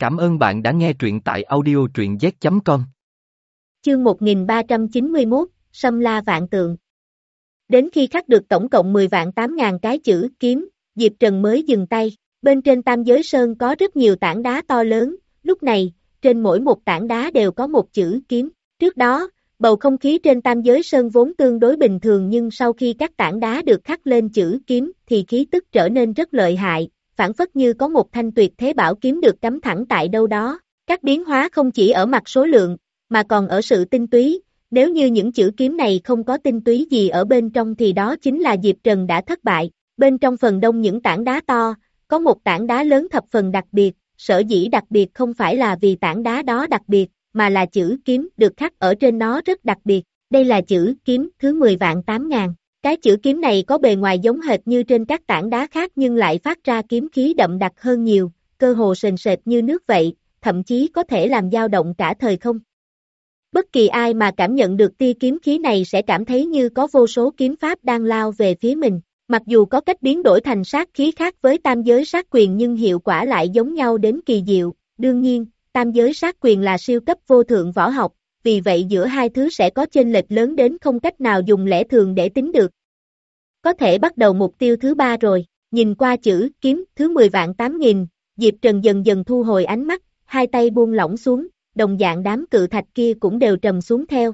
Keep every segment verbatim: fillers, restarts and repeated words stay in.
Cảm ơn bạn đã nghe truyện tại audio truyện z chấm com. Chương một nghìn ba trăm chín mươi mốt, Sâm La Vạn Tượng. Đến khi khắc được tổng cộng mười vạn tám ngàn cái chữ kiếm, Diệp Trần mới dừng tay. Bên trên Tam Giới Sơn có rất nhiều tảng đá to lớn, lúc này, trên mỗi một tảng đá đều có một chữ kiếm. Trước đó, bầu không khí trên Tam Giới Sơn vốn tương đối bình thường, nhưng sau khi các tảng đá được khắc lên chữ kiếm thì khí tức trở nên rất lợi hại, phản phất như có một thanh tuyệt thế bảo kiếm được cắm thẳng tại đâu đó. Các biến hóa không chỉ ở mặt số lượng, mà còn ở sự tinh túy. Nếu như những chữ kiếm này không có tinh túy gì ở bên trong thì đó chính là Diệp Trần đã thất bại. Bên trong phần đông những tảng đá to, có một tảng đá lớn thập phần đặc biệt, sở dĩ đặc biệt không phải là vì tảng đá đó đặc biệt, mà là chữ kiếm được khắc ở trên nó rất đặc biệt. Đây là chữ kiếm thứ mười vạn tám ngàn. Cái chữ kiếm này có bề ngoài giống hệt như trên các tảng đá khác nhưng lại phát ra kiếm khí đậm đặc hơn nhiều, cơ hồ sền sệt như nước vậy, thậm chí có thể làm dao động cả thời không. Bất kỳ ai mà cảm nhận được tia kiếm khí này sẽ cảm thấy như có vô số kiếm pháp đang lao về phía mình. Mặc dù có cách biến đổi thành sát khí khác với tam giới sát quyền nhưng hiệu quả lại giống nhau đến kỳ diệu. Đương nhiên, tam giới sát quyền là siêu cấp vô thượng võ học, vì vậy giữa hai thứ sẽ có chênh lệch lớn đến không cách nào dùng lẽ thường để tính được. Có thể bắt đầu mục tiêu thứ ba rồi. Nhìn qua chữ kiếm thứ mười vạn tám nghìn, Diệp Trần dần dần thu hồi ánh mắt, hai tay buông lỏng xuống, đồng dạng đám cự thạch kia cũng đều trầm xuống theo.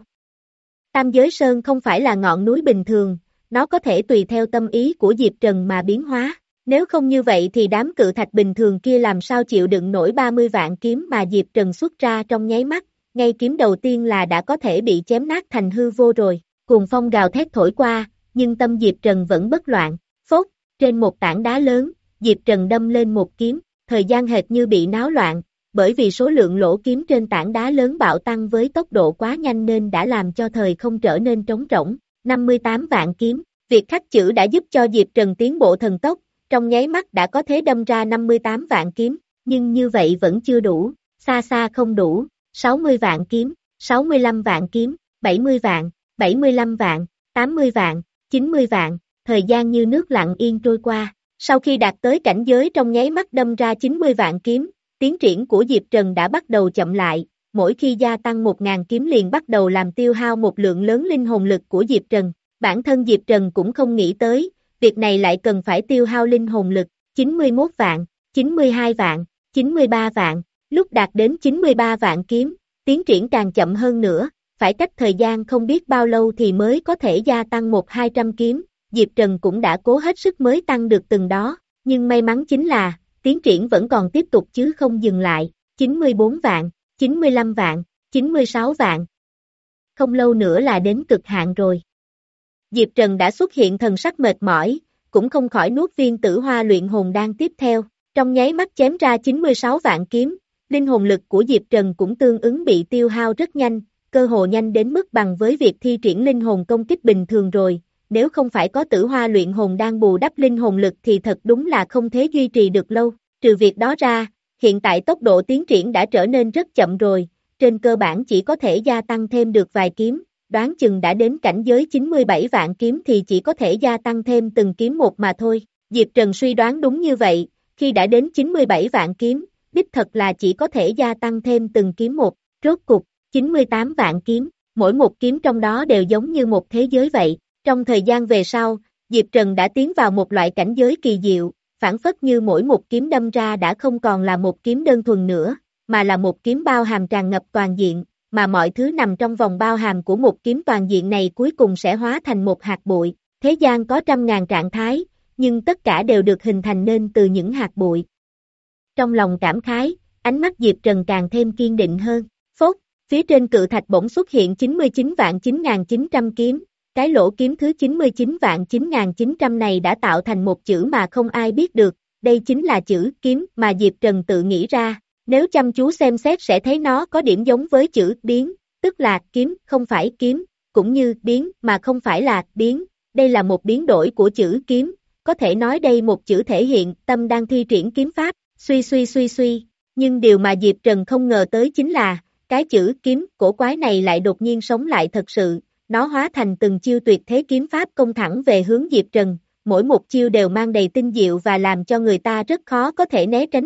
Tam Giới Sơn không phải là ngọn núi bình thường, nó có thể tùy theo tâm ý của Diệp Trần mà biến hóa. Nếu không như vậy thì đám cự thạch bình thường kia làm sao chịu đựng nổi ba mươi vạn kiếm mà Diệp Trần xuất ra trong nháy mắt, ngay kiếm đầu tiên là đã có thể bị chém nát thành hư vô rồi. Cuồng phong gào thét thổi qua, nhưng tâm Diệp Trần vẫn bất loạn. Phốt, trên một tảng đá lớn, Diệp Trần đâm lên một kiếm, thời gian hệt như bị náo loạn, bởi vì số lượng lỗ kiếm trên tảng đá lớn bạo tăng với tốc độ quá nhanh nên đã làm cho thời không trở nên trống rỗng. năm mươi tám vạn kiếm, việc khắc chữ đã giúp cho Diệp Trần tiến bộ thần tốc, trong nháy mắt đã có thể đâm ra năm mươi tám vạn kiếm, nhưng như vậy vẫn chưa đủ, xa xa không đủ. sáu mươi vạn kiếm, sáu mươi lăm vạn kiếm, bảy mươi vạn, bảy mươi lăm vạn, tám mươi vạn, chín mươi vạn, thời gian như nước lặng yên trôi qua. Sau khi đạt tới cảnh giới trong nháy mắt đâm ra chín mươi vạn kiếm, tiến triển của Diệp Trần đã bắt đầu chậm lại, mỗi khi gia tăng một nghìn kiếm liền bắt đầu làm tiêu hao một lượng lớn linh hồn lực của Diệp Trần. Bản thân Diệp Trần cũng không nghĩ tới, việc này lại cần phải tiêu hao linh hồn lực, chín mươi mốt vạn, chín mươi hai vạn, chín mươi ba vạn, lúc đạt đến chín mươi ba vạn kiếm, tiến triển càng chậm hơn nữa, phải cách thời gian không biết bao lâu thì mới có thể gia tăng một hai trăm kiếm, Diệp Trần cũng đã cố hết sức mới tăng được từng đó, nhưng may mắn chính là, tiến triển vẫn còn tiếp tục chứ không dừng lại, chín mươi bốn vạn, chín mươi lăm vạn, chín mươi sáu vạn. Không lâu nữa là đến cực hạn rồi. Diệp Trần đã xuất hiện thần sắc mệt mỏi, cũng không khỏi nuốt viên tử hoa luyện hồn đan tiếp theo, trong nháy mắt chém ra chín mươi sáu vạn kiếm, linh hồn lực của Diệp Trần cũng tương ứng bị tiêu hao rất nhanh, cơ hồ nhanh đến mức bằng với việc thi triển linh hồn công kích bình thường rồi, nếu không phải có tử hoa luyện hồn đan bù đắp linh hồn lực thì thật đúng là không thể duy trì được lâu. Trừ việc đó ra, hiện tại tốc độ tiến triển đã trở nên rất chậm rồi, trên cơ bản chỉ có thể gia tăng thêm được vài kiếm, đoán chừng đã đến cảnh giới chín mươi bảy vạn kiếm thì chỉ có thể gia tăng thêm từng kiếm một mà thôi. Diệp Trần suy đoán đúng như vậy, khi đã đến chín mươi bảy vạn kiếm, đích thật là chỉ có thể gia tăng thêm từng kiếm một, rốt cục, chín mươi tám vạn kiếm, mỗi một kiếm trong đó đều giống như một thế giới vậy. Trong thời gian về sau, Diệp Trần đã tiến vào một loại cảnh giới kỳ diệu, phản phất như mỗi một kiếm đâm ra đã không còn là một kiếm đơn thuần nữa, mà là một kiếm bao hàm tràn ngập toàn diện, mà mọi thứ nằm trong vòng bao hàm của một kiếm toàn diện này cuối cùng sẽ hóa thành một hạt bụi. Thế gian có trăm ngàn trạng thái, nhưng tất cả đều được hình thành nên từ những hạt bụi. Trong lòng cảm khái, ánh mắt Diệp Trần càng thêm kiên định hơn. Phốt, phía trên cự thạch bỗng xuất hiện chín mươi chín vạn chín nghìn chín trăm kiếm. Cái lỗ kiếm thứ chín mươi chín vạn chín nghìn chín trăm này đã tạo thành một chữ mà không ai biết được, đây chính là chữ kiếm mà Diệp Trần tự nghĩ ra, nếu chăm chú xem xét sẽ thấy nó có điểm giống với chữ biến, tức là kiếm không phải kiếm, cũng như biến mà không phải là biến, đây là một biến đổi của chữ kiếm, có thể nói đây một chữ thể hiện tâm đang thi triển kiếm pháp, suy suy suy suy, nhưng điều mà Diệp Trần không ngờ tới chính là, cái chữ kiếm cổ quái này lại đột nhiên sống lại thật sự. Nó hóa thành từng chiêu tuyệt thế kiếm pháp công thẳng về hướng Diệp Trần, mỗi một chiêu đều mang đầy tinh diệu và làm cho người ta rất khó có thể né tránh được.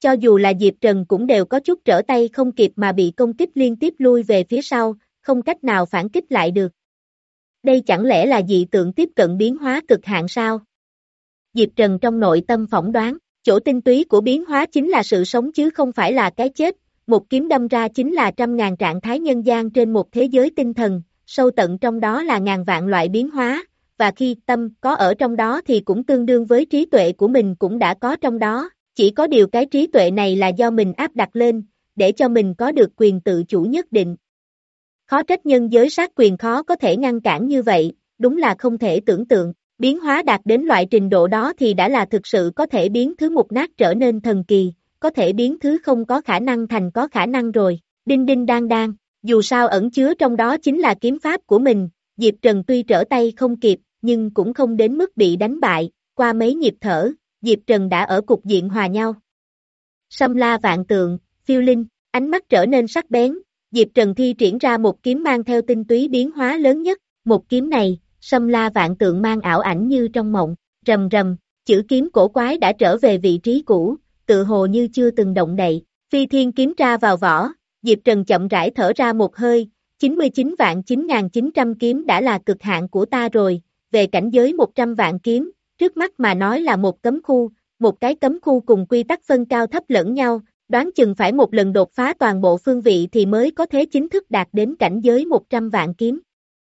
cho dù là Diệp Trần cũng đều có chút trở tay không kịp mà bị công kích liên tiếp lui về phía sau, không cách nào phản kích lại được. Đây chẳng lẽ là dị tượng tiếp cận biến hóa cực hạn sao? Diệp Trần trong nội tâm phỏng đoán, chỗ tinh túy của biến hóa chính là sự sống chứ không phải là cái chết, một kiếm đâm ra chính là trăm ngàn trạng thái nhân gian trên một thế giới tinh thần, sâu tận trong đó là ngàn vạn loại biến hóa, và khi tâm có ở trong đó thì cũng tương đương với trí tuệ của mình cũng đã có trong đó, chỉ có điều cái trí tuệ này là do mình áp đặt lên, để cho mình có được quyền tự chủ nhất định. Khó trách nhân giới sát quyền khó có thể ngăn cản như vậy, đúng là không thể tưởng tượng, biến hóa đạt đến loại trình độ đó thì đã là thực sự có thể biến thứ mục nát trở nên thần kỳ, có thể biến thứ không có khả năng thành có khả năng rồi, đinh đinh đang đang, dù sao ẩn chứa trong đó chính là kiếm pháp của mình, Diệp Trần tuy trở tay không kịp, nhưng cũng không đến mức bị đánh bại, qua mấy nhịp thở, Diệp Trần đã ở cục diện hòa nhau. Sâm la vạn tượng, phiêu linh, ánh mắt trở nên sắc bén, Diệp Trần thi triển ra một kiếm mang theo tinh túy biến hóa lớn nhất, một kiếm này, sâm la vạn tượng mang ảo ảnh như trong mộng, rầm rầm, chữ kiếm cổ quái đã trở về vị trí cũ, tự hồ như chưa từng động đậy, phi thiên kiếm ra vào vỏ, Diệp Trần chậm rãi thở ra một hơi, chín mươi chín vạn chín nghìn chín trăm kiếm đã là cực hạn của ta rồi, về cảnh giới một trăm vạn kiếm, trước mắt mà nói là một cấm khu, một cái cấm khu cùng quy tắc phân cao thấp lẫn nhau, đoán chừng phải một lần đột phá toàn bộ phương vị thì mới có thể chính thức đạt đến cảnh giới một trăm vạn kiếm.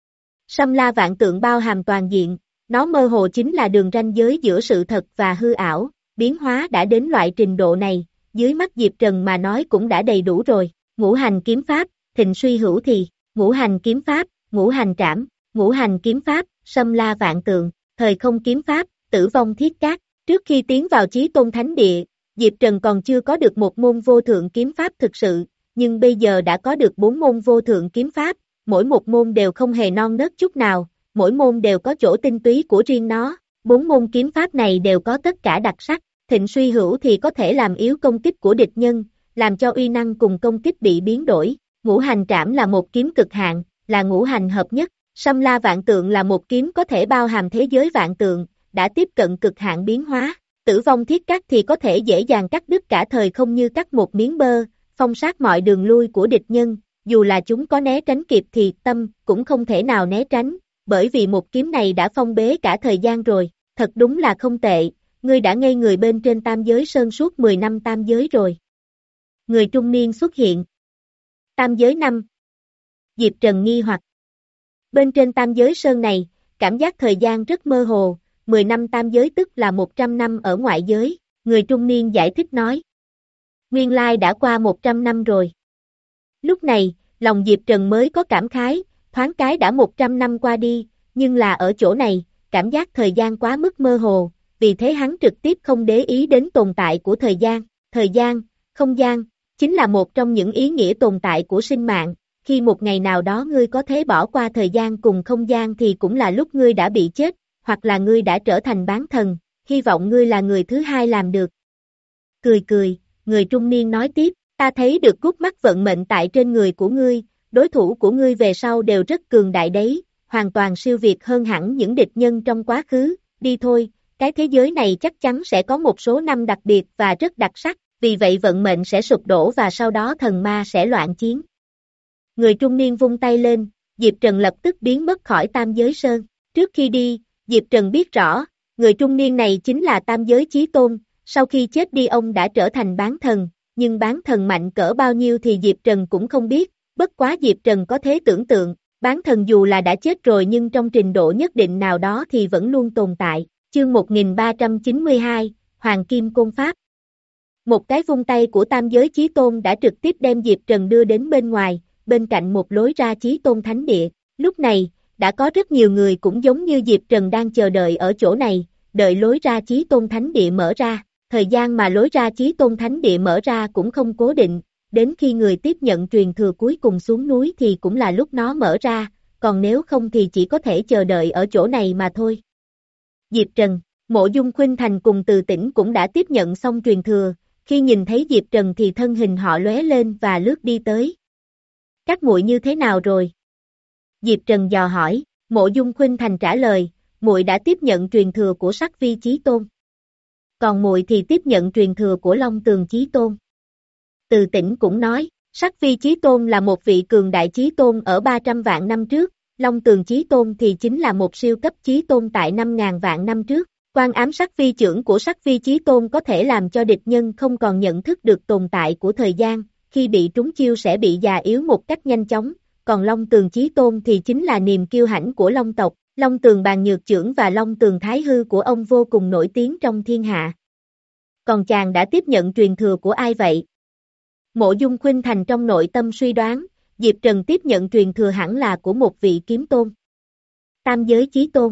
Sâm la vạn tượng bao hàm toàn diện, nó mơ hồ chính là đường ranh giới giữa sự thật và hư ảo, biến hóa đã đến loại trình độ này, dưới mắt Diệp Trần mà nói cũng đã đầy đủ rồi, ngũ hành kiếm pháp, thịnh suy hữu thì, ngũ hành kiếm pháp, ngũ hành trảm, ngũ hành kiếm pháp, sâm la vạn tượng, thời không kiếm pháp, tử vong thiết cát, trước khi tiến vào Chí Tôn Thánh Địa, Diệp Trần còn chưa có được một môn vô thượng kiếm pháp thực sự, nhưng bây giờ đã có được bốn môn vô thượng kiếm pháp, mỗi một môn đều không hề non nớt chút nào, mỗi môn đều có chỗ tinh túy của riêng nó, bốn môn kiếm pháp này đều có tất cả đặc sắc, thịnh suy hữu thì có thể làm yếu công kích của địch nhân, làm cho uy năng cùng công kích bị biến đổi, ngũ hành trảm là một kiếm cực hạn, là ngũ hành hợp nhất, sâm la vạn tượng là một kiếm có thể bao hàm thế giới vạn tượng, đã tiếp cận cực hạn biến hóa, tử vong thiết cắt thì có thể dễ dàng cắt đứt cả thời không như cắt một miếng bơ, phong sát mọi đường lui của địch nhân, dù là chúng có né tránh kịp thì tâm cũng không thể nào né tránh, bởi vì một kiếm này đã phong bế cả thời gian rồi, thật đúng là không tệ, ngươi đã ngây người bên trên tam giới sơn suốt mười năm tam giới rồi. Người trung niên xuất hiện. Tam giới năm. Diệp Trần nghi hoặc. Bên trên tam giới sơn này, cảm giác thời gian rất mơ hồ, mười năm tam giới tức là một trăm năm ở ngoại giới, người trung niên giải thích nói. Nguyên lai đã qua một trăm năm rồi. Lúc này, lòng Diệp Trần mới có cảm khái, thoáng cái đã một trăm năm qua đi, nhưng là ở chỗ này, cảm giác thời gian quá mức mơ hồ, vì thế hắn trực tiếp không để ý đến tồn tại của thời gian. Thời gian, không gian, chính là một trong những ý nghĩa tồn tại của sinh mạng, khi một ngày nào đó ngươi có thể bỏ qua thời gian cùng không gian thì cũng là lúc ngươi đã bị chết, hoặc là ngươi đã trở thành bán thần, hy vọng ngươi là người thứ hai làm được. Cười cười, người trung niên nói tiếp, ta thấy được gút mắt vận mệnh tại trên người của ngươi, đối thủ của ngươi về sau đều rất cường đại đấy, hoàn toàn siêu việt hơn hẳn những địch nhân trong quá khứ, đi thôi, cái thế giới này chắc chắn sẽ có một số năm đặc biệt và rất đặc sắc, vì vậy vận mệnh sẽ sụp đổ và sau đó thần ma sẽ loạn chiến. Người trung niên vung tay lên, Diệp Trần lập tức biến mất khỏi tam giới sơn, trước khi đi, Diệp Trần biết rõ, người trung niên này chính là tam giới chí tôn, sau khi chết đi ông đã trở thành bán thần, nhưng bán thần mạnh cỡ bao nhiêu thì Diệp Trần cũng không biết, bất quá Diệp Trần có thể tưởng tượng, bán thần dù là đã chết rồi nhưng trong trình độ nhất định nào đó thì vẫn luôn tồn tại, chương một nghìn ba trăm chín mươi hai, Hoàng Kim Côn Pháp. Một cái vung tay của tam giới chí tôn đã trực tiếp đem Diệp Trần đưa đến bên ngoài, bên cạnh một lối ra chí tôn thánh địa, lúc này, đã có rất nhiều người cũng giống như Diệp Trần đang chờ đợi ở chỗ này, đợi lối ra chí tôn thánh địa mở ra, thời gian mà lối ra chí tôn thánh địa mở ra cũng không cố định, đến khi người tiếp nhận truyền thừa cuối cùng xuống núi thì cũng là lúc nó mở ra, còn nếu không thì chỉ có thể chờ đợi ở chỗ này mà thôi. Diệp Trần, Mộ Dung Khuynh Thành cùng Từ Tĩnh cũng đã tiếp nhận xong truyền thừa, khi nhìn thấy Diệp Trần thì thân hình họ lóe lên và lướt đi tới. Các muội như thế nào rồi? Diệp Trần dò hỏi, Mộ Dung Khuynh Thành trả lời, muội đã tiếp nhận truyền thừa của Sắc Vi Chí Tôn. còn muội thì tiếp nhận truyền thừa của Long Tường Chí Tôn. Từ Tĩnh cũng nói, Sắc Phi Chí Tôn là một vị cường đại Chí Tôn ở ba trăm vạn năm trước, Long Tường Chí Tôn thì chính là một siêu cấp Chí Tôn tại năm ngàn vạn năm trước. Quan ám sắc phi chưởng của sắc phi chí tôn có thể làm cho địch nhân không còn nhận thức được tồn tại của thời gian, khi bị trúng chiêu sẽ bị già yếu một cách nhanh chóng, còn Long Tường Chí Tôn thì chính là niềm kiêu hãnh của Long tộc, Long Tường Bàn Nhược Chưởng và Long Tường Thái Hư của ông vô cùng nổi tiếng trong thiên hạ. Còn chàng đã tiếp nhận truyền thừa của ai vậy? Mộ Dung Khuynh Thành trong nội tâm suy đoán, Diệp Trần tiếp nhận truyền thừa hẳn là của một vị kiếm tôn. Tam giới chí tôn.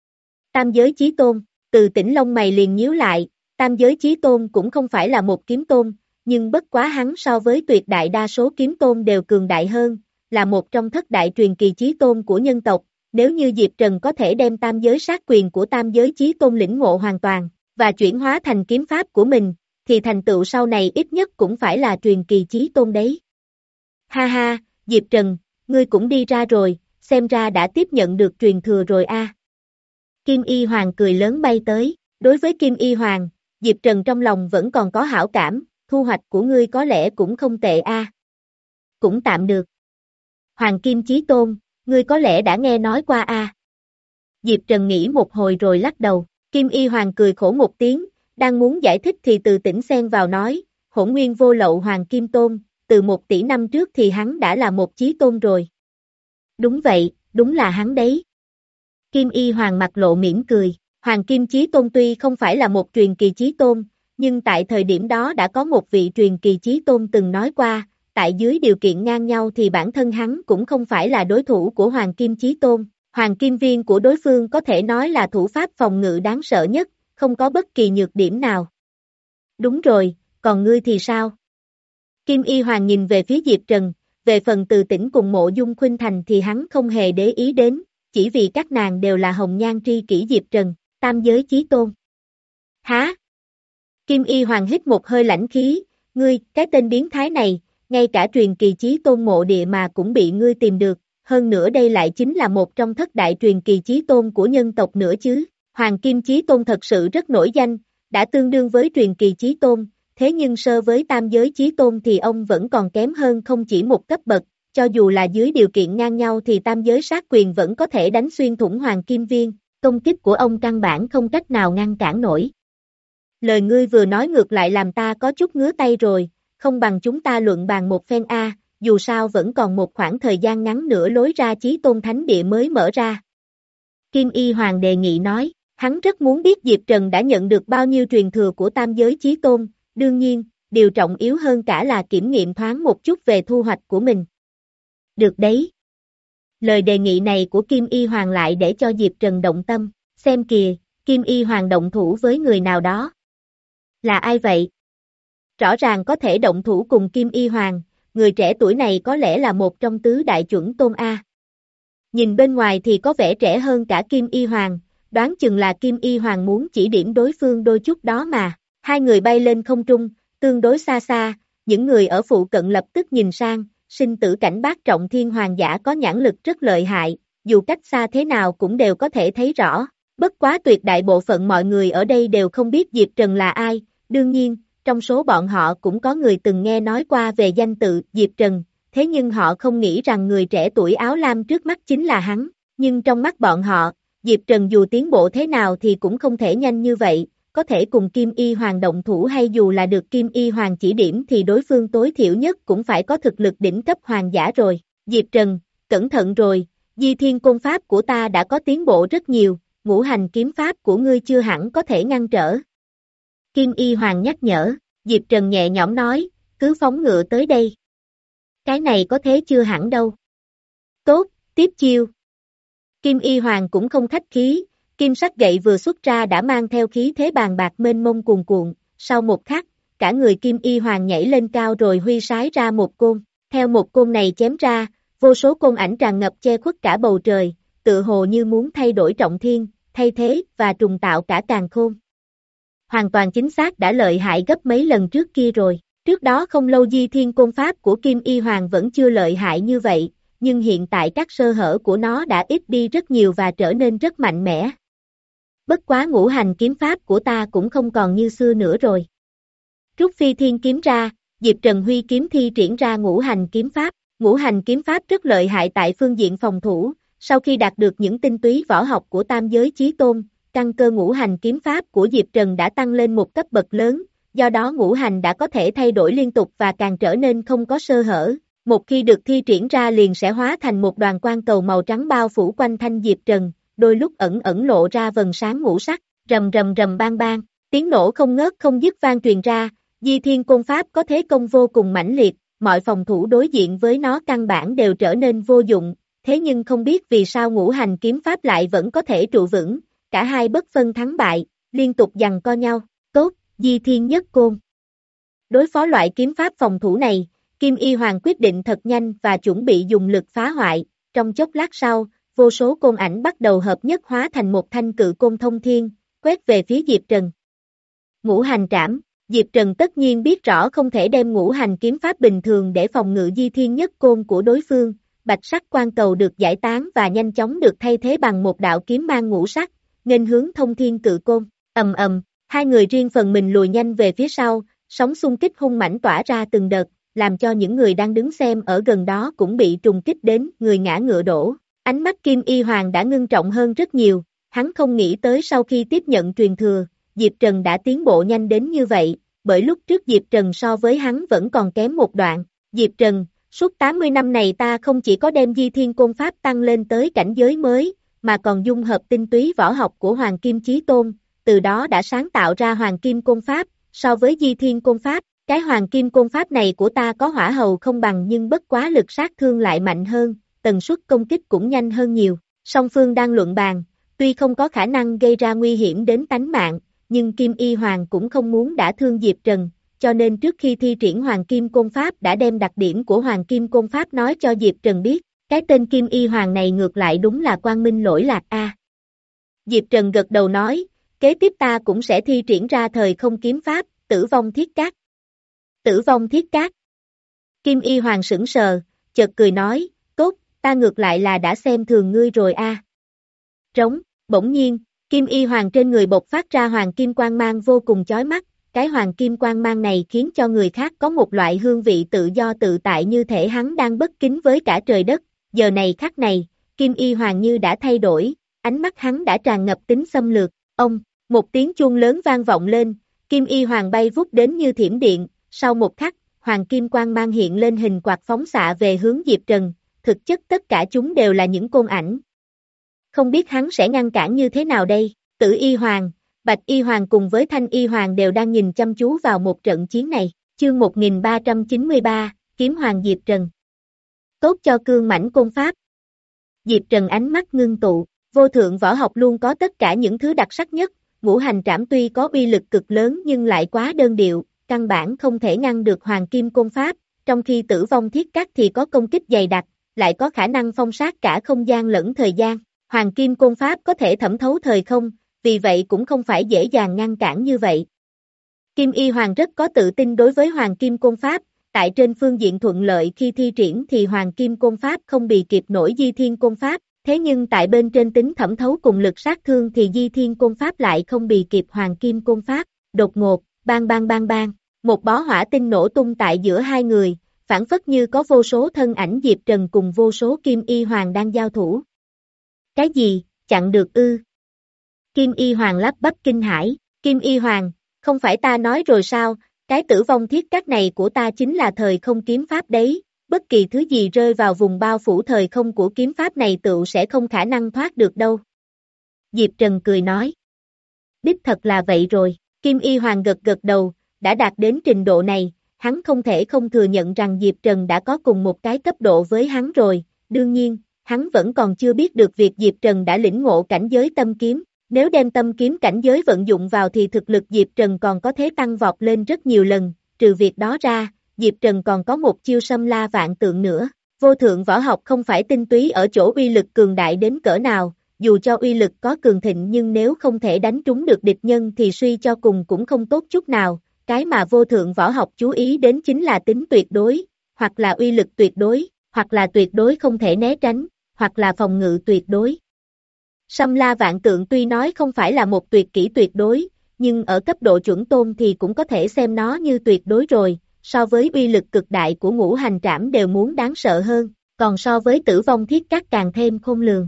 Tam giới chí tôn. Từ Tĩnh lông mày liền nhíu lại, tam giới chí tôn cũng không phải là một kiếm tôn, nhưng bất quá hắn so với tuyệt đại đa số kiếm tôn đều cường đại hơn, là một trong thất đại truyền kỳ chí tôn của nhân tộc, nếu như Diệp Trần có thể đem tam giới sát quyền của tam giới chí tôn lĩnh ngộ hoàn toàn, và chuyển hóa thành kiếm pháp của mình, thì thành tựu sau này ít nhất cũng phải là truyền kỳ chí tôn đấy. Ha ha, Diệp Trần, ngươi cũng đi ra rồi, xem ra đã tiếp nhận được truyền thừa rồi a. Kim Y Hoàng cười lớn bay tới, đối với Kim Y Hoàng, Diệp Trần trong lòng vẫn còn có hảo cảm, thu hoạch của ngươi có lẽ cũng không tệ a. Cũng tạm được. Hoàng Kim Chí Tôn, ngươi có lẽ đã nghe nói qua a. Diệp Trần nghĩ một hồi rồi lắc đầu, Kim Y Hoàng cười khổ một tiếng, đang muốn giải thích thì Từ Tĩnh xen vào nói, Hỗn Nguyên Vô Lậu Hoàng Kim Tôn, từ một tỷ năm trước thì hắn đã là một chí tôn rồi. Đúng vậy, đúng là hắn đấy. Kim Y Hoàng mặt lộ mỉm cười, Hoàng Kim Chí Tôn tuy không phải là một truyền kỳ chí tôn, nhưng tại thời điểm đó đã có một vị truyền kỳ chí tôn từng nói qua, tại dưới điều kiện ngang nhau thì bản thân hắn cũng không phải là đối thủ của Hoàng Kim Chí Tôn, Hoàng Kim Viên của đối phương có thể nói là thủ pháp phòng ngự đáng sợ nhất, không có bất kỳ nhược điểm nào. Đúng rồi, còn ngươi thì sao? Kim Y Hoàng nhìn về phía Diệp Trần, về phần Từ Tĩnh cùng Mộ Dung Khuynh Thành thì hắn không hề để ý đến, chỉ vì các nàng đều là hồng nhan tri kỷ Diệp Trần, tam giới chí tôn. Hả? Kim Y Hoàng hít một hơi lãnh khí, ngươi, cái tên biến thái này, ngay cả truyền kỳ chí tôn mộ địa mà cũng bị ngươi tìm được, hơn nữa đây lại chính là một trong thất đại truyền kỳ chí tôn của nhân tộc nữa chứ. Hoàng Kim Chí Tôn thật sự rất nổi danh, đã tương đương với truyền kỳ chí tôn, thế nhưng so với tam giới chí tôn thì ông vẫn còn kém hơn không chỉ một cấp bậc, cho dù là dưới điều kiện ngang nhau thì tam giới sát quyền vẫn có thể đánh xuyên thủng Hoàng Kim Viên, công kích của ông căn bản không cách nào ngăn cản nổi. Lời ngươi vừa nói ngược lại làm ta có chút ngứa tay rồi, không bằng chúng ta luận bàn một phen a, dù sao vẫn còn một khoảng thời gian ngắn nữa lối ra chí tôn thánh địa mới mở ra. Kim Y Hoàng đề nghị nói, hắn rất muốn biết Diệp Trần đã nhận được bao nhiêu truyền thừa của tam giới chí tôn, đương nhiên, điều trọng yếu hơn cả là kiểm nghiệm thoáng một chút về thu hoạch của mình. Được đấy. Lời đề nghị này của Kim Y Hoàng lại để cho Diệp Trần động tâm, xem kìa, Kim Y Hoàng động thủ với người nào đó. Là ai vậy? Rõ ràng có thể động thủ cùng Kim Y Hoàng, người trẻ tuổi này có lẽ là một trong tứ đại chuẩn tôn A. Nhìn bên ngoài thì có vẻ trẻ hơn cả Kim Y Hoàng, đoán chừng là Kim Y Hoàng muốn chỉ điểm đối phương đôi chút đó mà. Hai người bay lên không trung, tương đối xa xa, những người ở phụ cận lập tức nhìn sang, sinh tử cảnh bát trọng thiên hoàng giả có nhãn lực rất lợi hại, dù cách xa thế nào cũng đều có thể thấy rõ. Bất quá tuyệt đại bộ phận mọi người ở đây đều không biết Diệp Trần là ai, đương nhiên, trong số bọn họ cũng có người từng nghe nói qua về danh tự Diệp Trần, thế nhưng họ không nghĩ rằng người trẻ tuổi áo lam trước mắt chính là hắn, nhưng trong mắt bọn họ, Diệp Trần dù tiến bộ thế nào thì cũng không thể nhanh như vậy, có thể cùng Kim Y Hoàng động thủ hay dù là được Kim Y Hoàng chỉ điểm thì đối phương tối thiểu nhất cũng phải có thực lực đỉnh cấp hoàng giả rồi. Diệp Trần, cẩn thận rồi, Di Thiên Côn Pháp của ta đã có tiến bộ rất nhiều, ngũ hành kiếm pháp của ngươi chưa hẳn có thể ngăn trở. Kim Y Hoàng nhắc nhở, Diệp Trần nhẹ nhõm nói, cứ phóng ngựa tới đây. Cái này có thế chưa hẳn đâu. Tốt, tiếp chiêu. Kim Y Hoàng cũng không khách khí, kim sắc gậy vừa xuất ra đã mang theo khí thế bàn bạc mênh mông cuồn cuộn, sau một khắc, cả người Kim Y Hoàng nhảy lên cao rồi huy sái ra một côn, theo một côn này chém ra, vô số côn ảnh tràn ngập che khuất cả bầu trời, tự hồ như muốn thay đổi trọng thiên, thay thế và trùng tạo cả càn khôn. Hoàn toàn chính xác đã lợi hại gấp mấy lần trước kia rồi, trước đó không lâu Di Thiên Côn Pháp của Kim Y Hoàng vẫn chưa lợi hại như vậy, nhưng hiện tại các sơ hở của nó đã ít đi rất nhiều và trở nên rất mạnh mẽ. Bất quá ngũ hành kiếm pháp của ta cũng không còn như xưa nữa rồi. Rút phi thiên kiếm ra, Diệp Trần huy kiếm thi triển ra ngũ hành kiếm pháp. Ngũ hành kiếm pháp rất lợi hại tại phương diện phòng thủ, sau khi đạt được những tinh túy võ học của tam giới chí tôn, căn cơ ngũ hành kiếm pháp của Diệp Trần đã tăng lên một cấp bậc lớn, do đó ngũ hành đã có thể thay đổi liên tục và càng trở nên không có sơ hở. Một khi được thi triển ra liền sẽ hóa thành một đoàn quang cầu màu trắng bao phủ quanh thanh Diệp Trần, đôi lúc ẩn ẩn lộ ra vầng sáng ngũ sắc, rầm rầm rầm bang bang, tiếng nổ không ngớt không dứt vang truyền ra. Di Thiên Côn Pháp có thế công vô cùng mãnh liệt, mọi phòng thủ đối diện với nó căn bản đều trở nên vô dụng, thế nhưng không biết vì sao ngũ hành kiếm pháp lại vẫn có thể trụ vững, cả hai bất phân thắng bại, liên tục giằng co nhau. Tốt, Di Thiên Nhất Côn. Đối phó loại kiếm pháp phòng thủ này, Kim Y Hoàng quyết định thật nhanh và chuẩn bị dùng lực phá hoại, trong chốc lát sau, vô số côn ảnh bắt đầu hợp nhất hóa thành một thanh cự côn thông thiên, quét về phía Diệp Trần. Ngũ hành trảm. Diệp Trần tất nhiên biết rõ không thể đem ngũ hành kiếm pháp bình thường để phòng ngự Di Thiên Nhất Côn của đối phương, bạch sắc quang cầu được giải tán và nhanh chóng được thay thế bằng một đạo kiếm mang ngũ sắc, nghênh hướng thông thiên cự côn, ầm ầm, hai người riêng phần mình lùi nhanh về phía sau, sóng xung kích hung mãnh tỏa ra từng đợt, làm cho những người đang đứng xem ở gần đó cũng bị trùng kích đến, người ngã ngựa đổ. Ánh mắt Kim Y Hoàng đã ngưng trọng hơn rất nhiều, hắn không nghĩ tới sau khi tiếp nhận truyền thừa, Diệp Trần đã tiến bộ nhanh đến như vậy, bởi lúc trước Diệp Trần so với hắn vẫn còn kém một đoạn. Diệp Trần, suốt tám mươi năm này ta không chỉ có đem Di Thiên Côn Pháp tăng lên tới cảnh giới mới, mà còn dung hợp tinh túy võ học của Hoàng Kim Chí Tôn, từ đó đã sáng tạo ra Hoàng Kim Côn Pháp, so với Di Thiên Côn Pháp, cái Hoàng Kim Côn Pháp này của ta có hỏa hầu không bằng nhưng bất quá lực sát thương lại mạnh hơn, tần suất công kích cũng nhanh hơn nhiều. Song phương đang luận bàn, tuy không có khả năng gây ra nguy hiểm đến tánh mạng, nhưng Kim Y Hoàng cũng không muốn đả thương Diệp Trần, cho nên trước khi thi triển Hoàng Kim Côn Pháp đã đem đặc điểm của Hoàng Kim Côn Pháp nói cho Diệp Trần biết, cái tên Kim Y Hoàng này ngược lại đúng là quang minh lỗi lạc a. À. Diệp Trần gật đầu nói, kế tiếp ta cũng sẽ thi triển ra thời không kiếm pháp, tử vong thiết cát. Tử vong thiết cát. Kim Y Hoàng sững sờ, chợt cười nói, tốt, ta ngược lại là đã xem thường ngươi rồi a. À. Trống, bỗng nhiên, Kim Y Hoàng trên người bộc phát ra hoàng kim quang mang vô cùng chói mắt, cái hoàng kim quang mang này khiến cho người khác có một loại hương vị tự do tự tại như thể hắn đang bất kính với cả trời đất, giờ này khắc này, Kim Y Hoàng như đã thay đổi, ánh mắt hắn đã tràn ngập tính xâm lược, ông, một tiếng chuông lớn vang vọng lên, Kim Y Hoàng bay vút đến như thiểm điện, sau một khắc, hoàng kim quang mang hiện lên hình quạt phóng xạ về hướng Diệp Trần, thực chất tất cả chúng đều là những côn ảnh. Không biết hắn sẽ ngăn cản như thế nào đây, Tử Y Hoàng, Bạch Y Hoàng cùng với Thanh Y Hoàng đều đang nhìn chăm chú vào một trận chiến này, chương một nghìn ba trăm chín mươi ba, Kiếm Hoàng Diệp Trần. Tốt cho cương mãnh côn pháp. Diệp Trần ánh mắt ngưng tụ, vô thượng võ học luôn có tất cả những thứ đặc sắc nhất, ngũ hành trảm tuy có uy lực cực lớn nhưng lại quá đơn điệu, căn bản không thể ngăn được hoàng kim côn pháp, trong khi tử vong thiết cát thì có công kích dày đặc, lại có khả năng phong sát cả không gian lẫn thời gian. Hoàng kim côn pháp có thể thẩm thấu thời không, vì vậy cũng không phải dễ dàng ngăn cản như vậy. Kim Y Hoàng rất có tự tin đối với Hoàng kim côn pháp, tại trên phương diện thuận lợi khi thi triển thì Hoàng kim côn pháp không bị kịp nổi Di Thiên côn pháp, thế nhưng tại bên trên tính thẩm thấu cùng lực sát thương thì Di Thiên côn pháp lại không bị kịp Hoàng kim côn pháp, đột ngột, bang bang bang bang, một bó hỏa tinh nổ tung tại giữa hai người, phản phất như có vô số thân ảnh Diệp Trần cùng vô số Kim Y Hoàng đang giao thủ. Cái gì, chặn được ư? Kim Y Hoàng lắp bắp kinh hãi, Kim Y Hoàng, không phải ta nói rồi sao, cái tử vong thiết cát này của ta chính là thời không kiếm pháp đấy, bất kỳ thứ gì rơi vào vùng bao phủ thời không của kiếm pháp này tựu sẽ không khả năng thoát được đâu. Diệp Trần cười nói. Đích thật là vậy rồi, Kim Y Hoàng gật gật đầu, đã đạt đến trình độ này, hắn không thể không thừa nhận rằng Diệp Trần đã có cùng một cái cấp độ với hắn rồi, đương nhiên, hắn vẫn còn chưa biết được việc Diệp Trần đã lĩnh ngộ cảnh giới tâm kiếm, nếu đem tâm kiếm cảnh giới vận dụng vào thì thực lực Diệp Trần còn có thể tăng vọt lên rất nhiều lần, trừ việc đó ra, Diệp Trần còn có một chiêu xâm la vạn tượng nữa, vô thượng võ học không phải tinh túy ở chỗ uy lực cường đại đến cỡ nào, dù cho uy lực có cường thịnh nhưng nếu không thể đánh trúng được địch nhân thì suy cho cùng cũng không tốt chút nào, cái mà vô thượng võ học chú ý đến chính là tính tuyệt đối, hoặc là uy lực tuyệt đối, hoặc là tuyệt đối không thể né tránh, hoặc là phòng ngự tuyệt đối. Sâm La Vạn Tượng tuy nói không phải là một tuyệt kỹ tuyệt đối, nhưng ở cấp độ chuẩn tôn thì cũng có thể xem nó như tuyệt đối rồi, so với uy lực cực đại của ngũ hành trảm đều muốn đáng sợ hơn, còn so với tử vong thiết cát càng thêm khôn lường.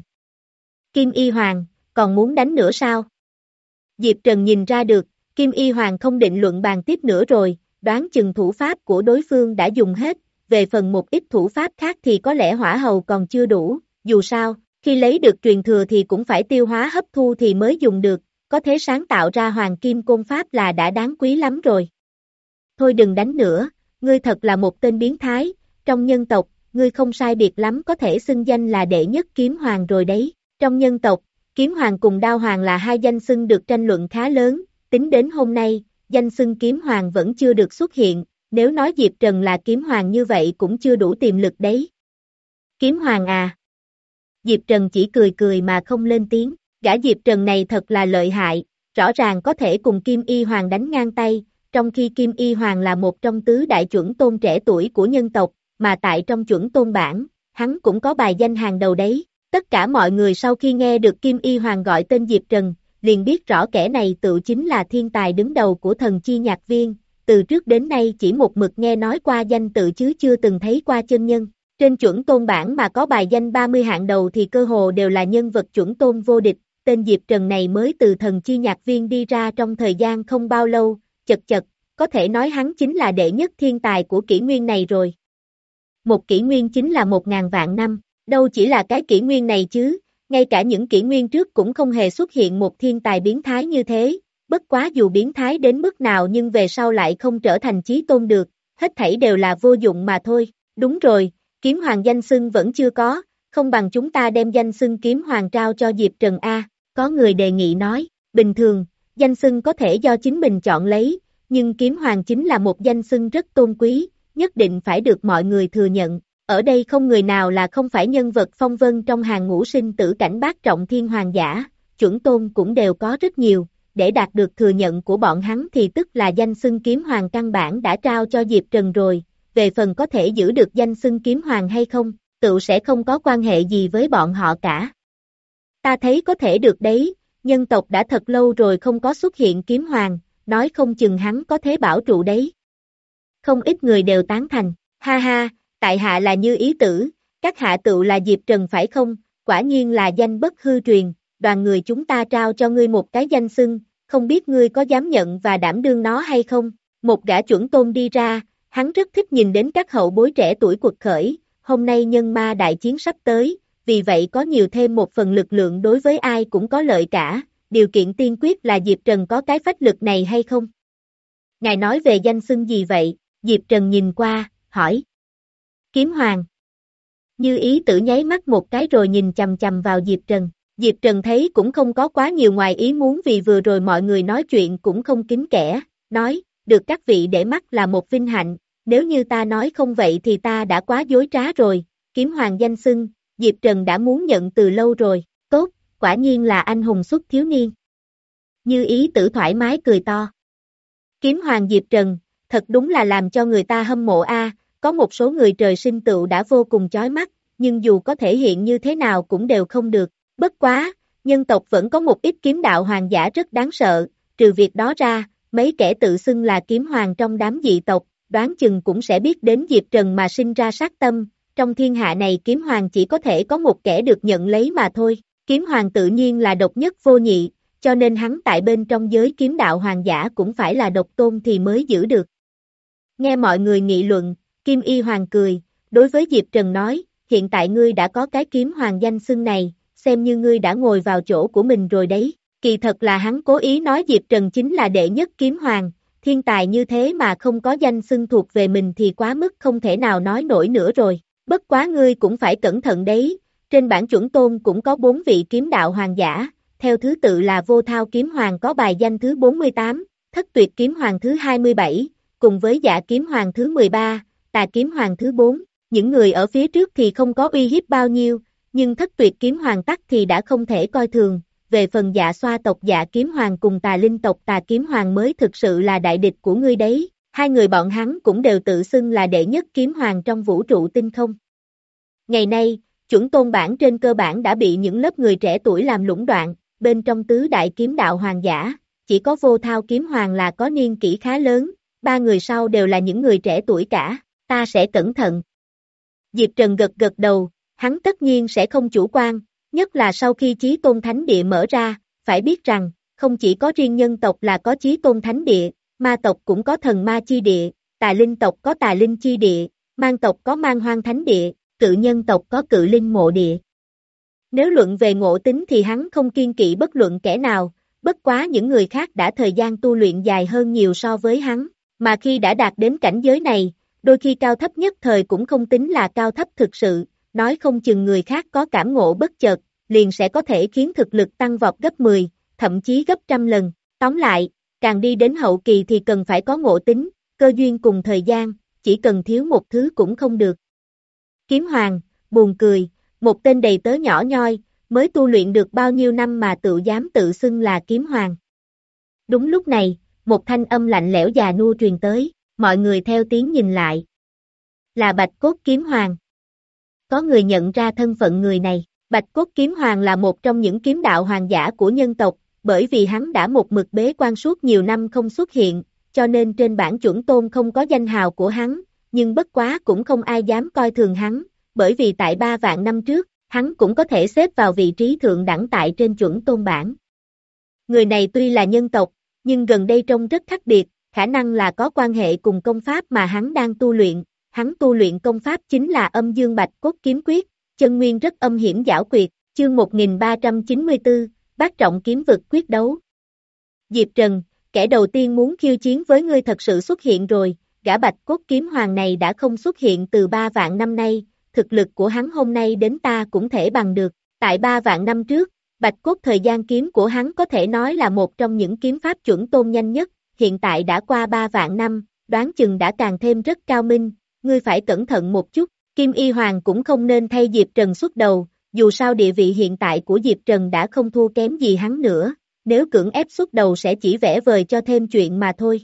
Kim Y Hoàng, còn muốn đánh nữa sao? Diệp Trần nhìn ra được, Kim Y Hoàng không định luận bàn tiếp nữa rồi, đoán chừng thủ pháp của đối phương đã dùng hết, về phần một ít thủ pháp khác thì có lẽ hỏa hầu còn chưa đủ, dù sao, khi lấy được truyền thừa thì cũng phải tiêu hóa hấp thu thì mới dùng được, có thể sáng tạo ra hoàng kim côn pháp là đã đáng quý lắm rồi. Thôi đừng đánh nữa, ngươi thật là một tên biến thái, trong nhân tộc, ngươi không sai biệt lắm có thể xưng danh là đệ nhất kiếm hoàng rồi đấy, trong nhân tộc, kiếm hoàng cùng đao hoàng là hai danh xưng được tranh luận khá lớn, tính đến hôm nay, danh xưng kiếm hoàng vẫn chưa được xuất hiện, nếu nói Diệp Trần là kiếm hoàng như vậy cũng chưa đủ tiềm lực đấy. Kiếm hoàng à? Diệp Trần chỉ cười cười mà không lên tiếng, gã Diệp Trần này thật là lợi hại, rõ ràng có thể cùng Kim Y Hoàng đánh ngang tay, trong khi Kim Y Hoàng là một trong tứ đại chuẩn tôn trẻ tuổi của nhân tộc, mà tại trong chuẩn tôn bảng, hắn cũng có bài danh hàng đầu đấy. Tất cả mọi người sau khi nghe được Kim Y Hoàng gọi tên Diệp Trần, liền biết rõ kẻ này tự chính là thiên tài đứng đầu của thần chi nhạc viên, từ trước đến nay chỉ một mực nghe nói qua danh tự chứ chưa từng thấy qua chân nhân. Trên chuẩn tôn bảng mà có bài danh ba mươi hạng đầu thì cơ hồ đều là nhân vật chuẩn tôn vô địch, tên Diệp Trần này mới từ thần chi nhạc viên đi ra trong thời gian không bao lâu, chật chật, có thể nói hắn chính là đệ nhất thiên tài của kỷ nguyên này rồi. Một kỷ nguyên chính là một ngàn vạn năm, đâu chỉ là cái kỷ nguyên này chứ, ngay cả những kỷ nguyên trước cũng không hề xuất hiện một thiên tài biến thái như thế, bất quá dù biến thái đến mức nào nhưng về sau lại không trở thành chí tôn được, hết thảy đều là vô dụng mà thôi, đúng rồi. Kiếm hoàng danh xưng vẫn chưa có, không bằng chúng ta đem danh xưng kiếm hoàng trao cho Diệp Trần A, có người đề nghị nói, bình thường, danh xưng có thể do chính mình chọn lấy, nhưng kiếm hoàng chính là một danh xưng rất tôn quý, nhất định phải được mọi người thừa nhận, ở đây không người nào là không phải nhân vật phong vân trong hàng ngũ sinh tử cảnh bát trọng thiên hoàng giả, chuẩn tôn cũng đều có rất nhiều, để đạt được thừa nhận của bọn hắn thì tức là danh xưng kiếm hoàng căn bản đã trao cho Diệp Trần rồi. Về phần có thể giữ được danh xưng kiếm hoàng hay không, tự sẽ không có quan hệ gì với bọn họ cả. Ta thấy có thể được đấy, nhân tộc đã thật lâu rồi không có xuất hiện kiếm hoàng, nói không chừng hắn có thế bảo trụ đấy. Không ít người đều tán thành, ha ha, tại hạ là Như Ý Tử, các hạ tựu là Diệp Trần phải không, quả nhiên là danh bất hư truyền, đoàn người chúng ta trao cho ngươi một cái danh xưng, không biết ngươi có dám nhận và đảm đương nó hay không, một gã chuẩn tôn đi ra. Hắn rất thích nhìn đến các hậu bối trẻ tuổi quật khởi, hôm nay nhân ma đại chiến sắp tới, vì vậy có nhiều thêm một phần lực lượng đối với ai cũng có lợi cả, điều kiện tiên quyết là Diệp Trần có cái phách lực này hay không? Ngài nói về danh xưng gì vậy? Diệp Trần nhìn qua, hỏi. Kiếm Hoàng. Như Ý Tử nháy mắt một cái rồi nhìn chầm chầm vào Diệp Trần. Diệp Trần thấy cũng không có quá nhiều ngoài ý muốn vì vừa rồi mọi người nói chuyện cũng không kín kẽ, nói, được các vị để mắt là một vinh hạnh. Nếu như ta nói không vậy thì ta đã quá dối trá rồi, kiếm hoàng danh xưng, Diệp Trần đã muốn nhận từ lâu rồi, tốt, quả nhiên là anh hùng xuất thiếu niên. Như Ý Tử thoải mái cười to. Kiếm hoàng Diệp Trần, thật đúng là làm cho người ta hâm mộ a. Có một số người trời sinh tựu đã vô cùng chói mắt, nhưng dù có thể hiện như thế nào cũng đều không được, bất quá, nhân tộc vẫn có một ít kiếm đạo hoàng giả rất đáng sợ, trừ việc đó ra, mấy kẻ tự xưng là kiếm hoàng trong đám dị tộc, đoán chừng cũng sẽ biết đến Diệp Trần mà sinh ra sát tâm, trong thiên hạ này kiếm hoàng chỉ có thể có một kẻ được nhận lấy mà thôi, kiếm hoàng tự nhiên là độc nhất vô nhị, cho nên hắn tại bên trong giới kiếm đạo hoàng giả cũng phải là độc tôn thì mới giữ được. Nghe mọi người nghị luận, Kim Y Hoàng cười, đối với Diệp Trần nói, hiện tại ngươi đã có cái kiếm hoàng danh xưng này, xem như ngươi đã ngồi vào chỗ của mình rồi đấy, kỳ thật là hắn cố ý nói Diệp Trần chính là đệ nhất kiếm hoàng. Thiên tài như thế mà không có danh xưng thuộc về mình thì quá mức không thể nào nói nổi nữa rồi, bất quá ngươi cũng phải cẩn thận đấy, trên bảng chuẩn tôn cũng có bốn vị kiếm đạo hoàng giả, theo thứ tự là Vô Thao kiếm hoàng có bài danh thứ bốn mươi tám, Thất Tuyệt kiếm hoàng thứ hai mươi bảy, cùng với Dạ kiếm hoàng thứ mười ba, Tà kiếm hoàng thứ bốn, những người ở phía trước thì không có uy hiếp bao nhiêu, nhưng Thất Tuyệt kiếm hoàng tắc thì đã không thể coi thường. Về phần Dạ Xoa tộc Dạ kiếm hoàng cùng Tà Linh tộc Tà kiếm hoàng mới thực sự là đại địch của ngươi đấy, hai người bọn hắn cũng đều tự xưng là đệ nhất kiếm hoàng trong vũ trụ tinh không. Ngày nay, chuẩn tôn bản trên cơ bản đã bị những lớp người trẻ tuổi làm lũng đoạn, bên trong tứ đại kiếm đạo hoàng giả, chỉ có Vô Thao kiếm hoàng là có niên kỷ khá lớn, ba người sau đều là những người trẻ tuổi cả, ta sẽ cẩn thận. Diệp Trần gật gật đầu, hắn tất nhiên sẽ không chủ quan, nhất là sau khi Chí Tôn Thánh Địa mở ra, phải biết rằng, không chỉ có riêng nhân tộc là có Chí Tôn Thánh Địa, ma tộc cũng có thần ma chi địa, tà linh tộc có tà linh chi địa, mang tộc có mang hoang thánh địa, cự nhân tộc có cự linh mộ địa. Nếu luận về ngộ tính thì hắn không kiên kỵ bất luận kẻ nào, bất quá những người khác đã thời gian tu luyện dài hơn nhiều so với hắn, mà khi đã đạt đến cảnh giới này, đôi khi cao thấp nhất thời cũng không tính là cao thấp thực sự, nói không chừng người khác có cảm ngộ bất chợt, liền sẽ có thể khiến thực lực tăng vọt gấp mười, thậm chí gấp trăm lần. Tóm lại, càng đi đến hậu kỳ thì cần phải có ngộ tính, cơ duyên cùng thời gian, chỉ cần thiếu một thứ cũng không được. Kiếm Hoàng, buồn cười, một tên đầy tớ nhỏ nhoi, mới tu luyện được bao nhiêu năm mà tự dám tự xưng là Kiếm Hoàng. Đúng lúc này, một thanh âm lạnh lẽo già nua truyền tới, mọi người theo tiếng nhìn lại. Là Bạch Cốt Kiếm Hoàng. Có người nhận ra thân phận người này, Bạch Cốt Kiếm Hoàng là một trong những kiếm đạo hoàng giả của nhân tộc, bởi vì hắn đã một mực bế quan suốt nhiều năm không xuất hiện, cho nên trên bảng chuẩn tôn không có danh hào của hắn, nhưng bất quá cũng không ai dám coi thường hắn, bởi vì tại ba vạn năm trước, hắn cũng có thể xếp vào vị trí thượng đẳng tại trên chuẩn tôn bảng. Người này tuy là nhân tộc, nhưng gần đây trông rất khác biệt, khả năng là có quan hệ cùng công pháp mà hắn đang tu luyện, hắn tu luyện công pháp chính là Âm Dương Bạch Cốt Kiếm Quyết, chân nguyên rất âm hiểm giảo quyệt, chương một nghìn ba trăm chín mươi tư, Bát Trọng Kiếm Vực quyết đấu. Diệp Trần, kẻ đầu tiên muốn khiêu chiến với ngươi thật sự xuất hiện rồi, gã Bạch Cốt Kiếm Hoàng này đã không xuất hiện từ ba vạn năm nay, thực lực của hắn hôm nay đến ta cũng thể bằng được, tại ba vạn năm trước, Bạch Cốt thời gian kiếm của hắn có thể nói là một trong những kiếm pháp chuẩn tôn nhanh nhất, hiện tại đã qua ba vạn năm, đoán chừng đã càng thêm rất cao minh, ngươi phải cẩn thận một chút, Kim Y Hoàng cũng không nên thay Diệp Trần xuất đầu, dù sao địa vị hiện tại của Diệp Trần đã không thua kém gì hắn nữa, nếu cưỡng ép xuất đầu sẽ chỉ vẽ vời cho thêm chuyện mà thôi.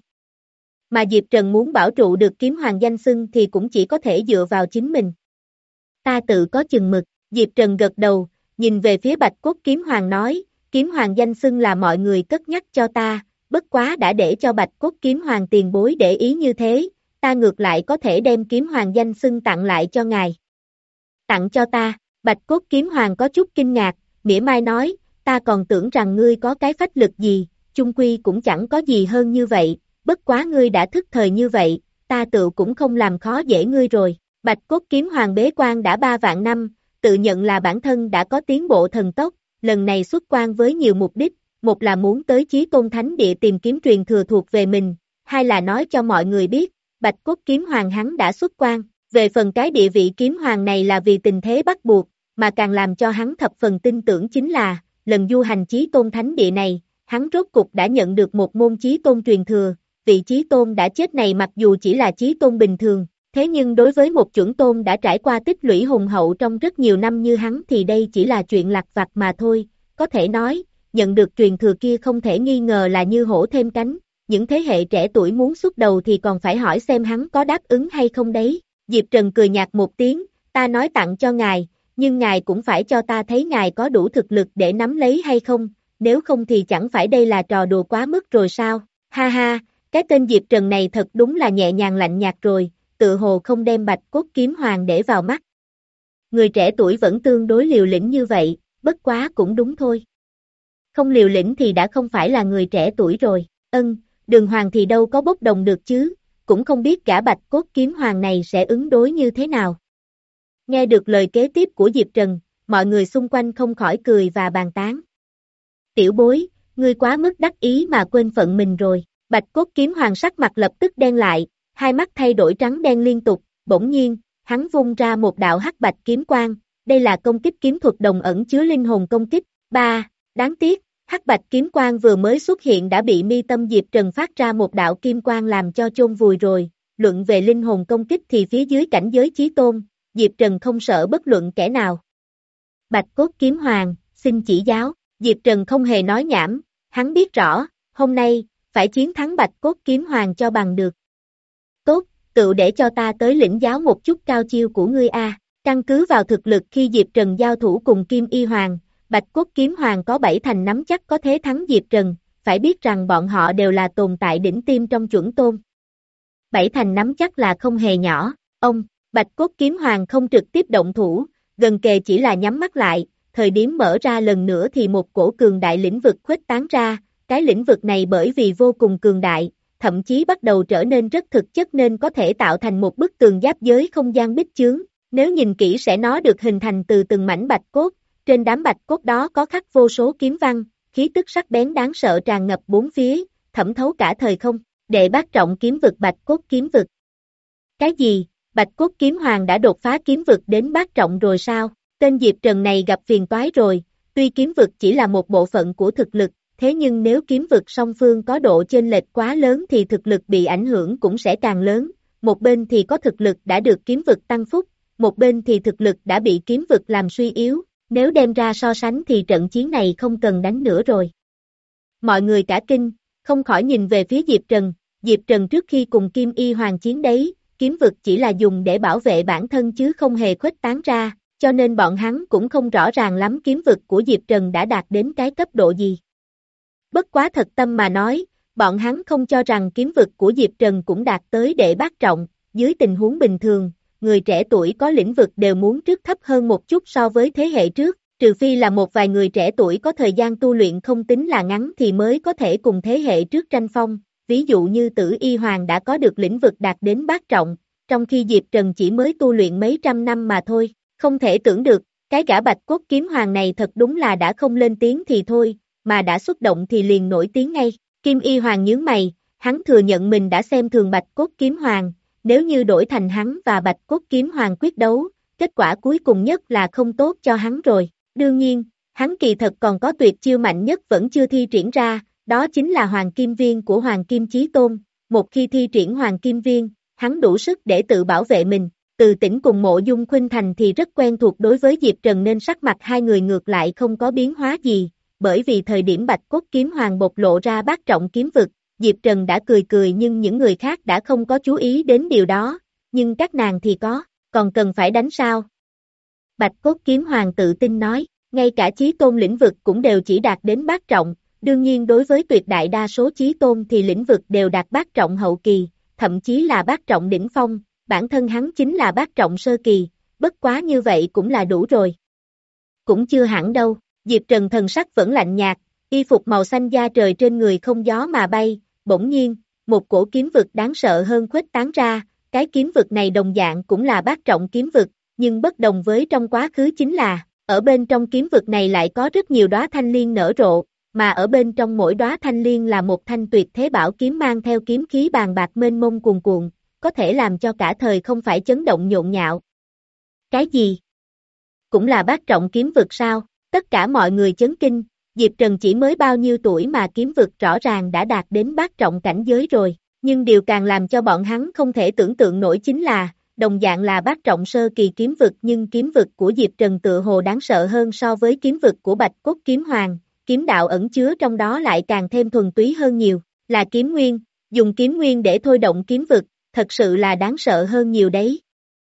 Mà Diệp Trần muốn bảo trụ được kiếm hoàng danh xưng thì cũng chỉ có thể dựa vào chính mình. Ta tự có chừng mực, Diệp Trần gật đầu, nhìn về phía Bạch Cốt Kiếm Hoàng nói, kiếm hoàng danh xưng là mọi người cất nhắc cho ta, bất quá đã để cho Bạch Cốt Kiếm Hoàng tiền bối để ý như thế, ta ngược lại có thể đem kiếm hoàng danh xưng tặng lại cho ngài. Tặng cho ta, Bạch Cốt Kiếm Hoàng có chút kinh ngạc, mỉa mai nói, ta còn tưởng rằng ngươi có cái phách lực gì, chung quy cũng chẳng có gì hơn như vậy, bất quá ngươi đã thức thời như vậy, ta tự cũng không làm khó dễ ngươi rồi. Bạch Cốt Kiếm Hoàng bế quan đã ba vạn năm, tự nhận là bản thân đã có tiến bộ thần tốc, lần này xuất quan với nhiều mục đích, một là muốn tới Chí Tôn Thánh Địa tìm kiếm truyền thừa thuộc về mình, hai là nói cho mọi người biết, Bạch Cốt Kiếm Hoàng hắn đã xuất quan, về phần cái địa vị kiếm hoàng này là vì tình thế bắt buộc, mà càng làm cho hắn thập phần tin tưởng chính là, lần du hành Chí Tôn Thánh Địa này, hắn rốt cục đã nhận được một môn Chí Tôn truyền thừa, vị Chí Tôn đã chết này mặc dù chỉ là Chí Tôn bình thường, thế nhưng đối với một chuẩn tôn đã trải qua tích lũy hùng hậu trong rất nhiều năm như hắn thì đây chỉ là chuyện lặt vặt mà thôi, có thể nói, nhận được truyền thừa kia không thể nghi ngờ là như hổ thêm cánh, những thế hệ trẻ tuổi muốn xuất đầu thì còn phải hỏi xem hắn có đáp ứng hay không đấy. Diệp Trần cười nhạt một tiếng, ta nói tặng cho ngài, nhưng ngài cũng phải cho ta thấy ngài có đủ thực lực để nắm lấy hay không, nếu không thì chẳng phải đây là trò đùa quá mức rồi sao, ha ha, cái tên Diệp Trần này thật đúng là nhẹ nhàng lạnh nhạt rồi, tự hồ không đem Bạch Cốt Kiếm Hoàng để vào mắt. Người trẻ tuổi vẫn tương đối liều lĩnh như vậy, bất quá cũng đúng thôi. Không liều lĩnh thì đã không phải là người trẻ tuổi rồi, ân, Đường Hoàng thì đâu có bốc đồng được chứ, cũng không biết cả Bạch Cốt Kiếm Hoàng này sẽ ứng đối như thế nào. Nghe được lời kế tiếp của Diệp Trần, mọi người xung quanh không khỏi cười và bàn tán. Tiểu bối, ngươi quá mức đắc ý mà quên phận mình rồi, Bạch Cốt Kiếm Hoàng sắc mặt lập tức đen lại, hai mắt thay đổi trắng đen liên tục, bỗng nhiên, hắn vung ra một đạo hắc bạch kiếm quang, đây là công kích kiếm thuật đồng ẩn chứa linh hồn công kích, ba, đáng tiếc, hắc bạch kiếm quang vừa mới xuất hiện đã bị mi tâm Diệp Trần phát ra một đạo kim quang làm cho chôn vùi rồi, luận về linh hồn công kích thì phía dưới cảnh giới chí tôn, Diệp Trần không sợ bất luận kẻ nào. Bạch Cốt Kiếm Hoàng, xin chỉ giáo, Diệp Trần không hề nói nhảm, hắn biết rõ, hôm nay, phải chiến thắng Bạch Cốt Kiếm Hoàng cho bằng được. Tốt, tự để cho ta tới lĩnh giáo một chút cao chiêu của ngươi a. Căn cứ vào thực lực khi Diệp Trần giao thủ cùng Kim Y Hoàng, Bạch Cốt Kiếm Hoàng có bảy thành nắm chắc có thế thắng Diệp Trần, phải biết rằng bọn họ đều là tồn tại đỉnh tiêm trong chuẩn tôn. Bảy thành nắm chắc là không hề nhỏ, ông, Bạch Cốt Kiếm Hoàng không trực tiếp động thủ, gần kề chỉ là nhắm mắt lại, thời điểm mở ra lần nữa thì một cổ cường đại lĩnh vực khuếch tán ra, cái lĩnh vực này bởi vì vô cùng cường đại, thậm chí bắt đầu trở nên rất thực chất nên có thể tạo thành một bức tường giáp giới không gian bích chướng, nếu nhìn kỹ sẽ nó được hình thành từ từng mảnh bạch cốt, trên đám bạch cốt đó có khắc vô số kiếm văn, khí tức sắc bén đáng sợ tràn ngập bốn phía, thẩm thấu cả thời không, đệ bát trọng kiếm vực Bạch Cốt Kiếm Vực. Cái gì? Bạch Cốt Kiếm Hoàng đã đột phá kiếm vực đến bát trọng rồi sao? Tên Diệp Trần này gặp phiền toái rồi, tuy kiếm vực chỉ là một bộ phận của thực lực, thế nhưng nếu kiếm vực song phương có độ chênh lệch quá lớn thì thực lực bị ảnh hưởng cũng sẽ càng lớn, một bên thì có thực lực đã được kiếm vực tăng phúc, một bên thì thực lực đã bị kiếm vực làm suy yếu, nếu đem ra so sánh thì trận chiến này không cần đánh nữa rồi. Mọi người cả kinh, không khỏi nhìn về phía Diệp Trần, Diệp Trần trước khi cùng Kim Y Hoàng chiến đấy, kiếm vực chỉ là dùng để bảo vệ bản thân chứ không hề khuếch tán ra, cho nên bọn hắn cũng không rõ ràng lắm kiếm vực của Diệp Trần đã đạt đến cái cấp độ gì. Bất quá thật tâm mà nói, bọn hắn không cho rằng kiếm vực của Diệp Trần cũng đạt tới đệ bát trọng, dưới tình huống bình thường, người trẻ tuổi có lĩnh vực đều muốn trước thấp hơn một chút so với thế hệ trước, trừ phi là một vài người trẻ tuổi có thời gian tu luyện không tính là ngắn thì mới có thể cùng thế hệ trước tranh phong, ví dụ như Tử Y Hoàng đã có được lĩnh vực đạt đến bát trọng, trong khi Diệp Trần chỉ mới tu luyện mấy trăm năm mà thôi, không thể tưởng được, cái gã Bạch Cốt Kiếm Hoàng này thật đúng là đã không lên tiếng thì thôi, mà đã xuất động thì liền nổi tiếng ngay. Kim Y Hoàng nhướng mày, hắn thừa nhận mình đã xem thường Bạch Cốt Kiếm Hoàng, nếu như đổi thành hắn và Bạch Cốt Kiếm Hoàng quyết đấu, kết quả cuối cùng nhất là không tốt cho hắn rồi. Đương nhiên, hắn kỳ thật còn có tuyệt chiêu mạnh nhất vẫn chưa thi triển ra, đó chính là Hoàng Kim Viên của Hoàng Kim Chí Tôn. Một khi thi triển Hoàng Kim Viên, hắn đủ sức để tự bảo vệ mình. Từ Tĩnh cùng Mộ Dung Khuynh Thành thì rất quen thuộc đối với Diệp Trần nên sắc mặt hai người ngược lại không có biến hóa gì, bởi vì thời điểm Bạch Cốt Kiếm Hoàng bộc lộ ra bát trọng kiếm vực, Diệp Trần đã cười cười nhưng những người khác đã không có chú ý đến điều đó, nhưng các nàng thì có, còn cần phải đánh sao? Bạch Cốt Kiếm Hoàng tự tin nói, ngay cả chí tôn lĩnh vực cũng đều chỉ đạt đến bát trọng, đương nhiên đối với tuyệt đại đa số chí tôn thì lĩnh vực đều đạt bát trọng hậu kỳ, thậm chí là bát trọng đỉnh phong, bản thân hắn chính là bát trọng sơ kỳ, bất quá như vậy cũng là đủ rồi. Cũng chưa hẳn đâu, Diệp Trần thần sắc vẫn lạnh nhạt, y phục màu xanh da trời trên người không gió mà bay, bỗng nhiên, một cổ kiếm vực đáng sợ hơn khuếch tán ra, cái kiếm vực này đồng dạng cũng là bát trọng kiếm vực, nhưng bất đồng với trong quá khứ chính là, ở bên trong kiếm vực này lại có rất nhiều đóa thanh liên nở rộ, mà ở bên trong mỗi đóa thanh liên là một thanh tuyệt thế bảo kiếm mang theo kiếm khí bàn bạc mênh mông cuồn cuộn, có thể làm cho cả thời không phải chấn động nhộn nhạo. Cái gì? Cũng là bát trọng kiếm vực sao? Tất cả mọi người chấn kinh, Diệp Trần chỉ mới bao nhiêu tuổi mà kiếm vực rõ ràng đã đạt đến bát trọng cảnh giới rồi, nhưng điều càng làm cho bọn hắn không thể tưởng tượng nổi chính là, đồng dạng là bát trọng sơ kỳ kiếm vực nhưng kiếm vực của Diệp Trần tựa hồ đáng sợ hơn so với kiếm vực của Bạch Cốt Kiếm Hoàng, kiếm đạo ẩn chứa trong đó lại càng thêm thuần túy hơn nhiều, là kiếm nguyên, dùng kiếm nguyên để thôi động kiếm vực, thật sự là đáng sợ hơn nhiều đấy.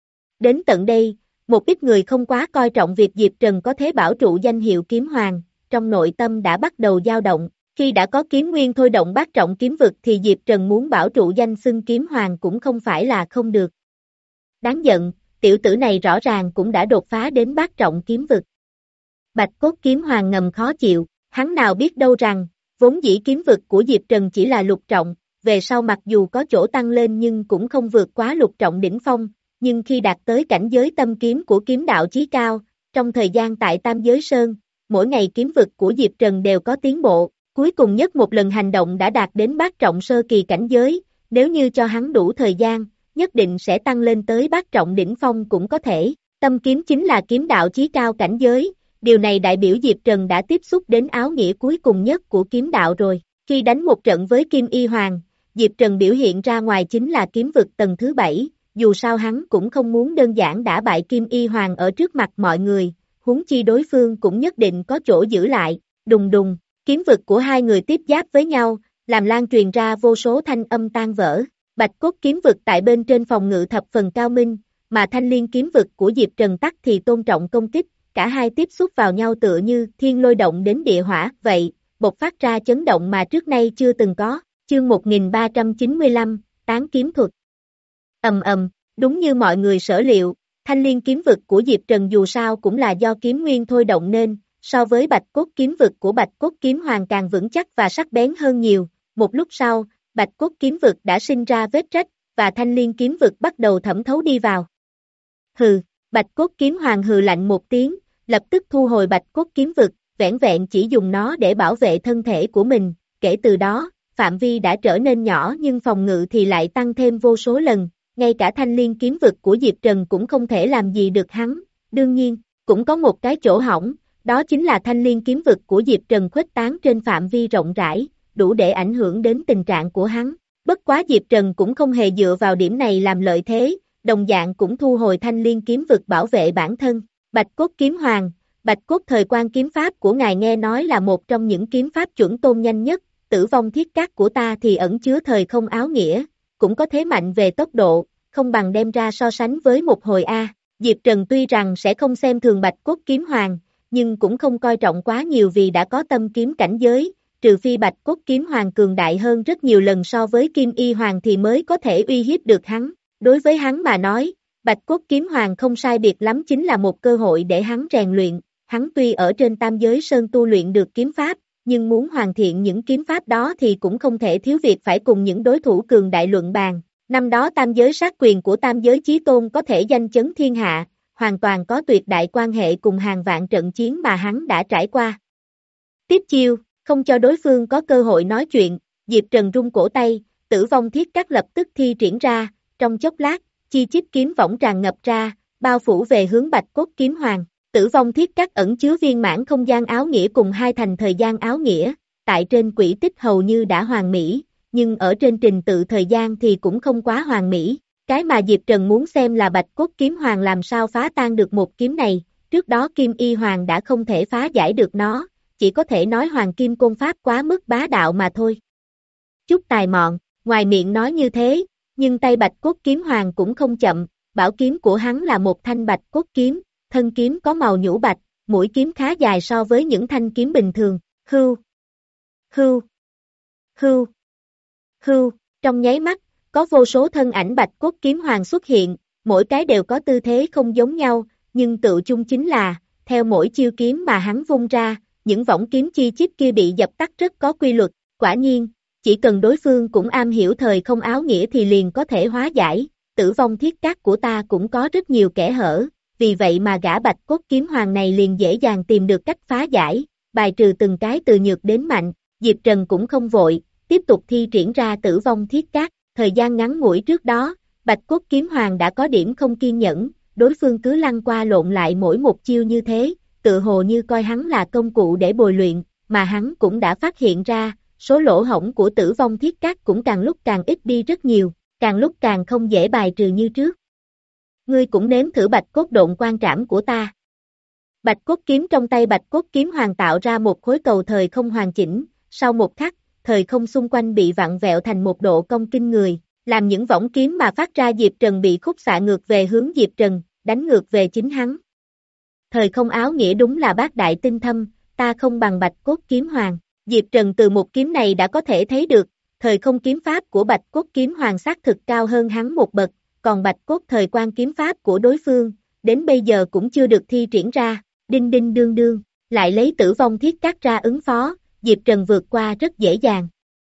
Đến tận đây, một ít người không quá coi trọng việc Diệp Trần có thế bảo trụ danh hiệu kiếm hoàng, trong nội tâm đã bắt đầu dao động, khi đã có kiếm nguyên thôi động bát trọng kiếm vực thì Diệp Trần muốn bảo trụ danh xưng kiếm hoàng cũng không phải là không được. Đáng giận, tiểu tử này rõ ràng cũng đã đột phá đến bát trọng kiếm vực. Bạch Cốt Kiếm Hoàng ngầm khó chịu, hắn nào biết đâu rằng, vốn dĩ kiếm vực của Diệp Trần chỉ là lục trọng, về sau mặc dù có chỗ tăng lên nhưng cũng không vượt quá lục trọng đỉnh phong, nhưng khi đạt tới cảnh giới tâm kiếm của kiếm đạo chí cao, trong thời gian tại Tam Giới Sơn, mỗi ngày kiếm vực của Diệp Trần đều có tiến bộ, cuối cùng nhất một lần hành động đã đạt đến bát trọng sơ kỳ cảnh giới, nếu như cho hắn đủ thời gian, nhất định sẽ tăng lên tới bát trọng đỉnh phong cũng có thể, tâm kiếm chính là kiếm đạo chí cao cảnh giới, điều này đại biểu Diệp Trần đã tiếp xúc đến áo nghĩa cuối cùng nhất của kiếm đạo rồi, khi đánh một trận với Kim Y Hoàng, Diệp Trần biểu hiện ra ngoài chính là kiếm vực tầng thứ bảy, dù sao hắn cũng không muốn đơn giản đả bại Kim Y Hoàng ở trước mặt mọi người, huống chi đối phương cũng nhất định có chỗ giữ lại, đùng đùng, kiếm vực của hai người tiếp giáp với nhau, làm lan truyền ra vô số thanh âm tan vỡ, Bạch Cốt kiếm vực tại bên trên phòng ngự thập phần cao minh, mà thanh liên kiếm vực của Diệp Trần tắc thì tôn trọng công kích, cả hai tiếp xúc vào nhau tựa như thiên lôi động đến địa hỏa, vậy, bộc phát ra chấn động mà trước nay chưa từng có, chương một nghìn ba trăm chín mươi lăm, tán kiếm thuật. Ầm ầm, đúng như mọi người sở liệu, thanh liên kiếm vực của Diệp Trần dù sao cũng là do kiếm nguyên thôi động nên, so với bạch cốt kiếm vực của bạch cốt kiếm hoàng càng vững chắc và sắc bén hơn nhiều, một lúc sau, bạch cốt kiếm vực đã sinh ra vết rách, và thanh liên kiếm vực bắt đầu thẩm thấu đi vào. Hừ, bạch cốt kiếm hoàng hừ lạnh một tiếng, lập tức thu hồi bạch cốt kiếm vực, vẻn vẹn chỉ dùng nó để bảo vệ thân thể của mình, kể từ đó, phạm vi đã trở nên nhỏ nhưng phòng ngự thì lại tăng thêm vô số lần, ngay cả thanh liên kiếm vực của Diệp Trần cũng không thể làm gì được hắn, đương nhiên, cũng có một cái chỗ hỏng, đó chính là thanh liên kiếm vực của Diệp Trần khuếch tán trên phạm vi rộng rãi, đủ để ảnh hưởng đến tình trạng của hắn, bất quá Diệp Trần cũng không hề dựa vào điểm này làm lợi thế, đồng dạng cũng thu hồi thanh liên kiếm vực bảo vệ bản thân, bạch cốt kiếm hoàng, bạch cốt thời quan kiếm pháp của ngài nghe nói là một trong những kiếm pháp chuẩn tôn nhanh nhất, tử vong thiết cát của ta thì ẩn chứa thời không áo nghĩa, cũng có thế mạnh về tốc độ, không bằng đem ra so sánh với một hồi A. Diệp Trần tuy rằng sẽ không xem thường bạch cốt kiếm hoàng, nhưng cũng không coi trọng quá nhiều vì đã có tâm kiếm cảnh giới, trừ phi bạch cốt kiếm hoàng cường đại hơn rất nhiều lần so với kim y hoàng thì mới có thể uy hiếp được hắn. Đối với hắn mà nói, bạch cốt kiếm hoàng không sai biệt lắm chính là một cơ hội để hắn rèn luyện, hắn tuy ở trên tam giới sơn tu luyện được kiếm pháp, nhưng muốn hoàn thiện những kiếm pháp đó thì cũng không thể thiếu việc phải cùng những đối thủ cường đại luận bàn. Năm đó tam giới sát quyền của tam giới chí tôn có thể danh chấn thiên hạ, hoàn toàn có tuyệt đại quan hệ cùng hàng vạn trận chiến mà hắn đã trải qua. Tiếp chiêu, không cho đối phương có cơ hội nói chuyện, Diệp Trần rung cổ tay, tử vong thiết cắt lập tức thi triển ra, trong chốc lát, chi chít kiếm võng tràn ngập ra, bao phủ về hướng bạch cốt kiếm hoàng. Tử vong thiết cắt ẩn chứa viên mãn không gian áo nghĩa cùng hai thành thời gian áo nghĩa, tại trên quỹ tích hầu như đã hoàn mỹ, nhưng ở trên trình tự thời gian thì cũng không quá hoàn mỹ. Cái mà Diệp Trần muốn xem là bạch cốt kiếm hoàng làm sao phá tan được một kiếm này, trước đó kim y hoàng đã không thể phá giải được nó, chỉ có thể nói hoàng kim côn pháp quá mức bá đạo mà thôi. Chút tài mọn, ngoài miệng nói như thế, nhưng tay bạch cốt kiếm hoàng cũng không chậm, bảo kiếm của hắn là một thanh bạch cốt kiếm, thân kiếm có màu nhũ bạch, mũi kiếm khá dài so với những thanh kiếm bình thường, hưu, hưu, hưu, hưu, trong nháy mắt, có vô số thân ảnh bạch cốt kiếm hoàng xuất hiện, mỗi cái đều có tư thế không giống nhau, nhưng tự chung chính là, theo mỗi chiêu kiếm mà hắn vung ra, những võng kiếm chi chít kia bị dập tắt rất có quy luật, quả nhiên, chỉ cần đối phương cũng am hiểu thời không áo nghĩa thì liền có thể hóa giải, tử vong thiết cát của ta cũng có rất nhiều kẽ hở, vì vậy mà gã bạch cốt kiếm hoàng này liền dễ dàng tìm được cách phá giải, bài trừ từng cái từ nhược đến mạnh, Diệp Trần cũng không vội, tiếp tục thi triển ra tử vong thiết cát, thời gian ngắn ngủi trước đó, bạch cốt kiếm hoàng đã có điểm không kiên nhẫn, đối phương cứ lăn qua lộn lại mỗi một chiêu như thế, tự hồ như coi hắn là công cụ để bồi luyện, mà hắn cũng đã phát hiện ra, số lỗ hổng của tử vong thiết cát cũng càng lúc càng ít đi rất nhiều, càng lúc càng không dễ bài trừ như trước. Ngươi cũng nếm thử bạch cốt độn quan trảm của ta. Bạch cốt kiếm trong tay bạch cốt kiếm hoàng tạo ra một khối cầu thời không hoàn chỉnh, sau một khắc, thời không xung quanh bị vặn vẹo thành một độ cong kinh người, làm những võng kiếm mà phát ra Diệp Trần bị khúc xạ ngược về hướng Diệp Trần, đánh ngược về chính hắn. Thời không áo nghĩa đúng là bác đại tinh thâm, ta không bằng bạch cốt kiếm hoàng, Diệp Trần từ một kiếm này đã có thể thấy được, thời không kiếm pháp của bạch cốt kiếm hoàng xác thực cao hơn hắn một bậc, còn bạch cốt thời quan kiếm pháp của đối phương, đến bây giờ cũng chưa được thi triển ra, đinh đinh đương đương, lại lấy tử vong thiết cát ra ứng phó, Diệp Trần vượt qua rất dễ dàng.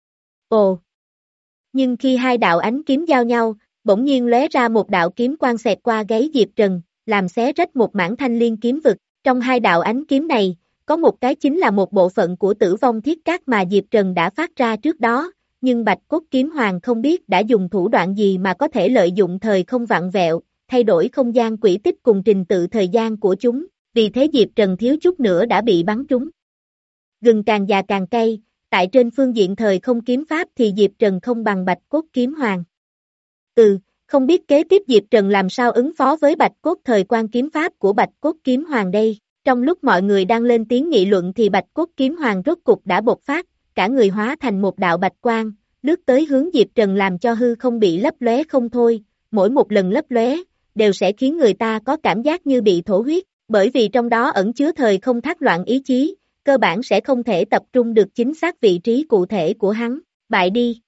Ồ! Nhưng khi hai đạo ánh kiếm giao nhau, bỗng nhiên lóe ra một đạo kiếm quang xẹt qua gáy Diệp Trần, làm xé rách một mảng thanh liên kiếm vực, trong hai đạo ánh kiếm này, có một cái chính là một bộ phận của tử vong thiết cát mà Diệp Trần đã phát ra trước đó, nhưng bạch cốt kiếm hoàng không biết đã dùng thủ đoạn gì mà có thể lợi dụng thời không vặn vẹo, thay đổi không gian quỹ tích cùng trình tự thời gian của chúng, vì thế Diệp Trần thiếu chút nữa đã bị bắn trúng. Gừng càng già càng cay, tại trên phương diện thời không kiếm pháp thì Diệp Trần không bằng bạch cốt kiếm hoàng. Ừ, không biết kế tiếp Diệp Trần làm sao ứng phó với bạch cốt thời quan kiếm pháp của bạch cốt kiếm hoàng đây, trong lúc mọi người đang lên tiếng nghị luận thì bạch cốt kiếm hoàng rốt cục đã bộc phát, cả người hóa thành một đạo bạch quang, lướt tới hướng Diệp Trần làm cho hư không bị lấp lóe không thôi, mỗi một lần lấp lóe, đều sẽ khiến người ta có cảm giác như bị thổ huyết, bởi vì trong đó ẩn chứa thời không thác loạn ý chí, cơ bản sẽ không thể tập trung được chính xác vị trí cụ thể của hắn, bại đi.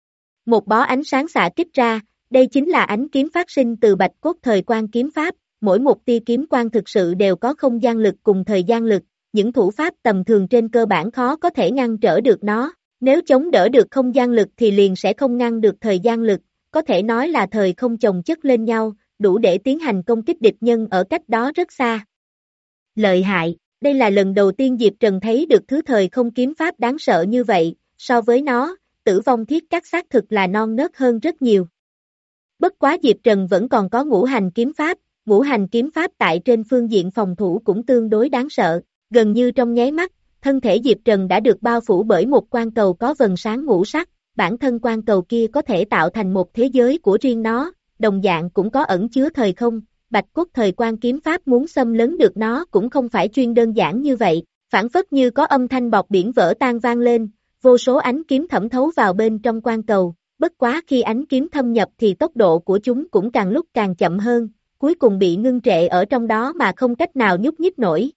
Một bó ánh sáng xạ kích ra, đây chính là ánh kiếm phát sinh từ bạch cốt thời quan kiếm pháp, mỗi một tia kiếm quang thực sự đều có không gian lực cùng thời gian lực, những thủ pháp tầm thường trên cơ bản khó có thể ngăn trở được nó, nếu chống đỡ được không gian lực thì liền sẽ không ngăn được thời gian lực, có thể nói là thời không chồng chất lên nhau, đủ để tiến hành công kích địch nhân ở cách đó rất xa. Lợi hại, đây là lần đầu tiên Diệp Trần thấy được thứ thời không kiếm pháp đáng sợ như vậy, so với nó, tử vong thiết các xác thực là non nớt hơn rất nhiều. Bất quá Diệp Trần vẫn còn có ngũ hành kiếm pháp, ngũ hành kiếm pháp tại trên phương diện phòng thủ cũng tương đối đáng sợ, gần như trong nháy mắt, thân thể Diệp Trần đã được bao phủ bởi một quang cầu có vầng sáng ngũ sắc, bản thân quang cầu kia có thể tạo thành một thế giới của riêng nó, đồng dạng cũng có ẩn chứa thời không, bạch cốt thời quan kiếm pháp muốn xâm lấn được nó cũng không phải chuyên đơn giản như vậy, phản phất như có âm thanh bọt biển vỡ tan vang lên, vô số ánh kiếm thẩm thấu vào bên trong quang cầu, bất quá khi ánh kiếm thâm nhập thì tốc độ của chúng cũng càng lúc càng chậm hơn, cuối cùng bị ngưng trệ ở trong đó mà không cách nào nhúc nhích nổi.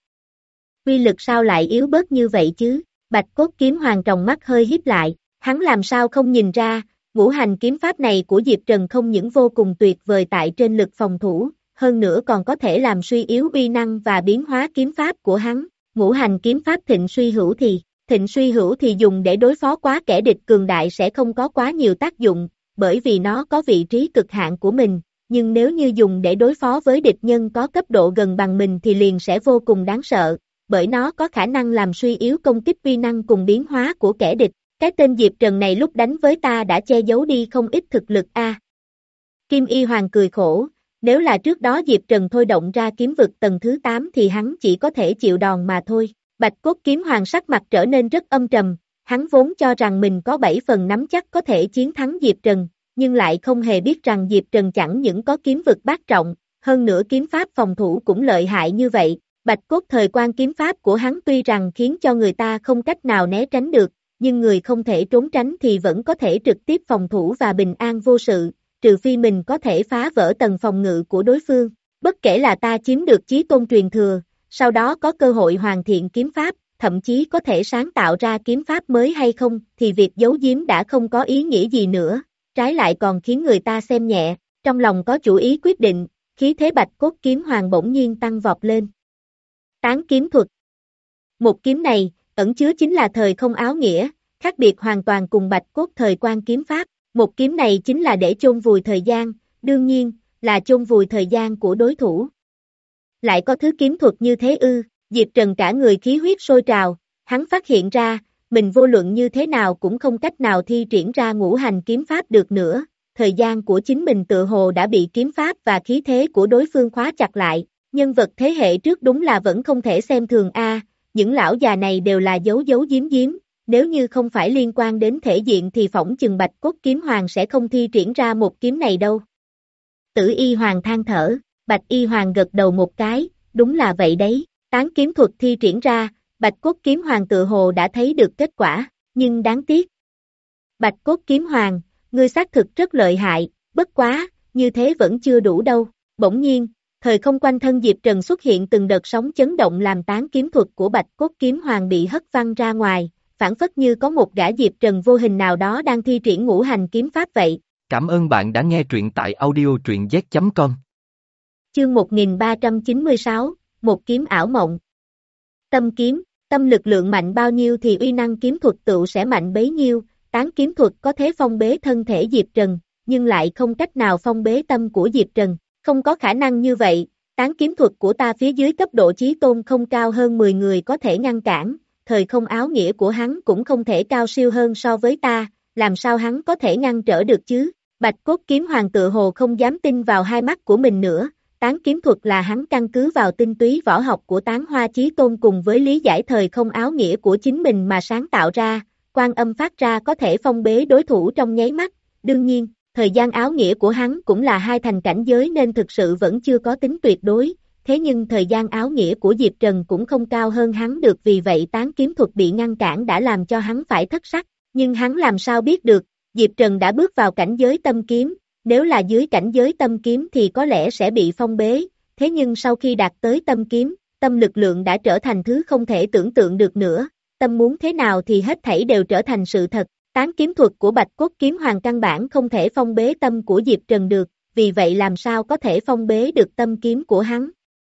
Uy lực sao lại yếu bớt như vậy chứ? Bạch cốt kiếm hoàng tròng mắt hơi híp lại, hắn làm sao không nhìn ra, ngũ hành kiếm pháp này của Diệp Trần không những vô cùng tuyệt vời tại trên lực phòng thủ, hơn nữa còn có thể làm suy yếu uy năng và biến hóa kiếm pháp của hắn. Ngũ hành kiếm pháp thịnh suy hữu thì, thịnh suy hữu thì dùng để đối phó quá kẻ địch cường đại sẽ không có quá nhiều tác dụng, bởi vì nó có vị trí cực hạn của mình, nhưng nếu như dùng để đối phó với địch nhân có cấp độ gần bằng mình thì liền sẽ vô cùng đáng sợ, bởi nó có khả năng làm suy yếu công kích uy năng cùng biến hóa của kẻ địch. Cái tên Diệp Trần này lúc đánh với ta đã che giấu đi không ít thực lực a. À. Kim Y Hoàng cười khổ, nếu là trước đó Diệp Trần thôi động ra kiếm vực tầng thứ tám thì hắn chỉ có thể chịu đòn mà thôi. Bạch cốt kiếm hoàng sắc mặt trở nên rất âm trầm, hắn vốn cho rằng mình có bảy phần nắm chắc có thể chiến thắng Diệp Trần, nhưng lại không hề biết rằng Diệp Trần chẳng những có kiếm vực bát trọng, hơn nữa kiếm pháp phòng thủ cũng lợi hại như vậy. Bạch cốt thời quan kiếm pháp của hắn tuy rằng khiến cho người ta không cách nào né tránh được, nhưng người không thể trốn tránh thì vẫn có thể trực tiếp phòng thủ và bình an vô sự, trừ phi mình có thể phá vỡ tầng phòng ngự của đối phương. Bất kể là ta chiếm được chí tôn truyền thừa, sau đó có cơ hội hoàn thiện kiếm pháp, thậm chí có thể sáng tạo ra kiếm pháp mới hay không, thì việc giấu giếm đã không có ý nghĩa gì nữa, trái lại còn khiến người ta xem nhẹ, trong lòng có chủ ý quyết định, khí thế bạch cốt kiếm hoàng bỗng nhiên tăng vọt lên. Tán kiếm thuật. Một kiếm này, ẩn chứa chính là thời không áo nghĩa, khác biệt hoàn toàn cùng bạch cốt thời quan kiếm pháp, một kiếm này chính là để chôn vùi thời gian, đương nhiên, là chôn vùi thời gian của đối thủ. Lại có thứ kiếm thuật như thế ư, Diệp Trần cả người khí huyết sôi trào, hắn phát hiện ra, mình vô luận như thế nào cũng không cách nào thi triển ra ngũ hành kiếm pháp được nữa, thời gian của chính mình tự hồ đã bị kiếm pháp và khí thế của đối phương khóa chặt lại, nhân vật thế hệ trước đúng là vẫn không thể xem thường a, những lão già này đều là giấu giấu giếm giếm, nếu như không phải liên quan đến thể diện thì phỏng chừng bạch cốt kiếm hoàng sẽ không thi triển ra một kiếm này đâu. Tử Y Hoàng than thở, Bạch Y Hoàng gật đầu một cái, đúng là vậy đấy, tán kiếm thuật thi triển ra, bạch cốt kiếm hoàng tự hồ đã thấy được kết quả, nhưng đáng tiếc. Bạch cốt kiếm hoàng, ngươi xác thực rất lợi hại, bất quá, như thế vẫn chưa đủ đâu, bỗng nhiên, thời không quanh thân Diệp Trần xuất hiện từng đợt sóng chấn động làm tán kiếm thuật của bạch cốt kiếm hoàng bị hất văng ra ngoài, phản phất như có một gã Diệp Trần vô hình nào đó đang thi triển ngũ hành kiếm pháp vậy. Cảm ơn bạn đã nghe truyện tại audio truyện z chấm com. Chương một nghìn ba trăm chín mươi sáu, một kiếm ảo mộng. Tâm kiếm, tâm lực lượng mạnh bao nhiêu thì uy năng kiếm thuật tựu sẽ mạnh bấy nhiêu, tán kiếm thuật có thế phong bế thân thể Diệp Trần, nhưng lại không cách nào phong bế tâm của Diệp Trần, không có khả năng như vậy, tán kiếm thuật của ta phía dưới cấp độ chí tôn không cao hơn mười người có thể ngăn cản, thời không áo nghĩa của hắn cũng không thể cao siêu hơn so với ta, làm sao hắn có thể ngăn trở được chứ? Bạch cốt kiếm hoàng tự hồ không dám tin vào hai mắt của mình nữa, tán kiếm thuật là hắn căn cứ vào tinh túy võ học của tán hoa chí tôn cùng với lý giải thời không áo nghĩa của chính mình mà sáng tạo ra, quan âm phát ra có thể phong bế đối thủ trong nháy mắt, đương nhiên, thời gian áo nghĩa của hắn cũng là hai thành cảnh giới nên thực sự vẫn chưa có tính tuyệt đối, thế nhưng thời gian áo nghĩa của Diệp Trần cũng không cao hơn hắn được, vì vậy tán kiếm thuật bị ngăn cản đã làm cho hắn phải thất sắc, nhưng hắn làm sao biết được, Diệp Trần đã bước vào cảnh giới tâm kiếm, Nếu là dưới cảnh giới tâm kiếm thì có lẽ sẽ bị phong bế, thế nhưng sau khi đạt tới tâm kiếm, tâm lực lượng đã trở thành thứ không thể tưởng tượng được nữa, tâm muốn thế nào thì hết thảy đều trở thành sự thật. Tán kiếm thuật của Bạch Cốt Kiếm Hoàng căn bản không thể phong bế tâm của Diệp Trần được, vì vậy làm sao có thể phong bế được tâm kiếm của hắn.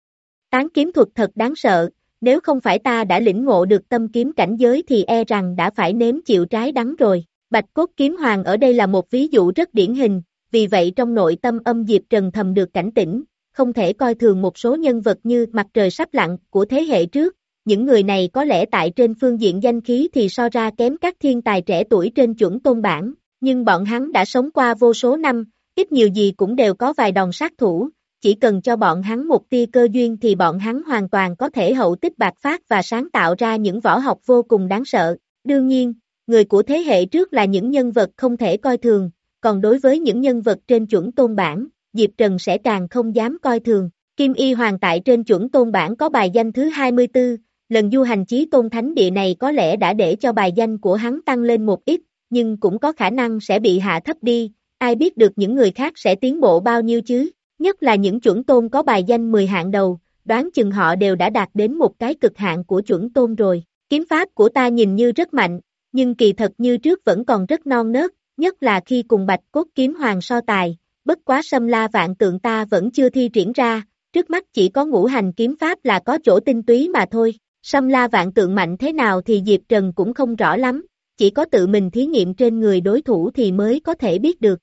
Tán kiếm thuật thật đáng sợ, nếu không phải ta đã lĩnh ngộ được tâm kiếm cảnh giới thì e rằng đã phải nếm chịu trái đắng rồi. Bạch Cốt Kiếm Hoàng ở đây là một ví dụ rất điển hình, vì vậy trong nội tâm âm Diệp Trần thầm được cảnh tỉnh, không thể coi thường một số nhân vật như Mặt Trời Sắp Lặn của thế hệ trước. Những người này có lẽ tại trên phương diện danh khí thì so ra kém các thiên tài trẻ tuổi trên chuẩn tôn bảng, nhưng bọn hắn đã sống qua vô số năm, ít nhiều gì cũng đều có vài đòn sát thủ, chỉ cần cho bọn hắn một tia cơ duyên thì bọn hắn hoàn toàn có thể hậu tích bạc phát và sáng tạo ra những võ học vô cùng đáng sợ. Đương nhiên, người của thế hệ trước là những nhân vật không thể coi thường, còn đối với những nhân vật trên chuẩn tôn bảng, Diệp Trần sẽ càng không dám coi thường. Kim Y Hoàng tại trên chuẩn tôn bảng có bài danh thứ hai mươi tư, lần du hành chí tôn thánh địa này có lẽ đã để cho bài danh của hắn tăng lên một ít, nhưng cũng có khả năng sẽ bị hạ thấp đi, ai biết được những người khác sẽ tiến bộ bao nhiêu chứ, nhất là những chuẩn tôn có bài danh mười hạng đầu, đoán chừng họ đều đã đạt đến một cái cực hạn của chuẩn tôn rồi. Kiếm pháp của ta nhìn như rất mạnh, nhưng kỳ thật như trước vẫn còn rất non nớt, nhất là khi cùng Bạch Cốt Kiếm Hoàng so tài, bất quá Sâm La Vạn Tượng ta vẫn chưa thi triển ra, trước mắt chỉ có ngũ hành kiếm pháp là có chỗ tinh túy mà thôi. Sâm La Vạn Tượng mạnh thế nào thì Diệp Trần cũng không rõ lắm, chỉ có tự mình thí nghiệm trên người đối thủ thì mới có thể biết được.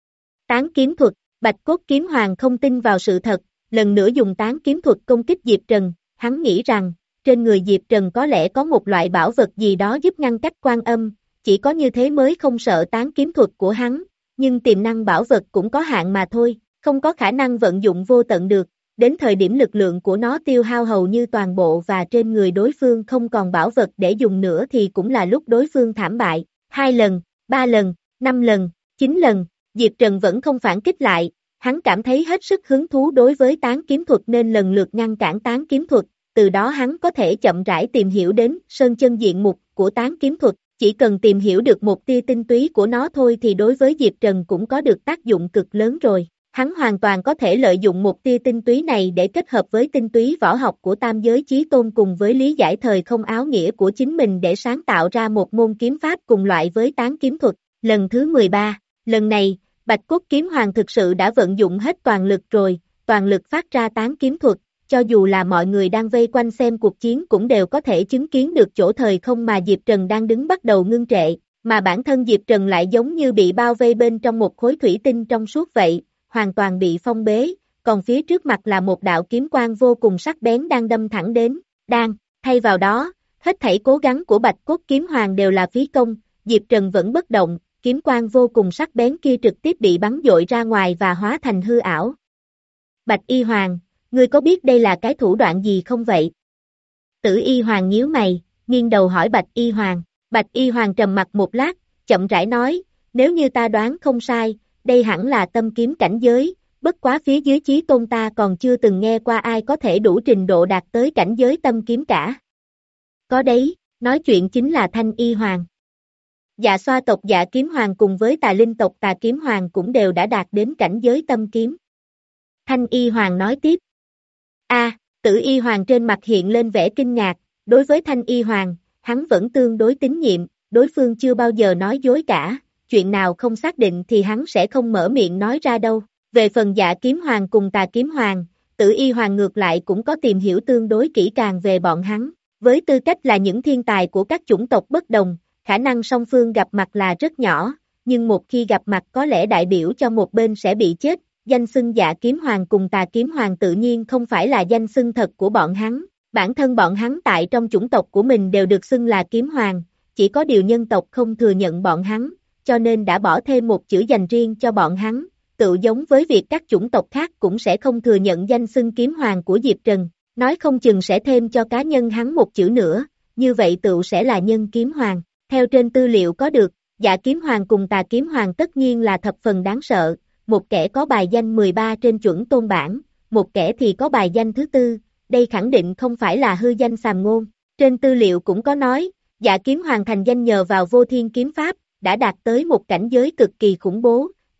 Tán kiếm thuật, Bạch Cốt Kiếm Hoàng không tin vào sự thật, lần nữa dùng tán kiếm thuật công kích Diệp Trần, hắn nghĩ rằng, trên người Diệp Trần có lẽ có một loại bảo vật gì đó giúp ngăn cách quan âm, chỉ có như thế mới không sợ tán kiếm thuật của hắn, nhưng tiềm năng bảo vật cũng có hạn mà thôi, không có khả năng vận dụng vô tận được. Đến thời điểm lực lượng của nó tiêu hao hầu như toàn bộ và trên người đối phương không còn bảo vật để dùng nữa thì cũng là lúc đối phương thảm bại. Hai lần, ba lần, năm lần, chín lần, Diệp Trần vẫn không phản kích lại, hắn cảm thấy hết sức hứng thú đối với tán kiếm thuật nên lần lượt ngăn cản tán kiếm thuật, từ đó hắn có thể chậm rãi tìm hiểu đến sơn chân diện mục của tán kiếm thuật, chỉ cần tìm hiểu được một tia tinh túy của nó thôi thì đối với Diệp Trần cũng có được tác dụng cực lớn rồi. Hắn hoàn toàn có thể lợi dụng một tia tinh túy này để kết hợp với tinh túy võ học của tam giới chí tôn cùng với lý giải thời không áo nghĩa của chính mình để sáng tạo ra một môn kiếm pháp cùng loại với tán kiếm thuật. Lần thứ mười ba, lần này, Bạch Cốt Kiếm Hoàng thực sự đã vận dụng hết toàn lực rồi, toàn lực phát ra tán kiếm thuật, cho dù là mọi người đang vây quanh xem cuộc chiến cũng đều có thể chứng kiến được chỗ thời không mà Diệp Trần đang đứng bắt đầu ngưng trệ, mà bản thân Diệp Trần lại giống như bị bao vây bên trong một khối thủy tinh trong suốt vậy, hoàn toàn bị phong bế, còn phía trước mặt là một đạo kiếm quang vô cùng sắc bén đang đâm thẳng đến, đang, thay vào đó, hết thảy cố gắng của Bạch Cốt Kiếm Hoàng đều là phí công, Diệp Trần vẫn bất động, kiếm quang vô cùng sắc bén kia trực tiếp bị bắn dội ra ngoài và hóa thành hư ảo. Bạch Y Hoàng, ngươi có biết đây là cái thủ đoạn gì không vậy? Tử Y Hoàng nhíu mày, nghiêng đầu hỏi Bạch Y Hoàng, Bạch Y Hoàng trầm mặt một lát, chậm rãi nói, nếu như ta đoán không sai, đây hẳn là tâm kiếm cảnh giới, bất quá phía dưới chí tôn ta còn chưa từng nghe qua ai có thể đủ trình độ đạt tới cảnh giới tâm kiếm cả. Có đấy, nói chuyện chính là Thanh Y Hoàng. Dạ xoa tộc Dạ Kiếm Hoàng cùng với Tà Linh tộc Tà Kiếm Hoàng cũng đều đã đạt đến cảnh giới tâm kiếm. Thanh Y Hoàng nói tiếp. A, à, Tử Y Hoàng trên mặt hiện lên vẻ kinh ngạc, đối với Thanh Y Hoàng, hắn vẫn tương đối tín nhiệm, đối phương chưa bao giờ nói dối cả, chuyện nào không xác định thì hắn sẽ không mở miệng nói ra đâu. Về phần Dạ Kiếm Hoàng cùng Tà Kiếm Hoàng, Tử Y Hoàng ngược lại cũng có tìm hiểu tương đối kỹ càng về bọn hắn, với tư cách là những thiên tài của các chủng tộc bất đồng, khả năng song phương gặp mặt là rất nhỏ, nhưng một khi gặp mặt có lẽ đại biểu cho một bên sẽ bị chết. Danh xưng Dạ Kiếm Hoàng cùng Tà Kiếm Hoàng tự nhiên không phải là danh xưng thật của bọn hắn, bản thân bọn hắn tại trong chủng tộc của mình đều được xưng là Kiếm Hoàng, chỉ có điều nhân tộc không thừa nhận bọn hắn, cho nên đã bỏ thêm một chữ dành riêng cho bọn hắn, tự giống với việc các chủng tộc khác cũng sẽ không thừa nhận danh xưng Kiếm Hoàng của Diệp Trần, nói không chừng sẽ thêm cho cá nhân hắn một chữ nữa, như vậy tự sẽ là Nhân Kiếm Hoàng. Theo trên tư liệu có được, Dạ Kiếm Hoàng cùng Tà Kiếm Hoàng tất nhiên là thập phần đáng sợ, một kẻ có bài danh mười ba trên chuẩn tôn bảng, một kẻ thì có bài danh thứ tư, đây khẳng định không phải là hư danh xàm ngôn. Trên tư liệu cũng có nói, Dạ Kiếm Hoàng thành danh nhờ vào vô thiên kiếm pháp, đã đạt tới một cảnh giới cực kỳ khủng bố,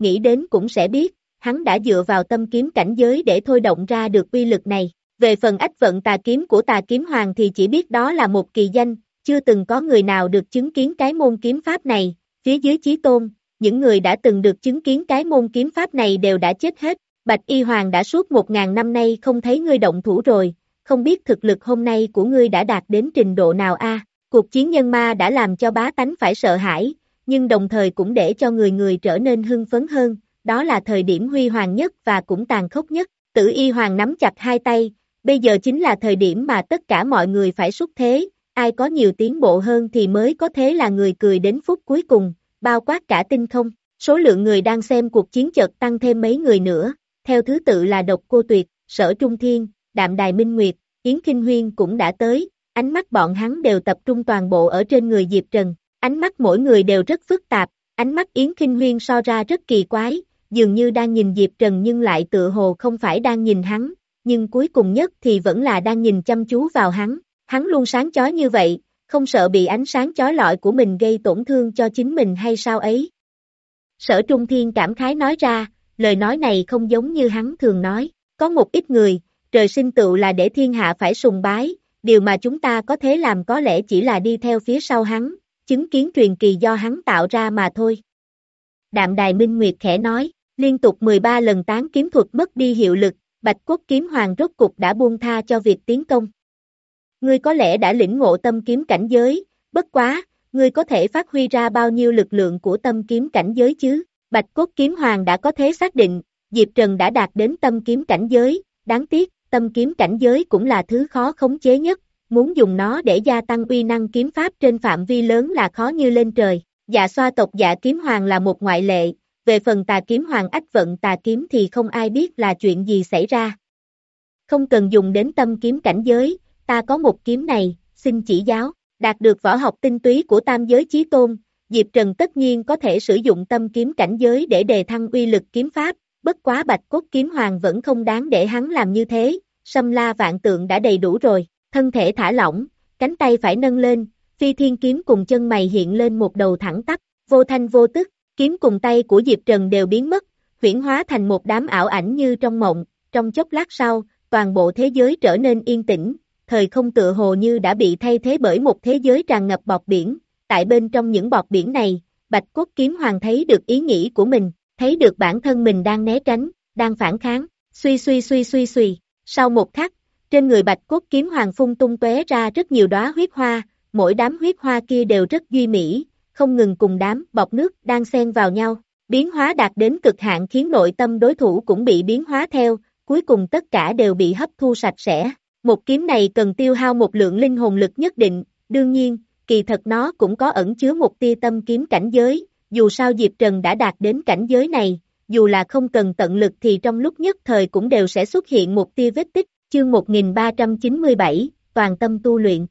nghĩ đến cũng sẽ biết, hắn đã dựa vào tâm kiếm cảnh giới để thôi động ra được uy lực này. Về phần ách vận tà kiếm của tà kiếm hoàng thì chỉ biết đó là một kỳ danh, chưa từng có người nào được chứng kiến cái môn kiếm pháp này. Phía dưới Chí Tôn, những người đã từng được chứng kiến cái môn kiếm pháp này đều đã chết hết. Bạch Y Hoàng đã suốt một ngàn năm nay không thấy ngươi động thủ rồi, không biết thực lực hôm nay của ngươi đã đạt đến trình độ nào a? Cuộc chiến nhân ma đã làm cho bá tánh phải sợ hãi, nhưng đồng thời cũng để cho người người trở nên hưng phấn hơn, đó là thời điểm huy hoàng nhất và cũng tàn khốc nhất. Tử Y Hoàng nắm chặt hai tay, bây giờ chính là thời điểm mà tất cả mọi người phải xuất thế, ai có nhiều tiến bộ hơn thì mới có thế là người cười đến phút cuối cùng, bao quát cả tinh không. Số lượng người đang xem cuộc chiến chợt tăng thêm mấy người nữa, theo thứ tự là Độc Cô Tuyệt, Sở Trung Thiên, Đạm Đài Minh Nguyệt, Yến Kinh Huyên cũng đã tới, ánh mắt bọn hắn đều tập trung toàn bộ ở trên người Diệp Trần, ánh mắt mỗi người đều rất phức tạp, ánh mắt Yến Kinh Huyên so ra rất kỳ quái, dường như đang nhìn Diệp Trần nhưng lại tựa hồ không phải đang nhìn hắn, nhưng cuối cùng nhất thì vẫn là đang nhìn chăm chú vào hắn, hắn luôn sáng chói như vậy, không sợ bị ánh sáng chói lọi của mình gây tổn thương cho chính mình hay sao ấy. Sở Trung Thiên cảm khái nói ra, lời nói này không giống như hắn thường nói, có một ít người, trời sinh tựu là để thiên hạ phải sùng bái, điều mà chúng ta có thể làm có lẽ chỉ là đi theo phía sau hắn, chứng kiến truyền kỳ do hắn tạo ra mà thôi. Đạm Đài Minh Nguyệt khẽ nói, liên tục mười ba lần tán kiếm thuật mất đi hiệu lực, Bạch Cốt Kiếm Hoàng rốt cục đã buông tha cho việc tiến công. Ngươi có lẽ đã lĩnh ngộ tâm kiếm cảnh giới, bất quá, ngươi có thể phát huy ra bao nhiêu lực lượng của tâm kiếm cảnh giới chứ? Bạch Cốt Kiếm Hoàng đã có thế xác định, Diệp Trần đã đạt đến tâm kiếm cảnh giới, đáng tiếc, tâm kiếm cảnh giới cũng là thứ khó khống chế nhất, muốn dùng nó để gia tăng uy năng kiếm pháp trên phạm vi lớn là khó như lên trời. Dạ Xoa tộc Dạ Kiếm Hoàng là một ngoại lệ, về phần Tà Kiếm Hoàng ách vận tà kiếm thì không ai biết là chuyện gì xảy ra. Không cần dùng đến tâm kiếm cảnh giới, ta có một kiếm này, xin chỉ giáo, đạt được võ học tinh túy của tam giới chí tôn, Diệp Trần tất nhiên có thể sử dụng tâm kiếm cảnh giới để đề thăng uy lực kiếm pháp, bất quá Bạch Cốt Kiếm Hoàng vẫn không đáng để hắn làm như thế, Sâm La Vạn Tượng đã đầy đủ rồi, thân thể thả lỏng, cánh tay phải nâng lên, Phi Thiên Kiếm cùng chân mày hiện lên một đầu thẳng tắp, vô thanh vô tức, kiếm cùng tay của Diệp Trần đều biến mất, huyễn hóa thành một đám ảo ảnh như trong mộng, trong chốc lát sau, toàn bộ thế giới trở nên yên tĩnh, thời không tựa hồ như đã bị thay thế bởi một thế giới tràn ngập bọt biển, tại bên trong những bọt biển này, Bạch Cốt Kiếm Hoàng thấy được ý nghĩ của mình, thấy được bản thân mình đang né tránh, đang phản kháng, suy suy suy suy suy, sau một khắc, trên người Bạch Cốt Kiếm Hoàng phun tung tóe ra rất nhiều đóa huyết hoa, mỗi đám huyết hoa kia đều rất duy mỹ, không ngừng cùng đám bọt nước đang xen vào nhau, biến hóa đạt đến cực hạn khiến nội tâm đối thủ cũng bị biến hóa theo, cuối cùng tất cả đều bị hấp thu sạch sẽ. Một kiếm này cần tiêu hao một lượng linh hồn lực nhất định, đương nhiên, kỳ thật nó cũng có ẩn chứa một tia tâm kiếm cảnh giới, dù sao Diệp Trần đã đạt đến cảnh giới này, dù là không cần tận lực thì trong lúc nhất thời cũng đều sẽ xuất hiện một tia vết tích, chương một nghìn ba trăm chín mươi bảy, toàn tâm tu luyện.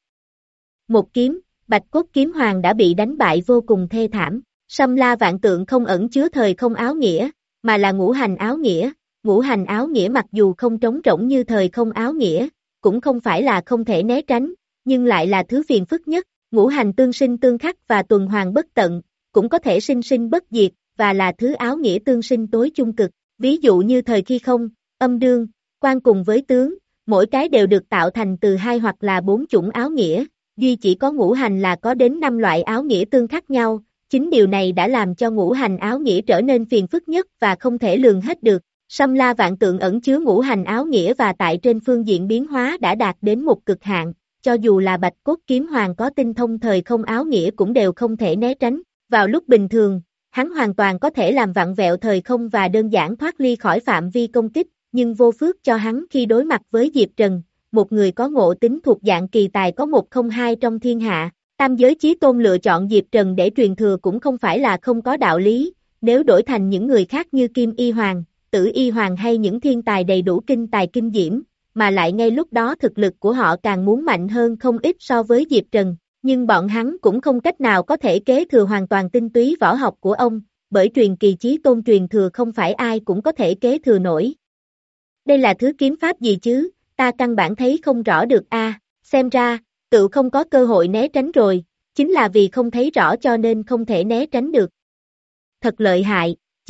Một kiếm, Bạch Cốt Kiếm Hoàng đã bị đánh bại vô cùng thê thảm, Sâm La Vạn Tượng không ẩn chứa thời không áo nghĩa, mà là ngũ hành áo nghĩa, ngũ hành áo nghĩa mặc dù không trống rỗng như thời không áo nghĩa, cũng không phải là không thể né tránh, nhưng lại là thứ phiền phức nhất, ngũ hành tương sinh tương khắc và tuần hoàn bất tận, cũng có thể sinh sinh bất diệt, và là thứ áo nghĩa tương sinh tối chung cực, ví dụ như thời khi không, âm đương, quan cùng với tướng, mỗi cái đều được tạo thành từ hai hoặc là bốn chủng áo nghĩa, duy chỉ có ngũ hành là có đến năm loại áo nghĩa tương khắc nhau, chính điều này đã làm cho ngũ hành áo nghĩa trở nên phiền phức nhất và không thể lường hết được. Sâm La Vạn Tượng ẩn chứa ngũ hành áo nghĩa và tại trên phương diện biến hóa đã đạt đến một cực hạn, cho dù là Bạch Cốt Kiếm Hoàng có tinh thông thời không áo nghĩa cũng đều không thể né tránh. Vào lúc bình thường, hắn hoàn toàn có thể làm vặn vẹo thời không và đơn giản thoát ly khỏi phạm vi công kích, nhưng vô phước cho hắn khi đối mặt với Diệp Trần, một người có ngộ tính thuộc dạng kỳ tài có một không hai trong thiên hạ. Tam giới chí tôn lựa chọn Diệp Trần để truyền thừa cũng không phải là không có đạo lý, nếu đổi thành những người khác như Kim Y Hoàng, Tử Y Hoàng hay những thiên tài đầy đủ kinh tài kinh diễm, mà lại ngay lúc đó thực lực của họ càng muốn mạnh hơn không ít so với Diệp Trần, nhưng bọn hắn cũng không cách nào có thể kế thừa hoàn toàn tinh túy võ học của ông, bởi truyền kỳ chí tôn truyền thừa không phải ai cũng có thể kế thừa nổi. Đây là thứ kiếm pháp gì chứ, ta căn bản thấy không rõ được a, xem ra, tự không có cơ hội né tránh rồi, chính là vì không thấy rõ cho nên không thể né tránh được. Thật lợi hại,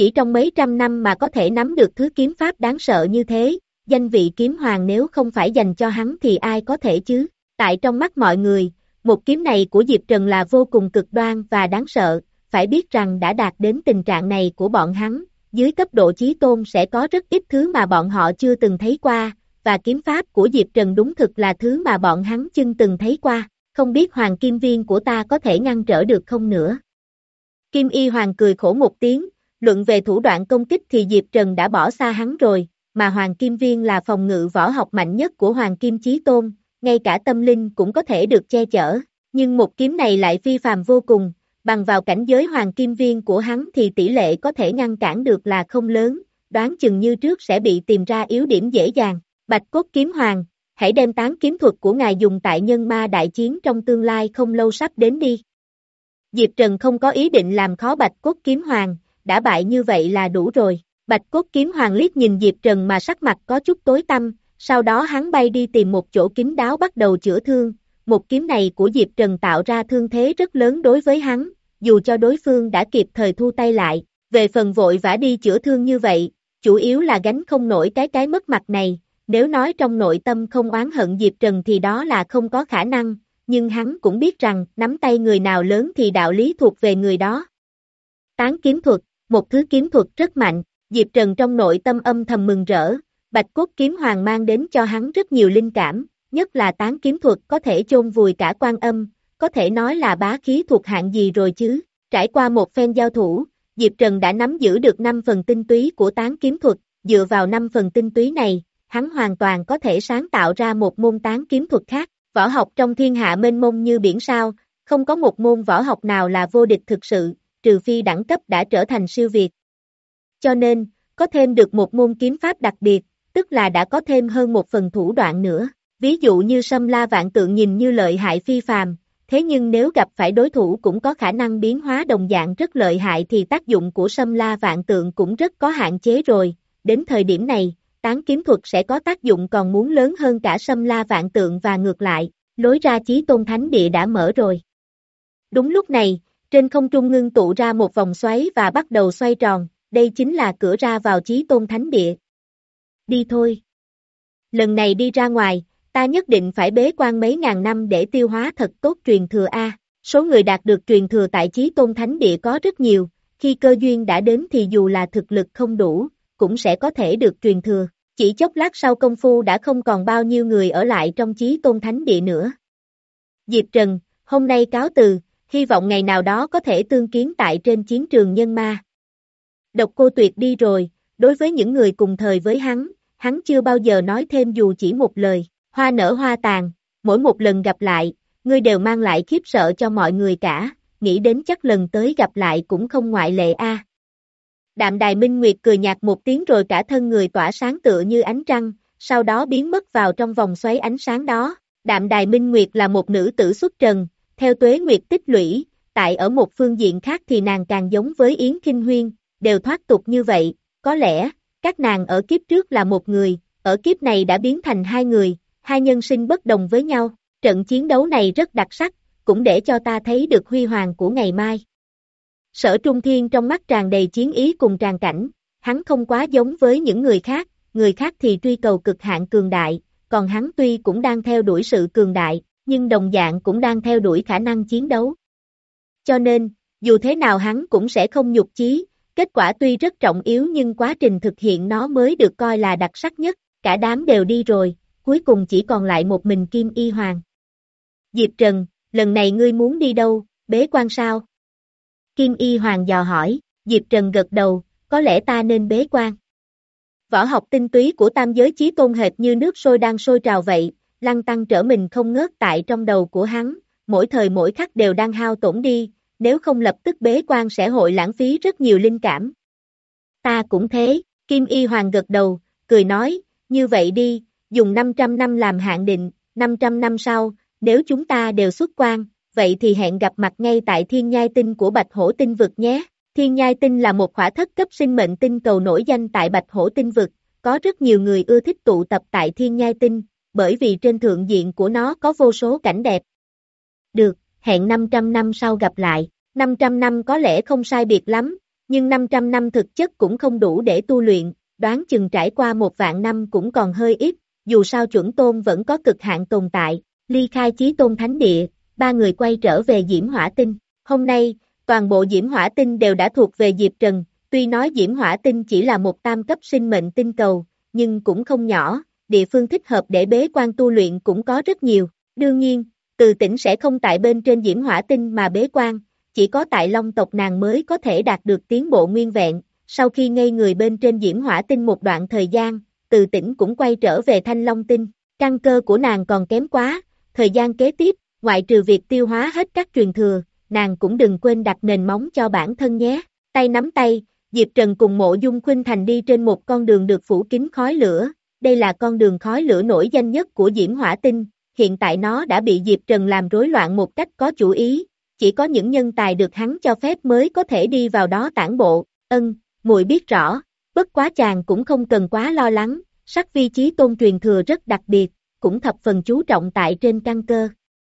chỉ trong mấy trăm năm mà có thể nắm được thứ kiếm pháp đáng sợ như thế, danh vị kiếm hoàng nếu không phải dành cho hắn thì ai có thể chứ, tại trong mắt mọi người, một kiếm này của Diệp Trần là vô cùng cực đoan và đáng sợ, phải biết rằng đã đạt đến tình trạng này của bọn hắn, dưới cấp độ chí tôn sẽ có rất ít thứ mà bọn họ chưa từng thấy qua, và kiếm pháp của Diệp Trần đúng thực là thứ mà bọn hắn chưa từng thấy qua, không biết hoàng kim viên của ta có thể ngăn trở được không nữa. Kim Y Hoàng cười khổ một tiếng, luận về thủ đoạn công kích thì Diệp Trần đã bỏ xa hắn rồi, mà hoàng kim viên là phòng ngự võ học mạnh nhất của hoàng kim chí tôn, ngay cả tâm linh cũng có thể được che chở, nhưng một kiếm này lại phi phàm vô cùng, bằng vào cảnh giới hoàng kim viên của hắn thì tỷ lệ có thể ngăn cản được là không lớn, đoán chừng như trước sẽ bị tìm ra yếu điểm dễ dàng. Bạch Cốt Kiếm Hoàng, hãy đem tán kiếm thuật của ngài dùng tại nhân ma đại chiến trong tương lai không lâu sắp đến đi. Diệp Trần không có ý định làm khó Bạch Cốt Kiếm Hoàng, đã bại như vậy là đủ rồi. Bạch Cốt Kiếm Hoàng liếc nhìn Diệp Trần mà sắc mặt có chút tối tăm, sau đó hắn bay đi tìm một chỗ kín đáo bắt đầu chữa thương. Một kiếm này của Diệp Trần tạo ra thương thế rất lớn đối với hắn, dù cho đối phương đã kịp thời thu tay lại, về phần vội vã đi chữa thương như vậy, chủ yếu là gánh không nổi cái cái mất mặt này, nếu nói trong nội tâm không oán hận Diệp Trần thì đó là không có khả năng, nhưng hắn cũng biết rằng nắm tay người nào lớn thì đạo lý thuộc về người đó. Tán kiếm thuật, một thứ kiếm thuật rất mạnh, Diệp Trần trong nội tâm âm thầm mừng rỡ, Bạch Cốt Kiếm Hoàng mang đến cho hắn rất nhiều linh cảm, nhất là tán kiếm thuật có thể chôn vùi cả Quan Âm, có thể nói là bá khí thuộc hạng gì rồi chứ. Trải qua một phen giao thủ, Diệp Trần đã nắm giữ được năm phần tinh túy của tán kiếm thuật, dựa vào năm phần tinh túy này, hắn hoàn toàn có thể sáng tạo ra một môn tán kiếm thuật khác. Võ học trong thiên hạ mênh mông như biển sao, không có một môn võ học nào là vô địch thực sự, trừ phi đẳng cấp đã trở thành siêu việt. Cho nên, có thêm được một môn kiếm pháp đặc biệt, tức là đã có thêm hơn một phần thủ đoạn nữa. Ví dụ như Sâm La Vạn Tượng nhìn như lợi hại phi phàm, thế nhưng nếu gặp phải đối thủ cũng có khả năng biến hóa đồng dạng rất lợi hại thì tác dụng của Sâm La Vạn Tượng cũng rất có hạn chế rồi. Đến thời điểm này, tán kiếm thuật sẽ có tác dụng còn muốn lớn hơn cả Sâm La Vạn Tượng và ngược lại, lối ra Chí Tôn Thánh Địa đã mở rồi. Đúng lúc này, trên không trung ngưng tụ ra một vòng xoáy và bắt đầu xoay tròn, đây chính là cửa ra vào Chí Tôn Thánh Địa. Đi thôi. Lần này đi ra ngoài, ta nhất định phải bế quan mấy ngàn năm để tiêu hóa thật tốt truyền thừa A. Số người đạt được truyền thừa tại Chí Tôn Thánh Địa có rất nhiều, khi cơ duyên đã đến thì dù là thực lực không đủ, cũng sẽ có thể được truyền thừa. Chỉ chốc lát sau công phu đã không còn bao nhiêu người ở lại trong Chí Tôn Thánh Địa nữa. Diệp Trần, hôm nay cáo từ, hy vọng ngày nào đó có thể tương kiến tại trên chiến trường nhân ma. Độc Cô Tuyệt đi rồi, đối với những người cùng thời với hắn, hắn chưa bao giờ nói thêm dù chỉ một lời. Hoa nở hoa tàn, mỗi một lần gặp lại, ngươi đều mang lại khiếp sợ cho mọi người cả, nghĩ đến chắc lần tới gặp lại cũng không ngoại lệ a. À. Đạm Đài Minh Nguyệt cười nhạt một tiếng rồi cả thân người tỏa sáng tựa như ánh trăng, sau đó biến mất vào trong vòng xoáy ánh sáng đó. Đạm Đài Minh Nguyệt là một nữ tử xuất trần, theo tuế nguyệt tích lũy, tại ở một phương diện khác thì nàng càng giống với Yến Kinh Huyên, đều thoát tục như vậy, có lẽ, các nàng ở kiếp trước là một người, ở kiếp này đã biến thành hai người. Hai nhân sinh bất đồng với nhau, trận chiến đấu này rất đặc sắc, cũng để cho ta thấy được huy hoàng của ngày mai. Sở Trung Thiên trong mắt tràn đầy chiến ý cùng tràn cảnh, hắn không quá giống với những người khác, người khác thì truy cầu cực hạn cường đại, còn hắn tuy cũng đang theo đuổi sự cường đại, nhưng đồng dạng cũng đang theo đuổi khả năng chiến đấu. Cho nên, dù thế nào hắn cũng sẽ không nhục chí, kết quả tuy rất trọng yếu nhưng quá trình thực hiện nó mới được coi là đặc sắc nhất, cả đám đều đi rồi. Cuối cùng chỉ còn lại một mình Kim Y Hoàng. Diệp Trần, lần này ngươi muốn đi đâu, bế quan sao? Kim Y Hoàng dò hỏi, Diệp Trần gật đầu, có lẽ ta nên bế quan. Võ học tinh túy của tam giới chí tôn hệt như nước sôi đang sôi trào vậy, lăn tăng trở mình không ngớt tại trong đầu của hắn, mỗi thời mỗi khắc đều đang hao tổn đi, nếu không lập tức bế quan sẽ hội lãng phí rất nhiều linh cảm. Ta cũng thế, Kim Y Hoàng gật đầu, cười nói, như vậy đi. Dùng năm trăm năm làm hạn định, năm trăm năm sau, nếu chúng ta đều xuất quan, vậy thì hẹn gặp mặt ngay tại Thiên Nhai Tinh của Bạch Hổ Tinh Vực nhé. Thiên Nhai Tinh là một khỏa thất cấp sinh mệnh tinh cầu nổi danh tại Bạch Hổ Tinh Vực, có rất nhiều người ưa thích tụ tập tại Thiên Nhai Tinh, bởi vì trên thượng diện của nó có vô số cảnh đẹp. Được, hẹn năm trăm năm sau gặp lại, năm trăm năm có lẽ không sai biệt lắm, nhưng năm trăm năm thực chất cũng không đủ để tu luyện, đoán chừng trải qua một vạn năm cũng còn hơi ít, dù sao chuẩn tôn vẫn có cực hạn tồn tại. Ly khai Chí Tôn Thánh Địa, ba người quay trở về Diễm Hỏa Tinh. Hôm nay, toàn bộ Diễm Hỏa Tinh đều đã thuộc về Diệp Trần, tuy nói Diễm Hỏa Tinh chỉ là một tam cấp sinh mệnh tinh cầu, nhưng cũng không nhỏ, địa phương thích hợp để bế quan tu luyện cũng có rất nhiều. Đương nhiên, Từ Tĩnh sẽ không tại bên trên Diễm Hỏa Tinh mà bế quan, chỉ có tại Long tộc nàng mới có thể đạt được tiến bộ nguyên vẹn. Sau khi ngây người bên trên Diễm Hỏa Tinh một đoạn thời gian, Từ Tĩnh cũng quay trở về Thanh Long Tinh, căn cơ của nàng còn kém quá, thời gian kế tiếp, ngoại trừ việc tiêu hóa hết các truyền thừa, nàng cũng đừng quên đặt nền móng cho bản thân nhé. Tay nắm tay, Diệp Trần cùng Mộ Dung Khuynh Thành đi trên một con đường được phủ kín khói lửa, đây là con đường khói lửa nổi danh nhất của Diễm Hỏa Tinh, hiện tại nó đã bị Diệp Trần làm rối loạn một cách có chủ ý, chỉ có những nhân tài được hắn cho phép mới có thể đi vào đó tản bộ. Ân, muội biết rõ, bất quá chàng cũng không cần quá lo lắng, sắc vi chí tôn truyền thừa rất đặc biệt, cũng thập phần chú trọng tại trên căn cơ.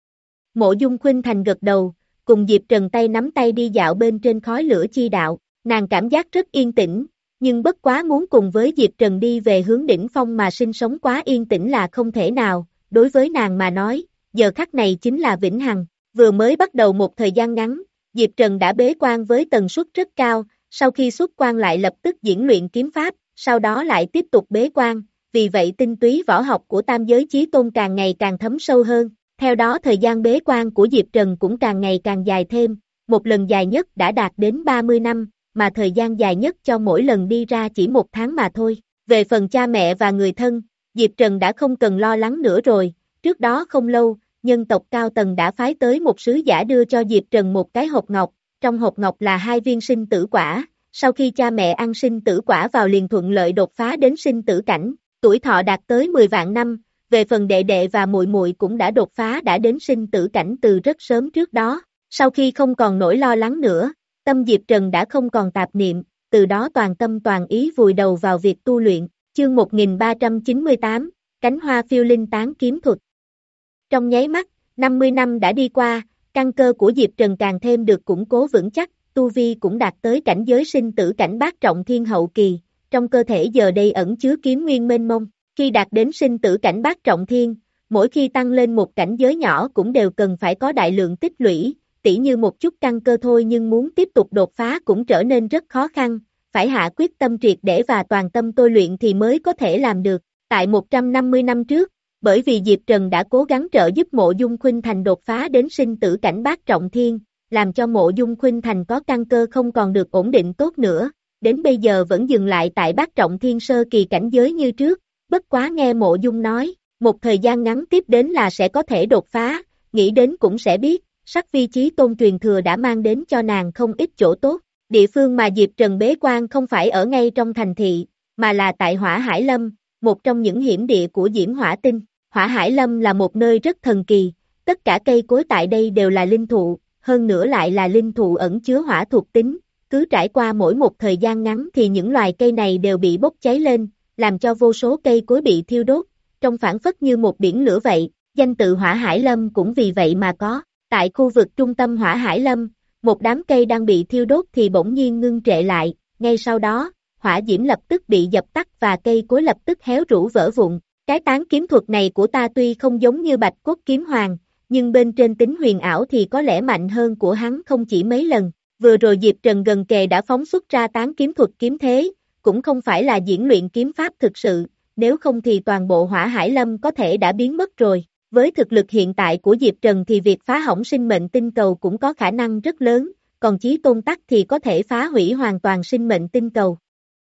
Mộ Dung Khuynh Thành gật đầu, cùng Diệp Trần tay nắm tay đi dạo bên trên khói lửa chi đạo, nàng cảm giác rất yên tĩnh, nhưng bất quá muốn cùng với Diệp Trần đi về hướng đỉnh phong mà sinh sống quá yên tĩnh là không thể nào, đối với nàng mà nói, giờ khắc này chính là vĩnh hằng. Vừa mới bắt đầu một thời gian ngắn, Diệp Trần đã bế quan với tần suất rất cao, sau khi xuất quan lại lập tức diễn luyện kiếm pháp, sau đó lại tiếp tục bế quan, vì vậy tinh túy võ học của tam giới chí tôn càng ngày càng thấm sâu hơn, theo đó thời gian bế quan của Diệp Trần cũng càng ngày càng dài thêm, một lần dài nhất đã đạt đến ba mươi năm, mà thời gian dài nhất cho mỗi lần đi ra chỉ một tháng mà thôi. Về phần cha mẹ và người thân, Diệp Trần đã không cần lo lắng nữa rồi, trước đó không lâu, nhân tộc cao tầng đã phái tới một sứ giả đưa cho Diệp Trần một cái hộp ngọc, trong hộp ngọc là hai viên sinh tử quả, sau khi cha mẹ ăn sinh tử quả vào liền thuận lợi đột phá đến sinh tử cảnh, tuổi thọ đạt tới mười vạn năm, về phần đệ đệ và muội muội cũng đã đột phá đã đến sinh tử cảnh từ rất sớm trước đó, sau khi không còn nỗi lo lắng nữa, tâm Diệp Trần đã không còn tạp niệm, từ đó toàn tâm toàn ý vùi đầu vào việc tu luyện, chương một nghìn ba trăm chín mươi tám, cánh hoa phiêu linh tán kiếm thuật. Trong nháy mắt, năm mươi năm đã đi qua, căn cơ của Diệp Trần càng thêm được củng cố vững chắc, tu vi cũng đạt tới cảnh giới sinh tử cảnh bát trọng thiên hậu kỳ, trong cơ thể giờ đây ẩn chứa kiếm nguyên mênh mông, khi đạt đến sinh tử cảnh bát trọng thiên, mỗi khi tăng lên một cảnh giới nhỏ cũng đều cần phải có đại lượng tích lũy, tỉ như một chút căn cơ thôi nhưng muốn tiếp tục đột phá cũng trở nên rất khó khăn, phải hạ quyết tâm triệt để và toàn tâm tôi luyện thì mới có thể làm được, tại một trăm năm mươi năm trước, bởi vì Diệp Trần đã cố gắng trợ giúp Mộ Dung Khuynh Thành đột phá đến sinh tử cảnh bát trọng thiên, làm cho Mộ Dung Khuynh Thành có căn cơ không còn được ổn định tốt nữa, đến bây giờ vẫn dừng lại tại bát trọng thiên sơ kỳ cảnh giới như trước, bất quá nghe Mộ Dung nói, một thời gian ngắn tiếp đến là sẽ có thể đột phá, nghĩ đến cũng sẽ biết, sắc vi chí tôn truyền thừa đã mang đến cho nàng không ít chỗ tốt, địa phương mà Diệp Trần bế quan không phải ở ngay trong thành thị, mà là tại Hỏa Hải Lâm, một trong những hiểm địa của Diễm Hỏa Tinh. Hỏa Hải Lâm là một nơi rất thần kỳ, tất cả cây cối tại đây đều là linh thụ, hơn nữa lại là linh thụ ẩn chứa hỏa thuộc tính, cứ trải qua mỗi một thời gian ngắn thì những loài cây này đều bị bốc cháy lên, làm cho vô số cây cối bị thiêu đốt, trông phảng phất như một biển lửa vậy, danh tự Hỏa Hải Lâm cũng vì vậy mà có. Tại khu vực trung tâm Hỏa Hải Lâm, một đám cây đang bị thiêu đốt thì bỗng nhiên ngưng trệ lại, ngay sau đó, hỏa diễm lập tức bị dập tắt và cây cối lập tức héo rũ vỡ vụn. Cái tán kiếm thuật này của ta tuy không giống như Bạch Cốt Kiếm Hoàng, nhưng bên trên tính huyền ảo thì có lẽ mạnh hơn của hắn không chỉ mấy lần. Vừa rồi Diệp Trần gần kề đã phóng xuất ra tán kiếm thuật kiếm thế, cũng không phải là diễn luyện kiếm pháp thực sự, nếu không thì toàn bộ Hỏa Hải Lâm có thể đã biến mất rồi. Với thực lực hiện tại của Diệp Trần thì việc phá hỏng sinh mệnh tinh cầu cũng có khả năng rất lớn, còn Chí Tôn Tắc thì có thể phá hủy hoàn toàn sinh mệnh tinh cầu.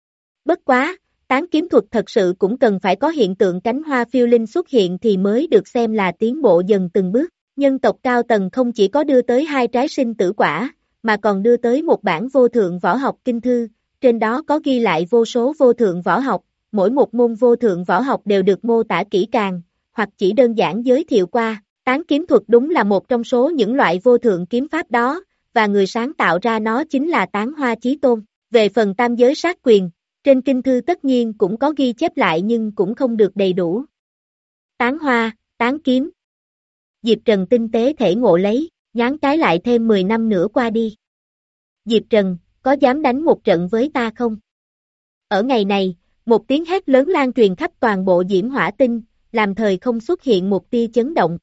Bất quá, tán kiếm thuật thật sự cũng cần phải có hiện tượng cánh hoa phiêu linh xuất hiện thì mới được xem là tiến bộ dần từng bước. Nhân tộc cao tầng không chỉ có đưa tới hai trái sinh tử quả, mà còn đưa tới một bản vô thượng võ học kinh thư, trên đó có ghi lại vô số vô thượng võ học, mỗi một môn vô thượng võ học đều được mô tả kỹ càng, hoặc chỉ đơn giản giới thiệu qua. Tán kiếm thuật đúng là một trong số những loại vô thượng kiếm pháp đó, và người sáng tạo ra nó chính là Tán Hoa Chí Tôn. Về phần tam giới sát quyền, trên kinh thư tất nhiên cũng có ghi chép lại nhưng cũng không được đầy đủ. Tán hoa, tán kiếm. Diệp Trần tinh tế thể ngộ lấy, nhán cái lại thêm mười năm nữa qua đi. Diệp Trần, có dám đánh một trận với ta không? Ở ngày này, một tiếng hét lớn lan truyền khắp toàn bộ Diễm Hỏa Tinh, làm thời không xuất hiện một tia chấn động.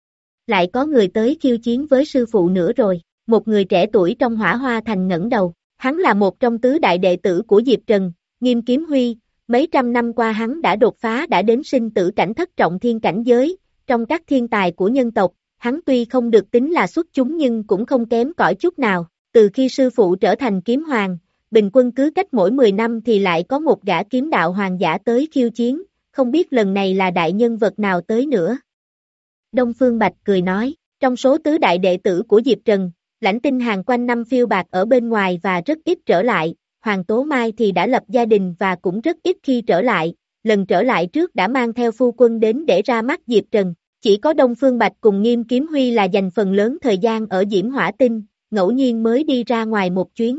Lại có người tới khiêu chiến với sư phụ nữa rồi, một người trẻ tuổi trong Hỏa Hoa Thành ngẩng đầu, hắn là một trong tứ đại đệ tử của Diệp Trần, Nghiêm Kiếm Huy, mấy trăm năm qua hắn đã đột phá đã đến sinh tử cảnh thất trọng thiên cảnh giới, trong các thiên tài của nhân tộc, hắn tuy không được tính là xuất chúng nhưng cũng không kém cỏi chút nào, từ khi sư phụ trở thành kiếm hoàng, bình quân cứ cách mỗi mười năm thì lại có một gã kiếm đạo hoàng giả tới khiêu chiến, không biết lần này là đại nhân vật nào tới nữa. Đông Phương Bạch cười nói, trong số tứ đại đệ tử của Diệp Trần, Lãnh Tinh Hàn quanh năm phiêu bạc ở bên ngoài và rất ít trở lại, Hoàng Tố Mai thì đã lập gia đình và cũng rất ít khi trở lại, lần trở lại trước đã mang theo phu quân đến để ra mắt Diệp Trần, chỉ có Đông Phương Bạch cùng Nghiêm Kiếm Huy là dành phần lớn thời gian ở Diễm Hỏa Tinh, ngẫu nhiên mới đi ra ngoài một chuyến.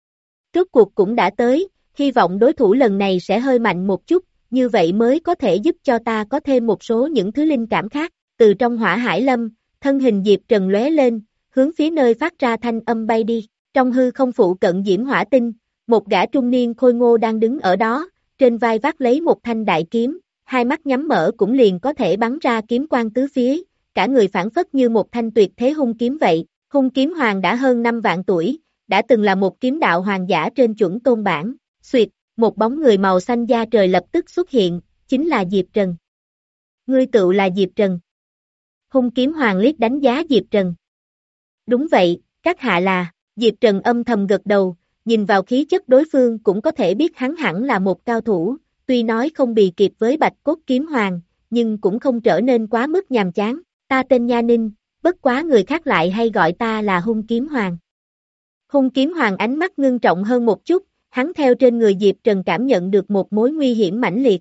Rốt cuộc cũng đã tới, hy vọng đối thủ lần này sẽ hơi mạnh một chút, như vậy mới có thể giúp cho ta có thêm một số những thứ linh cảm khác. Từ trong Hỏa Hải Lâm, thân hình Diệp Trần lóe lên, hướng phía nơi phát ra thanh âm bay đi. Trong hư không phụ cận Diễm Hỏa Tinh, một gã trung niên khôi ngô đang đứng ở đó, trên vai vác lấy một thanh đại kiếm, hai mắt nhắm mở cũng liền có thể bắn ra kiếm quang tứ phía, cả người phảng phất như một thanh tuyệt thế hung kiếm vậy. Hung kiếm hoàng đã hơn năm vạn tuổi, đã từng là một kiếm đạo hoàng giả trên chuẩn tôn bản. Xuyệt, một bóng người màu xanh da trời lập tức xuất hiện, chính là Diệp Trần. Ngươi tựu là Diệp Trần. Hung kiếm hoàng liếc đánh giá Diệp Trần. Đúng vậy, các hạ là, Diệp Trần âm thầm gật đầu, nhìn vào khí chất đối phương cũng có thể biết hắn hẳn là một cao thủ, tuy nói không bì kịp với Bạch Cốt kiếm hoàng, nhưng cũng không trở nên quá mức nhàm chán. Ta tên Nha Ninh, bất quá người khác lại hay gọi ta là Hung kiếm hoàng. Hung kiếm hoàng ánh mắt ngưng trọng hơn một chút, hắn theo trên người Diệp Trần cảm nhận được một mối nguy hiểm mãnh liệt.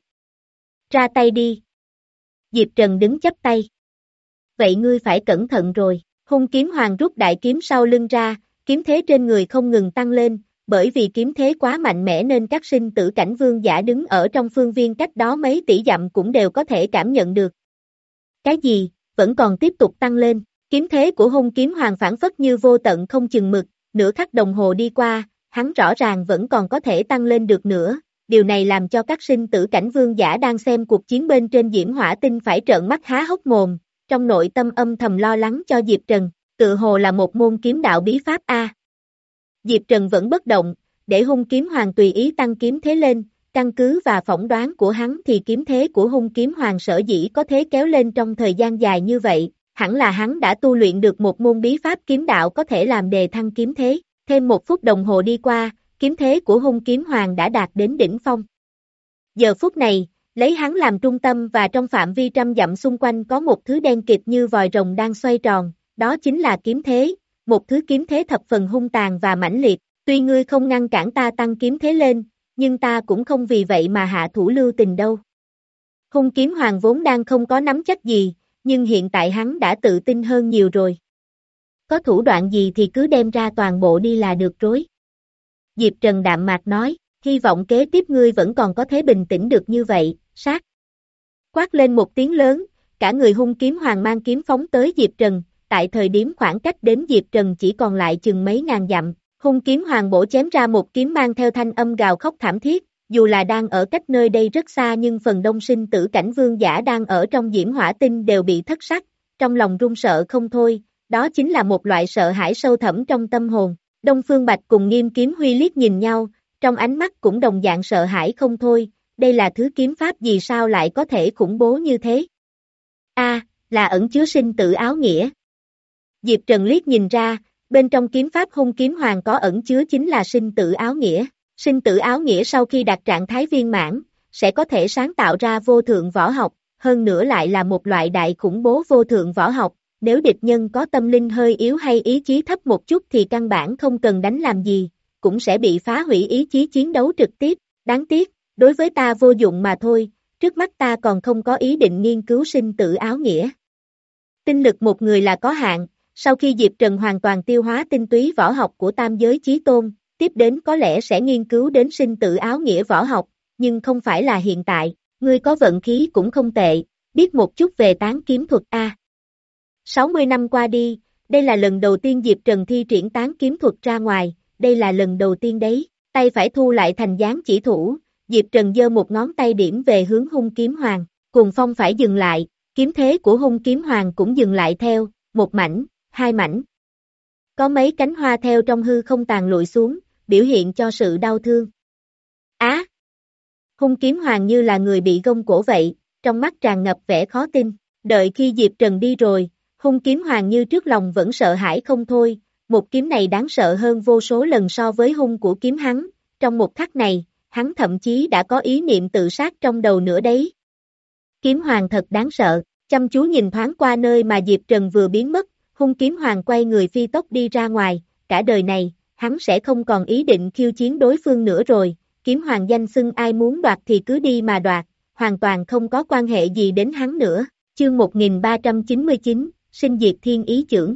Ra tay đi. Diệp Trần đứng chắp tay. Vậy ngươi phải cẩn thận rồi. Hung kiếm hoàng rút đại kiếm sau lưng ra, kiếm thế trên người không ngừng tăng lên, bởi vì kiếm thế quá mạnh mẽ nên các sinh tử cảnh vương giả đứng ở trong phương viên cách đó mấy tỷ dặm cũng đều có thể cảm nhận được. Cái gì, vẫn còn tiếp tục tăng lên, kiếm thế của hung kiếm hoàng phảng phất như vô tận không chừng mực, nửa khắc đồng hồ đi qua, hắn rõ ràng vẫn còn có thể tăng lên được nữa, điều này làm cho các sinh tử cảnh vương giả đang xem cuộc chiến bên trên Diễm Hỏa Tinh phải trợn mắt há hốc mồm, trong nội tâm âm thầm lo lắng cho Diệp Trần, tự hồ là một môn kiếm đạo bí pháp A. Diệp Trần vẫn bất động, để hung kiếm hoàng tùy ý tăng kiếm thế lên, căn cứ và phỏng đoán của hắn thì kiếm thế của hung kiếm hoàng sở dĩ có thế kéo lên trong thời gian dài như vậy, hẳn là hắn đã tu luyện được một môn bí pháp kiếm đạo có thể làm đề thăng kiếm thế, thêm một phút đồng hồ đi qua, kiếm thế của hung kiếm hoàng đã đạt đến đỉnh phong. Giờ phút này, lấy hắn làm trung tâm và trong phạm vi trăm dặm xung quanh có một thứ đen kịt như vòi rồng đang xoay tròn, đó chính là kiếm thế, một thứ kiếm thế thập phần hung tàn và mãnh liệt, tuy ngươi không ngăn cản ta tăng kiếm thế lên, nhưng ta cũng không vì vậy mà hạ thủ lưu tình đâu. Hung kiếm hoàng vốn đang không có nắm chắc gì, nhưng hiện tại hắn đã tự tin hơn nhiều rồi. Có thủ đoạn gì thì cứ đem ra toàn bộ đi là được rồi. Diệp Trần đạm mạc nói, hy vọng kế tiếp ngươi vẫn còn có thể bình tĩnh được như vậy, sát. Quát lên một tiếng lớn, cả người hung kiếm hoàng mang kiếm phóng tới Diệp Trần, tại thời điểm khoảng cách đến Diệp Trần chỉ còn lại chừng mấy ngàn dặm, hung kiếm hoàng bổ chém ra một kiếm mang theo thanh âm gào khóc thảm thiết, dù là đang ở cách nơi đây rất xa nhưng phần đông sinh tử cảnh vương giả đang ở trong Diễm Hỏa Tinh đều bị thất sắc, trong lòng run sợ không thôi, đó chính là một loại sợ hãi sâu thẳm trong tâm hồn. Đông Phương Bạch cùng Nghiêm Kiếm Huy liếc nhìn nhau, trong ánh mắt cũng đồng dạng sợ hãi không thôi, đây là thứ kiếm pháp gì sao lại có thể khủng bố như thế? A, à, là ẩn chứa sinh tử áo nghĩa. Diệp Trần liếc nhìn ra, bên trong kiếm pháp hung kiếm hoàng có ẩn chứa chính là sinh tử áo nghĩa. Sinh tử áo nghĩa sau khi đạt trạng thái viên mãn, sẽ có thể sáng tạo ra vô thượng võ học, hơn nữa lại là một loại đại khủng bố vô thượng võ học, nếu địch nhân có tâm linh hơi yếu hay ý chí thấp một chút thì căn bản không cần đánh làm gì, cũng sẽ bị phá hủy ý chí chiến đấu trực tiếp, đáng tiếc, đối với ta vô dụng mà thôi, trước mắt ta còn không có ý định nghiên cứu sinh tử áo nghĩa. Tinh lực một người là có hạn, sau khi Diệp Trần hoàn toàn tiêu hóa tinh túy võ học của tam giới chí tôn, tiếp đến có lẽ sẽ nghiên cứu đến sinh tử áo nghĩa võ học, nhưng không phải là hiện tại, ngươi có vận khí cũng không tệ, biết một chút về tán kiếm thuật A. sáu mươi năm qua đi, đây là lần đầu tiên Diệp Trần thi triển tán kiếm thuật ra ngoài, đây là lần đầu tiên đấy, tay phải thu lại thành dáng chỉ thủ, Diệp Trần giơ một ngón tay điểm về hướng hung kiếm hoàng, cuồng phong phải dừng lại, kiếm thế của hung kiếm hoàng cũng dừng lại theo, một mảnh, hai mảnh. Có mấy cánh hoa theo trong hư không tàn lụi xuống, biểu hiện cho sự đau thương. Á! Hung kiếm hoàng như là người bị gông cổ vậy, trong mắt tràn ngập vẻ khó tin, đợi khi Diệp Trần đi rồi, hung kiếm hoàng như trước lòng vẫn sợ hãi không thôi, một kiếm này đáng sợ hơn vô số lần so với hung của kiếm hắn, trong một khắc này, hắn thậm chí đã có ý niệm tự sát trong đầu nữa đấy. Kiếm hoàng thật đáng sợ, chăm chú nhìn thoáng qua nơi mà Diệp Trần vừa biến mất, hung kiếm hoàng quay người phi tốc đi ra ngoài, cả đời này, hắn sẽ không còn ý định khiêu chiến đối phương nữa rồi, kiếm hoàng danh xưng ai muốn đoạt thì cứ đi mà đoạt, hoàn toàn không có quan hệ gì đến hắn nữa. Chương một nghìn ba trăm chín mươi chín, sinh diệt thiên ý chưởng.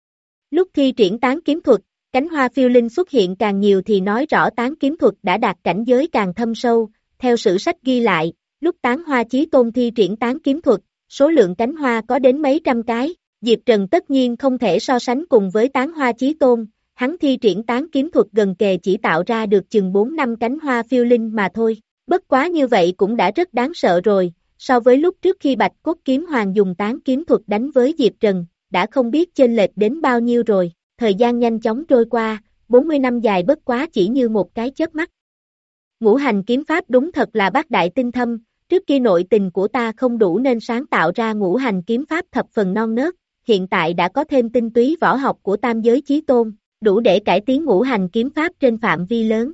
Lúc thi triển tán kiếm thuật, cánh hoa phiêu linh xuất hiện càng nhiều thì nói rõ tán kiếm thuật đã đạt cảnh giới càng thâm sâu, theo sử sách ghi lại, lúc tán hoa chí tôn thi triển tán kiếm thuật, số lượng cánh hoa có đến mấy trăm cái, Diệp Trần tất nhiên không thể so sánh cùng với tán hoa chí tôn, hắn thi triển tán kiếm thuật gần kề chỉ tạo ra được chừng bốn năm cánh hoa phiêu linh mà thôi, bất quá như vậy cũng đã rất đáng sợ rồi, so với lúc trước khi Bạch Cốt Kiếm Hoàng dùng tán kiếm thuật đánh với Diệp Trần, đã không biết chênh lệch đến bao nhiêu rồi, thời gian nhanh chóng trôi qua, bốn mươi năm dài bất quá chỉ như một cái chớp mắt. Ngũ hành kiếm pháp đúng thật là bác đại tinh thâm, trước kia nội tình của ta không đủ nên sáng tạo ra ngũ hành kiếm pháp thập phần non nớt, hiện tại đã có thêm tinh túy võ học của tam giới chí tôn, đủ để cải tiến ngũ hành kiếm pháp trên phạm vi lớn.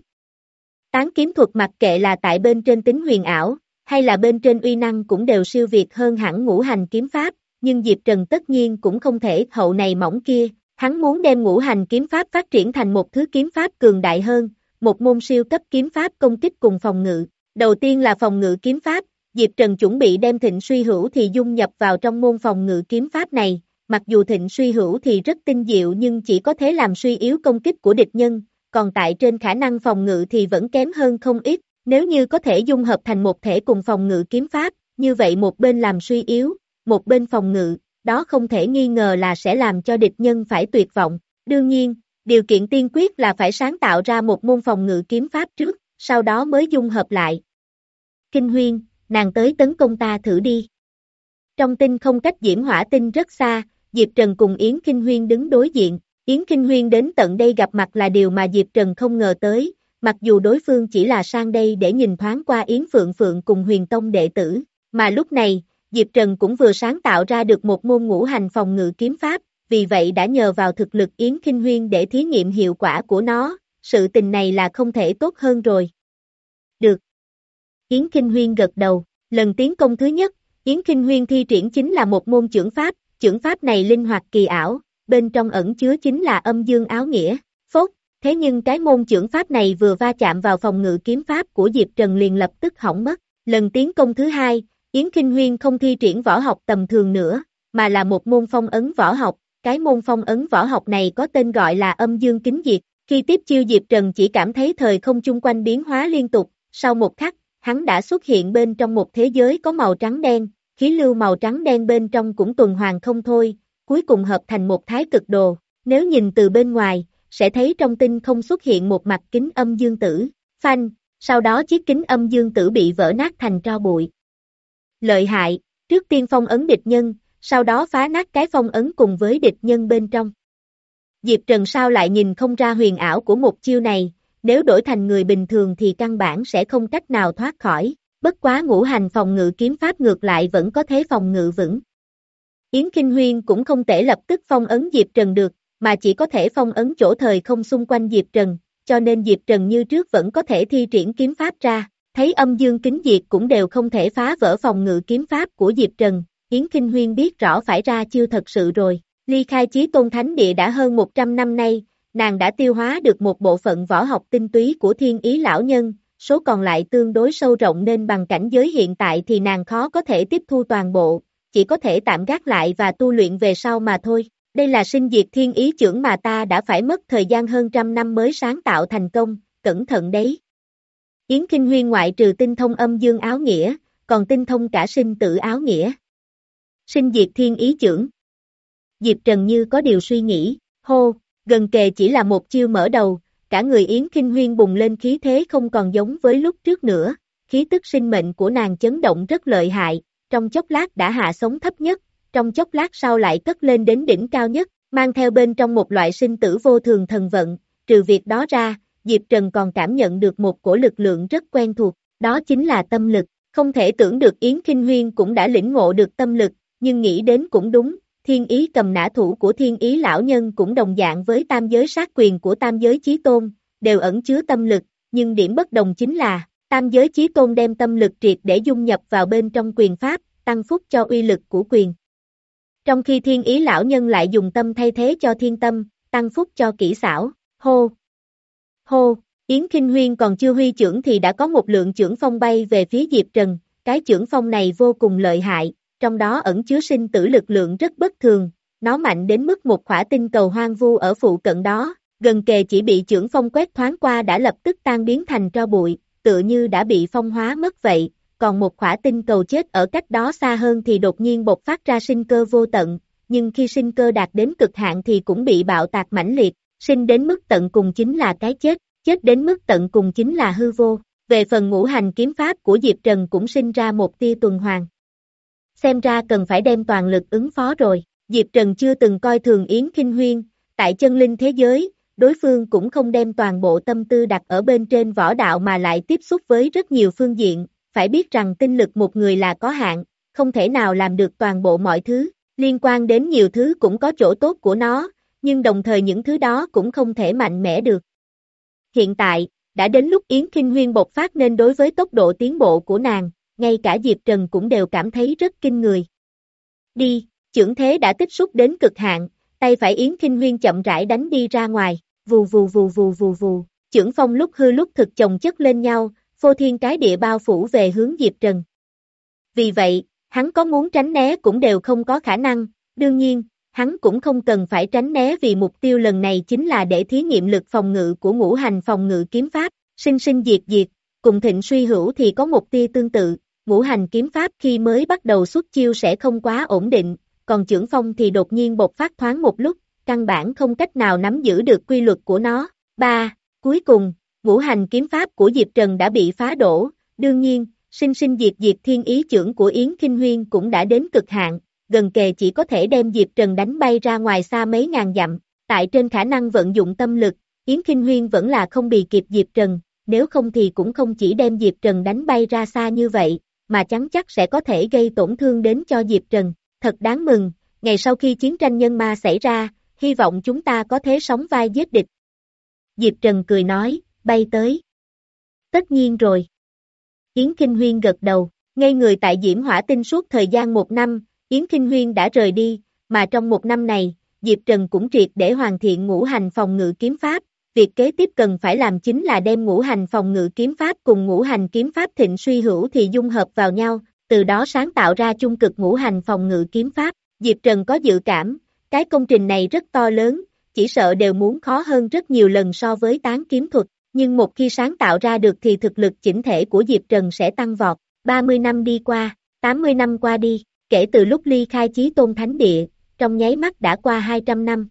Tán kiếm thuật mặc kệ là tại bên trên tính huyền ảo, hay là bên trên uy năng cũng đều siêu việt hơn hẳn ngũ hành kiếm pháp, nhưng Diệp Trần tất nhiên cũng không thể hậu này mỏng kia, hắn muốn đem ngũ hành kiếm pháp phát triển thành một thứ kiếm pháp cường đại hơn, một môn siêu cấp kiếm pháp công kích cùng phòng ngự. Đầu tiên là phòng ngự kiếm pháp, Diệp Trần chuẩn bị đem Thịnh Suy Hữu thì dung nhập vào trong môn phòng ngự kiếm pháp này, mặc dù Thịnh Suy Hữu thì rất tinh diệu nhưng chỉ có thể làm suy yếu công kích của địch nhân, còn tại trên khả năng phòng ngự thì vẫn kém hơn không ít, nếu như có thể dung hợp thành một thể cùng phòng ngự kiếm pháp, như vậy một bên làm suy yếu, một bên phòng ngự, đó không thể nghi ngờ là sẽ làm cho địch nhân phải tuyệt vọng. Đương nhiên, điều kiện tiên quyết là phải sáng tạo ra một môn phòng ngự kiếm pháp trước, sau đó mới dung hợp lại. Kinh Huyên, nàng tới tấn công ta thử đi. Trong tinh không cách Diễm Hỏa Tinh rất xa, Diệp Trần cùng Yến Kinh Huyên đứng đối diện, Yến Kinh Huyên đến tận đây gặp mặt là điều mà Diệp Trần không ngờ tới, mặc dù đối phương chỉ là sang đây để nhìn thoáng qua Yến Phượng Phượng cùng Huyền Tông đệ tử, mà lúc này, Diệp Trần cũng vừa sáng tạo ra được một môn ngũ hành phòng ngự kiếm pháp, vì vậy đã nhờ vào thực lực Yến Kinh Huyên để thí nghiệm hiệu quả của nó, sự tình này là không thể tốt hơn rồi. Được. Yến Kinh Huyên gật đầu, lần tiến công thứ nhất, Yến Kinh Huyên thi triển chính là một môn chưởng pháp, chưởng pháp này linh hoạt kỳ ảo, bên trong ẩn chứa chính là âm dương áo nghĩa, phốt, thế nhưng cái môn chưởng pháp này vừa va chạm vào phòng ngự kiếm pháp của Diệp Trần liền lập tức hỏng mất, lần tiến công thứ hai, Yến Kinh Huyên không thi triển võ học tầm thường nữa, mà là một môn phong ấn võ học, cái môn phong ấn võ học này có tên gọi là âm dương kính diệt, khi tiếp chiêu Diệp Trần chỉ cảm thấy thời không chung quanh biến hóa liên tục, sau một khắc, hắn đã xuất hiện bên trong một thế giới có màu trắng đen, khí lưu màu trắng đen bên trong cũng tuần hoàn không thôi, cuối cùng hợp thành một thái cực đồ, nếu nhìn từ bên ngoài, sẽ thấy trong tinh không xuất hiện một mặt kính âm dương tử, phanh, sau đó chiếc kính âm dương tử bị vỡ nát thành tro bụi. Lợi hại, trước tiên phong ấn địch nhân, sau đó phá nát cái phong ấn cùng với địch nhân bên trong. Diệp Trần sao lại nhìn không ra huyền ảo của một chiêu này, nếu đổi thành người bình thường thì căn bản sẽ không cách nào thoát khỏi, bất quá ngũ hành phòng ngự kiếm pháp ngược lại vẫn có thế phòng ngự vững. Yến Kinh Huyên cũng không thể lập tức phong ấn Diệp Trần được, mà chỉ có thể phong ấn chỗ thời không xung quanh Diệp Trần, cho nên Diệp Trần như trước vẫn có thể thi triển kiếm pháp ra, thấy âm dương kính diệt cũng đều không thể phá vỡ phòng ngự kiếm pháp của Diệp Trần, Yến Kinh Huyên biết rõ phải ra chiêu thật sự rồi, ly khai Chí Tôn Thánh Địa đã hơn một trăm năm nay, nàng đã tiêu hóa được một bộ phận võ học tinh túy của Thiên Ý lão nhân, số còn lại tương đối sâu rộng nên bằng cảnh giới hiện tại thì nàng khó có thể tiếp thu toàn bộ, chỉ có thể tạm gác lại và tu luyện về sau mà thôi. Đây là sinh diệt thiên ý chưởng mà ta đã phải mất thời gian hơn trăm năm mới sáng tạo thành công, cẩn thận đấy. Yến Kinh Huyên ngoại trừ tinh thông âm dương áo nghĩa, còn tinh thông cả sinh tử áo nghĩa. Sinh diệt thiên ý chưởng. Diệp Trần như có điều suy nghĩ, hô, gần kề chỉ là một chiêu mở đầu, cả người Yến Kinh Huyên bùng lên khí thế không còn giống với lúc trước nữa, khí tức sinh mệnh của nàng chấn động rất lợi hại, trong chốc lát đã hạ sống thấp nhất, trong chốc lát sau lại cất lên đến đỉnh cao nhất, mang theo bên trong một loại sinh tử vô thường thần vận, trừ việc đó ra, Diệp Trần còn cảm nhận được một cổ lực lượng rất quen thuộc, đó chính là tâm lực, không thể tưởng được Yến Kinh Huyên cũng đã lĩnh ngộ được tâm lực, nhưng nghĩ đến cũng đúng, thiên ý cầm nã thủ của thiên ý lão nhân cũng đồng dạng với tam giới sát quyền của tam giới chí tôn, đều ẩn chứa tâm lực, nhưng điểm bất đồng chính là, tam giới chí tôn đem tâm lực triệt để dung nhập vào bên trong quyền pháp, tăng phúc cho uy lực của quyền. Trong khi thiên ý lão nhân lại dùng tâm thay thế cho thiên tâm, tăng phúc cho kỹ xảo, hô, hô, Yến Kinh Huyên còn chưa huy chưởng thì đã có một lượng chưởng phong bay về phía Diệp Trần, cái chưởng phong này vô cùng lợi hại, trong đó ẩn chứa sinh tử lực lượng rất bất thường, nó mạnh đến mức một khỏa tinh cầu hoang vu ở phụ cận đó, gần kề chỉ bị chưởng phong quét thoáng qua đã lập tức tan biến thành tro bụi, tựa như đã bị phong hóa mất vậy, còn một khỏa tinh cầu chết ở cách đó xa hơn thì đột nhiên bộc phát ra sinh cơ vô tận, nhưng khi sinh cơ đạt đến cực hạn thì cũng bị bạo tạc mãnh liệt, sinh đến mức tận cùng chính là cái chết, chết đến mức tận cùng chính là hư vô. Về phần ngũ hành kiếm pháp của Diệp Trần cũng sinh ra một tia tuần hoàn. Xem ra cần phải đem toàn lực ứng phó rồi, Diệp Trần chưa từng coi thường Yến Kinh Huyên, tại chân linh thế giới, đối phương cũng không đem toàn bộ tâm tư đặt ở bên trên võ đạo mà lại tiếp xúc với rất nhiều phương diện, phải biết rằng tinh lực một người là có hạn, không thể nào làm được toàn bộ mọi thứ, liên quan đến nhiều thứ cũng có chỗ tốt của nó, nhưng đồng thời những thứ đó cũng không thể mạnh mẽ được. Hiện tại, đã đến lúc Yến Kinh Huyên bộc phát nên đối với tốc độ tiến bộ của nàng, ngay cả Diệp Trần cũng đều cảm thấy rất kinh người. Đi, chưởng thế đã tích xúc đến cực hạn, tay phải Yến Kinh Huyên chậm rãi đánh đi ra ngoài, vù vù vù vù vù vù, chưởng phong lúc hư lúc thực chồng chất lên nhau, phô thiên cái địa bao phủ về hướng Diệp Trần. Vì vậy, hắn có muốn tránh né cũng đều không có khả năng, đương nhiên, hắn cũng không cần phải tránh né vì mục tiêu lần này chính là để thí nghiệm lực phòng ngự của ngũ hành phòng ngự kiếm pháp, sinh sinh diệt diệt, cùng thịnh suy hữu thì có một tia tương tự, ngũ hành kiếm pháp khi mới bắt đầu xuất chiêu sẽ không quá ổn định, còn chưởng phong thì đột nhiên bộc phát thoáng một lúc, căn bản không cách nào nắm giữ được quy luật của nó. ba. Cuối cùng, ngũ hành kiếm pháp của Diệp Trần đã bị phá đổ, đương nhiên, sinh sinh diệt diệt thiên ý chưởng của Yến Kinh Huyên cũng đã đến cực hạn, gần kề chỉ có thể đem Diệp Trần đánh bay ra ngoài xa mấy ngàn dặm, tại trên khả năng vận dụng tâm lực, Yến Kinh Huyên vẫn là không bì kịp Diệp Trần, nếu không thì cũng không chỉ đem Diệp Trần đánh bay ra xa như vậy, mà chắn chắc sẽ có thể gây tổn thương đến cho Diệp Trần, thật đáng mừng, ngày sau khi chiến tranh nhân ma xảy ra, hy vọng chúng ta có thể sóng vai giết địch. Diệp Trần cười nói, bay tới. Tất nhiên rồi. Yến Kinh Huyên gật đầu, ngây người tại Diễm Hỏa Tinh suốt thời gian một năm, Yến Kinh Huyên đã rời đi, mà trong một năm này, Diệp Trần cũng triệt để hoàn thiện ngũ hành phòng ngự kiếm pháp, việc kế tiếp cần phải làm chính là đem ngũ hành phòng ngự kiếm pháp cùng ngũ hành kiếm pháp thịnh suy hữu thì dung hợp vào nhau, từ đó sáng tạo ra chung cực ngũ hành phòng ngự kiếm pháp. Diệp Trần có dự cảm, cái công trình này rất to lớn, chỉ sợ đều muốn khó hơn rất nhiều lần so với tán kiếm thuật, nhưng một khi sáng tạo ra được thì thực lực chỉnh thể của Diệp Trần sẽ tăng vọt. ba mươi năm đi qua, tám mươi năm qua đi, kể từ lúc ly khai Chí Tôn Thánh Địa, trong nháy mắt đã qua hai trăm năm.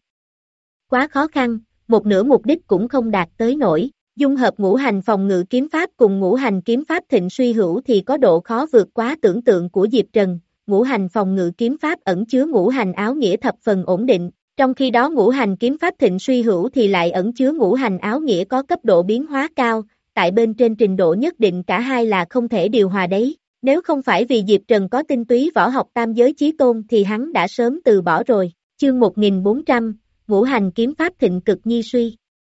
Quá khó khăn, một nửa mục đích cũng không đạt tới nổi, dung hợp ngũ hành phòng ngự kiếm pháp cùng ngũ hành kiếm pháp thịnh suy hữu thì có độ khó vượt quá tưởng tượng của Diệp Trần. Ngũ hành phòng ngự kiếm pháp ẩn chứa ngũ hành áo nghĩa thập phần ổn định, trong khi đó ngũ hành kiếm pháp thịnh suy hữu thì lại ẩn chứa ngũ hành áo nghĩa có cấp độ biến hóa cao, tại bên trên trình độ nhất định cả hai là không thể điều hòa đấy. Nếu không phải vì Diệp Trần có tinh túy võ học tam giới chí tôn thì hắn đã sớm từ bỏ rồi. Chương một nghìn bốn trăm, ngũ hành kiếm pháp thịnh cực nhi suy.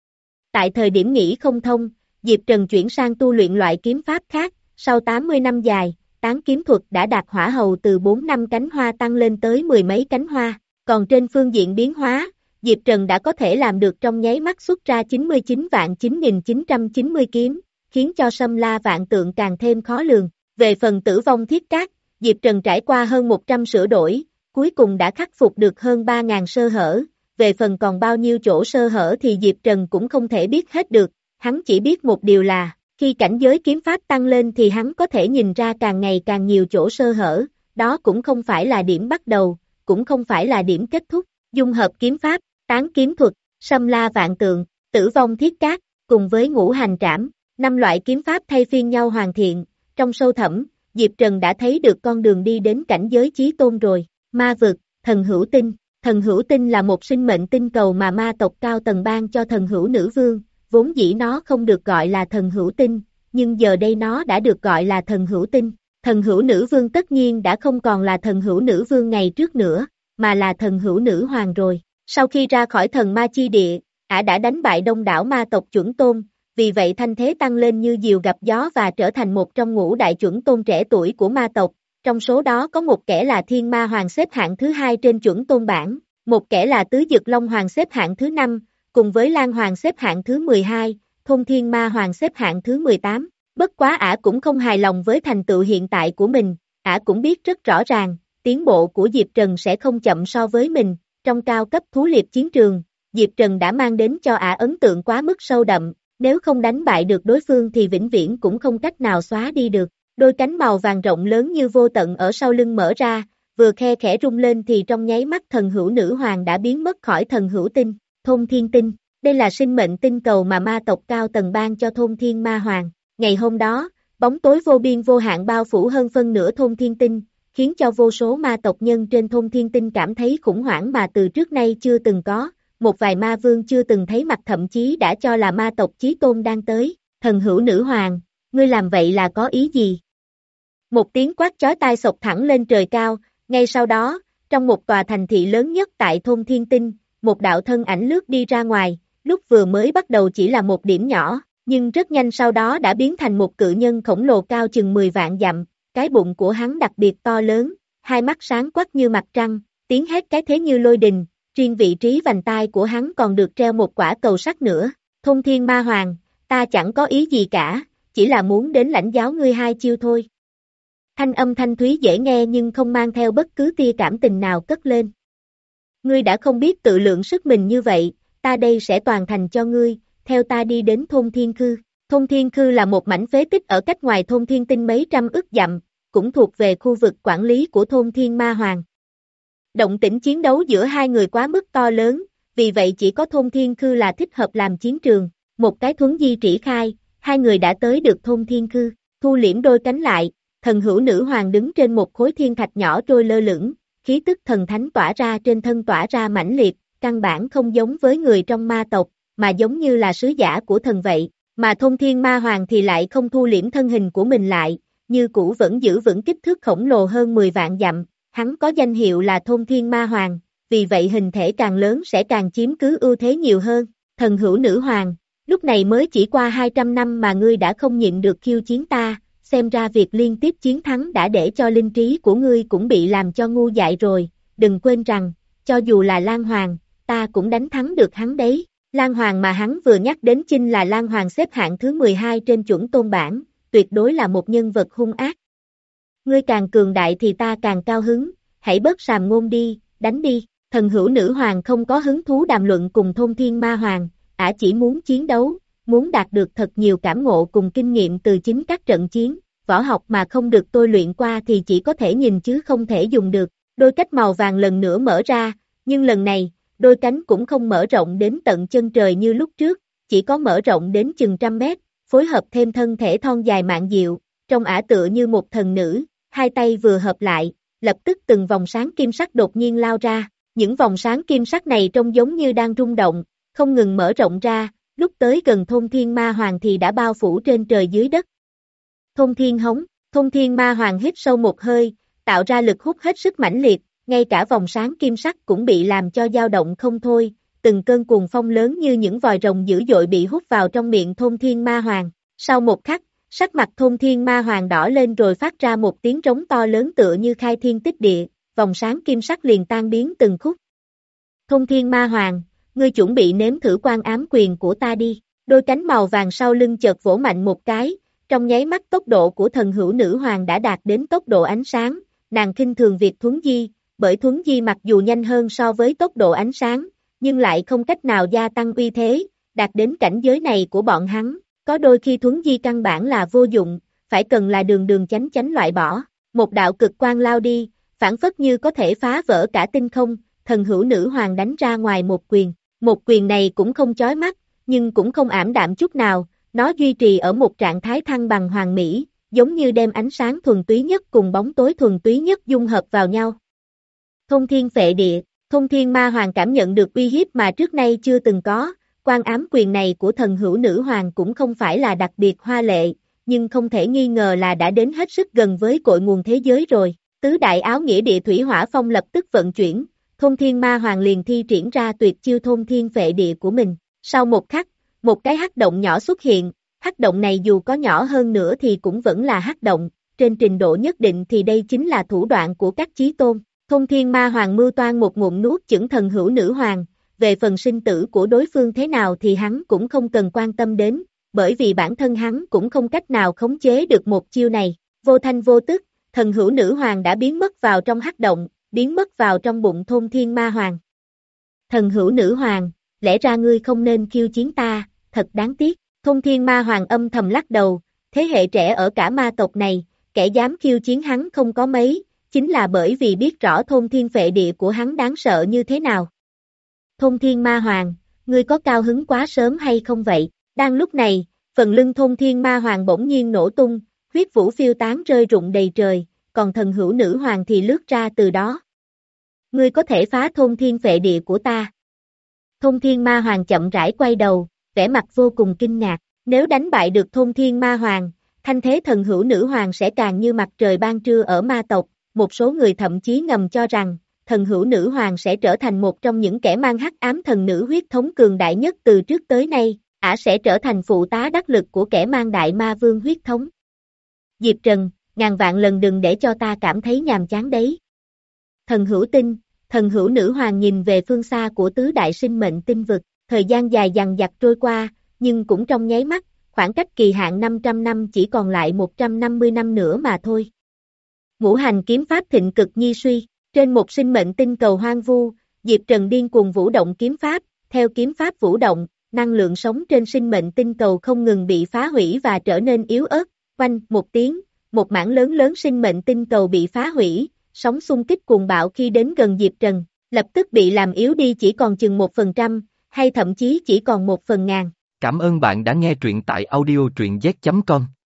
Tại thời điểm nghỉ không thông, Diệp Trần chuyển sang tu luyện loại kiếm pháp khác, sau tám mươi năm dài, tán kiếm thuật đã đạt hỏa hầu từ bốn năm cánh hoa tăng lên tới mười mấy cánh hoa, còn trên phương diện biến hóa, Diệp Trần đã có thể làm được trong nháy mắt xuất ra chín mươi chín vạn chín nghìn chín trăm chín mươi kiếm, khiến cho Sâm La Vạn Tượng càng thêm khó lường. Về phần tử vong thiết cát, Diệp Trần trải qua hơn một trăm sửa đổi, cuối cùng đã khắc phục được hơn ba nghìn sơ hở, về phần còn bao nhiêu chỗ sơ hở thì Diệp Trần cũng không thể biết hết được, hắn chỉ biết một điều là, khi cảnh giới kiếm pháp tăng lên thì hắn có thể nhìn ra càng ngày càng nhiều chỗ sơ hở, đó cũng không phải là điểm bắt đầu, cũng không phải là điểm kết thúc, dung hợp kiếm pháp, tán kiếm thuật, Sâm La Vạn Tượng, tử vong thiết cát, cùng với ngũ hành trảm, năm loại kiếm pháp thay phiên nhau hoàn thiện, trong sâu thẳm, Diệp Trần đã thấy được con đường đi đến cảnh giới chí tôn rồi, ma vực, thần hữu tinh. Thần hữu tinh là một sinh mệnh tinh cầu mà ma tộc cao tầng ban cho thần hữu nữ vương, vốn dĩ nó không được gọi là thần hữu tinh, nhưng giờ đây nó đã được gọi là thần hữu tinh. Thần hữu nữ vương tất nhiên đã không còn là thần hữu nữ vương ngày trước nữa, mà là thần hữu nữ hoàng rồi. Sau khi ra khỏi thần ma chi địa, ả đã đánh bại đông đảo ma tộc chuẩn tôn, vì vậy thanh thế tăng lên như diều gặp gió và trở thành một trong ngũ đại chuẩn tôn trẻ tuổi của ma tộc. Trong số đó có một kẻ là Thiên Ma Hoàng xếp hạng thứ hai trên chuẩn tôn bảng, một kẻ là Tứ Dực Long Hoàng xếp hạng thứ năm, cùng với Lan Hoàng xếp hạng thứ mười hai, Thôn Thiên Ma Hoàng xếp hạng thứ mười tám. Bất quá ả cũng không hài lòng với thành tựu hiện tại của mình, ả cũng biết rất rõ ràng, tiến bộ của Diệp Trần sẽ không chậm so với mình. Trong cao cấp thú liệp chiến trường, Diệp Trần đã mang đến cho ả ấn tượng quá mức sâu đậm, nếu không đánh bại được đối phương thì vĩnh viễn cũng không cách nào xóa đi được. Đôi cánh màu vàng rộng lớn như vô tận ở sau lưng mở ra, vừa khe khẽ rung lên thì trong nháy mắt thần hữu nữ hoàng đã biến mất khỏi thần hữu tinh, thôn thiên tinh. Đây là sinh mệnh tinh cầu mà ma tộc cao tầng ban cho thôn thiên ma hoàng. Ngày hôm đó, bóng tối vô biên vô hạn bao phủ hơn phân nửa thôn thiên tinh, khiến cho vô số ma tộc nhân trên thôn thiên tinh cảm thấy khủng hoảng mà từ trước nay chưa từng có. Một vài ma vương chưa từng thấy mặt thậm chí đã cho là ma tộc chí tôn đang tới. Thần hữu nữ hoàng, ngươi làm vậy là có ý gì? Một tiếng quát chói tai sộc thẳng lên trời cao, ngay sau đó, trong một tòa thành thị lớn nhất tại thôn thiên tinh, một đạo thân ảnh lướt đi ra ngoài, lúc vừa mới bắt đầu chỉ là một điểm nhỏ, nhưng rất nhanh sau đó đã biến thành một cự nhân khổng lồ cao chừng mười vạn dặm, cái bụng của hắn đặc biệt to lớn, hai mắt sáng quắc như mặt trăng, tiếng hét cái thế như lôi đình, riêng vị trí vành tai của hắn còn được treo một quả cầu sắt nữa. Thôn Thiên Ma Hoàng, ta chẳng có ý gì cả, chỉ là muốn đến lãnh giáo ngươi hai chiêu thôi. Thanh âm thanh thúy dễ nghe nhưng không mang theo bất cứ tia cảm tình nào cất lên. Ngươi đã không biết tự lượng sức mình như vậy, ta đây sẽ toàn thành cho ngươi, theo ta đi đến thôn Thiên Khư. Thôn Thiên Khư là một mảnh phế tích ở cách ngoài thôn Thiên Tinh mấy trăm ức dặm, cũng thuộc về khu vực quản lý của thôn Thiên Ma Hoàng. Động tĩnh chiến đấu giữa hai người quá mức to lớn, vì vậy chỉ có thôn Thiên Khư là thích hợp làm chiến trường. Một cái thuấn di trĩ khai, hai người đã tới được thôn Thiên Khư, thu liễm đôi cánh lại, thần hữu nữ hoàng đứng trên một khối thiên thạch nhỏ trôi lơ lửng, khí tức thần thánh tỏa ra trên thân tỏa ra mãnh liệt, căn bản không giống với người trong ma tộc, mà giống như là sứ giả của thần vậy, mà thôn thiên ma hoàng thì lại không thu liễm thân hình của mình lại, như cũ vẫn giữ vững kích thước khổng lồ hơn mười vạn dặm, hắn có danh hiệu là thôn thiên ma hoàng, vì vậy hình thể càng lớn sẽ càng chiếm cứ ưu thế nhiều hơn. Thần hữu nữ hoàng, lúc này mới chỉ qua hai trăm năm mà ngươi đã không nhịn được khiêu chiến ta, xem ra việc liên tiếp chiến thắng đã để cho linh trí của ngươi cũng bị làm cho ngu dại rồi, đừng quên rằng, cho dù là Lan Hoàng, ta cũng đánh thắng được hắn đấy. Lan Hoàng mà hắn vừa nhắc đến chính là Lan Hoàng xếp hạng thứ mười hai trên chuẩn tôn bảng, tuyệt đối là một nhân vật hung ác. Ngươi càng cường đại thì ta càng cao hứng, hãy bớt sàm ngôn đi, đánh đi. Thần hữu nữ hoàng không có hứng thú đàm luận cùng thôn thiên ma hoàng, ả chỉ muốn chiến đấu, muốn đạt được thật nhiều cảm ngộ cùng kinh nghiệm từ chính các trận chiến, võ học mà không được tôi luyện qua thì chỉ có thể nhìn chứ không thể dùng được. Đôi cách màu vàng lần nữa mở ra, nhưng lần này, đôi cánh cũng không mở rộng đến tận chân trời như lúc trước, chỉ có mở rộng đến chừng trăm mét, phối hợp thêm thân thể thon dài mạn diệu, trông ả tựa như một thần nữ, hai tay vừa hợp lại, lập tức từng vòng sáng kim sắc đột nhiên lao ra, những vòng sáng kim sắc này trông giống như đang rung động, không ngừng mở rộng ra, lúc tới gần thôn thiên ma hoàng thì đã bao phủ trên trời dưới đất. Thôn thiên hống, thôn thiên ma hoàng hít sâu một hơi, tạo ra lực hút hết sức mãnh liệt, ngay cả vòng sáng kim sắc cũng bị làm cho dao động không thôi, từng cơn cuồng phong lớn như những vòi rồng dữ dội bị hút vào trong miệng thôn thiên ma hoàng. Sau một khắc, sắc mặt thôn thiên ma hoàng đỏ lên rồi phát ra một tiếng trống to lớn tựa như khai thiên tích địa, vòng sáng kim sắc liền tan biến từng khúc. Thôn thiên ma hoàng, ngươi chuẩn bị nếm thử quan ám quyền của ta đi. Đôi cánh màu vàng sau lưng chợt vỗ mạnh một cái, trong nháy mắt tốc độ của thần hữu nữ hoàng đã đạt đến tốc độ ánh sáng, nàng khinh thường việc thuấn di, bởi thuấn di mặc dù nhanh hơn so với tốc độ ánh sáng, nhưng lại không cách nào gia tăng uy thế, đạt đến cảnh giới này của bọn hắn, có đôi khi thuấn di căn bản là vô dụng, phải cần là đường đường chánh chánh loại bỏ. Một đạo cực quang lao đi, phản phất như có thể phá vỡ cả tinh không, thần hữu nữ hoàng đánh ra ngoài một quyền, một quyền này cũng không chói mắt, nhưng cũng không ảm đạm chút nào, nó duy trì ở một trạng thái thăng bằng hoàn mỹ, giống như đem ánh sáng thuần túy nhất cùng bóng tối thuần túy nhất dung hợp vào nhau. Thông thiên phệ địa, thông thiên ma hoàng cảm nhận được uy hiếp mà trước nay chưa từng có, quan ám quyền này của thần hữu nữ hoàng cũng không phải là đặc biệt hoa lệ, nhưng không thể nghi ngờ là đã đến hết sức gần với cội nguồn thế giới rồi. Tứ đại áo nghĩa địa thủy hỏa phong lập tức vận chuyển, thông thiên ma hoàng liền thi triển ra tuyệt chiêu thông thiên phệ địa của mình. Sau một khắc, một cái hắc động nhỏ xuất hiện, hắc động này dù có nhỏ hơn nữa thì cũng vẫn là hắc động, trên trình độ nhất định thì đây chính là thủ đoạn của các chí tôn. Thông thiên ma hoàng mưu toan một ngụm nuốt chửng thần hữu nữ hoàng, về phần sinh tử của đối phương thế nào thì hắn cũng không cần quan tâm đến, bởi vì bản thân hắn cũng không cách nào khống chế được một chiêu này. Vô thanh vô tức, thần hữu nữ hoàng đã biến mất vào trong hắc động, biến mất vào trong bụng thông thiên ma hoàng. Thần hữu nữ hoàng, lẽ ra ngươi không nên khiêu chiến ta, thật đáng tiếc. Thông thiên ma hoàng âm thầm lắc đầu, thế hệ trẻ ở cả ma tộc này, kẻ dám khiêu chiến hắn không có mấy, chính là bởi vì biết rõ thông thiên phệ địa của hắn đáng sợ như thế nào. Thông thiên ma hoàng, ngươi có cao hứng quá sớm hay không vậy? Đang lúc này, phần lưng thông thiên ma hoàng bỗng nhiên nổ tung, huyết vũ phiêu tán rơi rụng đầy trời, còn thần hữu nữ hoàng thì lướt ra từ đó. Ngươi có thể phá thông thiên phệ địa của ta. Thông thiên ma hoàng chậm rãi quay đầu, vẻ mặt vô cùng kinh ngạc, nếu đánh bại được thông thiên ma hoàng, thanh thế thần hữu nữ hoàng sẽ càng như mặt trời ban trưa ở ma tộc, một số người thậm chí ngầm cho rằng, thần hữu nữ hoàng sẽ trở thành một trong những kẻ mang hắc ám thần nữ huyết thống cường đại nhất từ trước tới nay, ả sẽ trở thành phụ tá đắc lực của kẻ mang đại ma vương huyết thống. Diệp Trần, ngàn vạn lần đừng để cho ta cảm thấy nhàm chán đấy. Thần hữu tinh, thần hữu nữ hoàng nhìn về phương xa của tứ đại sinh mệnh tinh vực, thời gian dài dằng dặc trôi qua, nhưng cũng trong nháy mắt, khoảng cách kỳ hạn năm trăm năm chỉ còn lại một trăm năm mươi năm nữa mà thôi. Ngũ hành kiếm pháp thịnh cực nhi suy, trên một sinh mệnh tinh cầu hoang vu, Diệp Trần điên cuồng vũ động kiếm pháp, theo kiếm pháp vũ động, năng lượng sống trên sinh mệnh tinh cầu không ngừng bị phá hủy và trở nên yếu ớt, oanh một tiếng, một mảng lớn lớn sinh mệnh tinh cầu bị phá hủy, sóng xung kích cuồng bạo khi đến gần Diệp Trần, lập tức bị làm yếu đi chỉ còn chừng một phần trăm, hay thậm chí chỉ còn một phần ngàn. Cảm ơn bạn đã nghe truyện tại audio truyện z chấm com.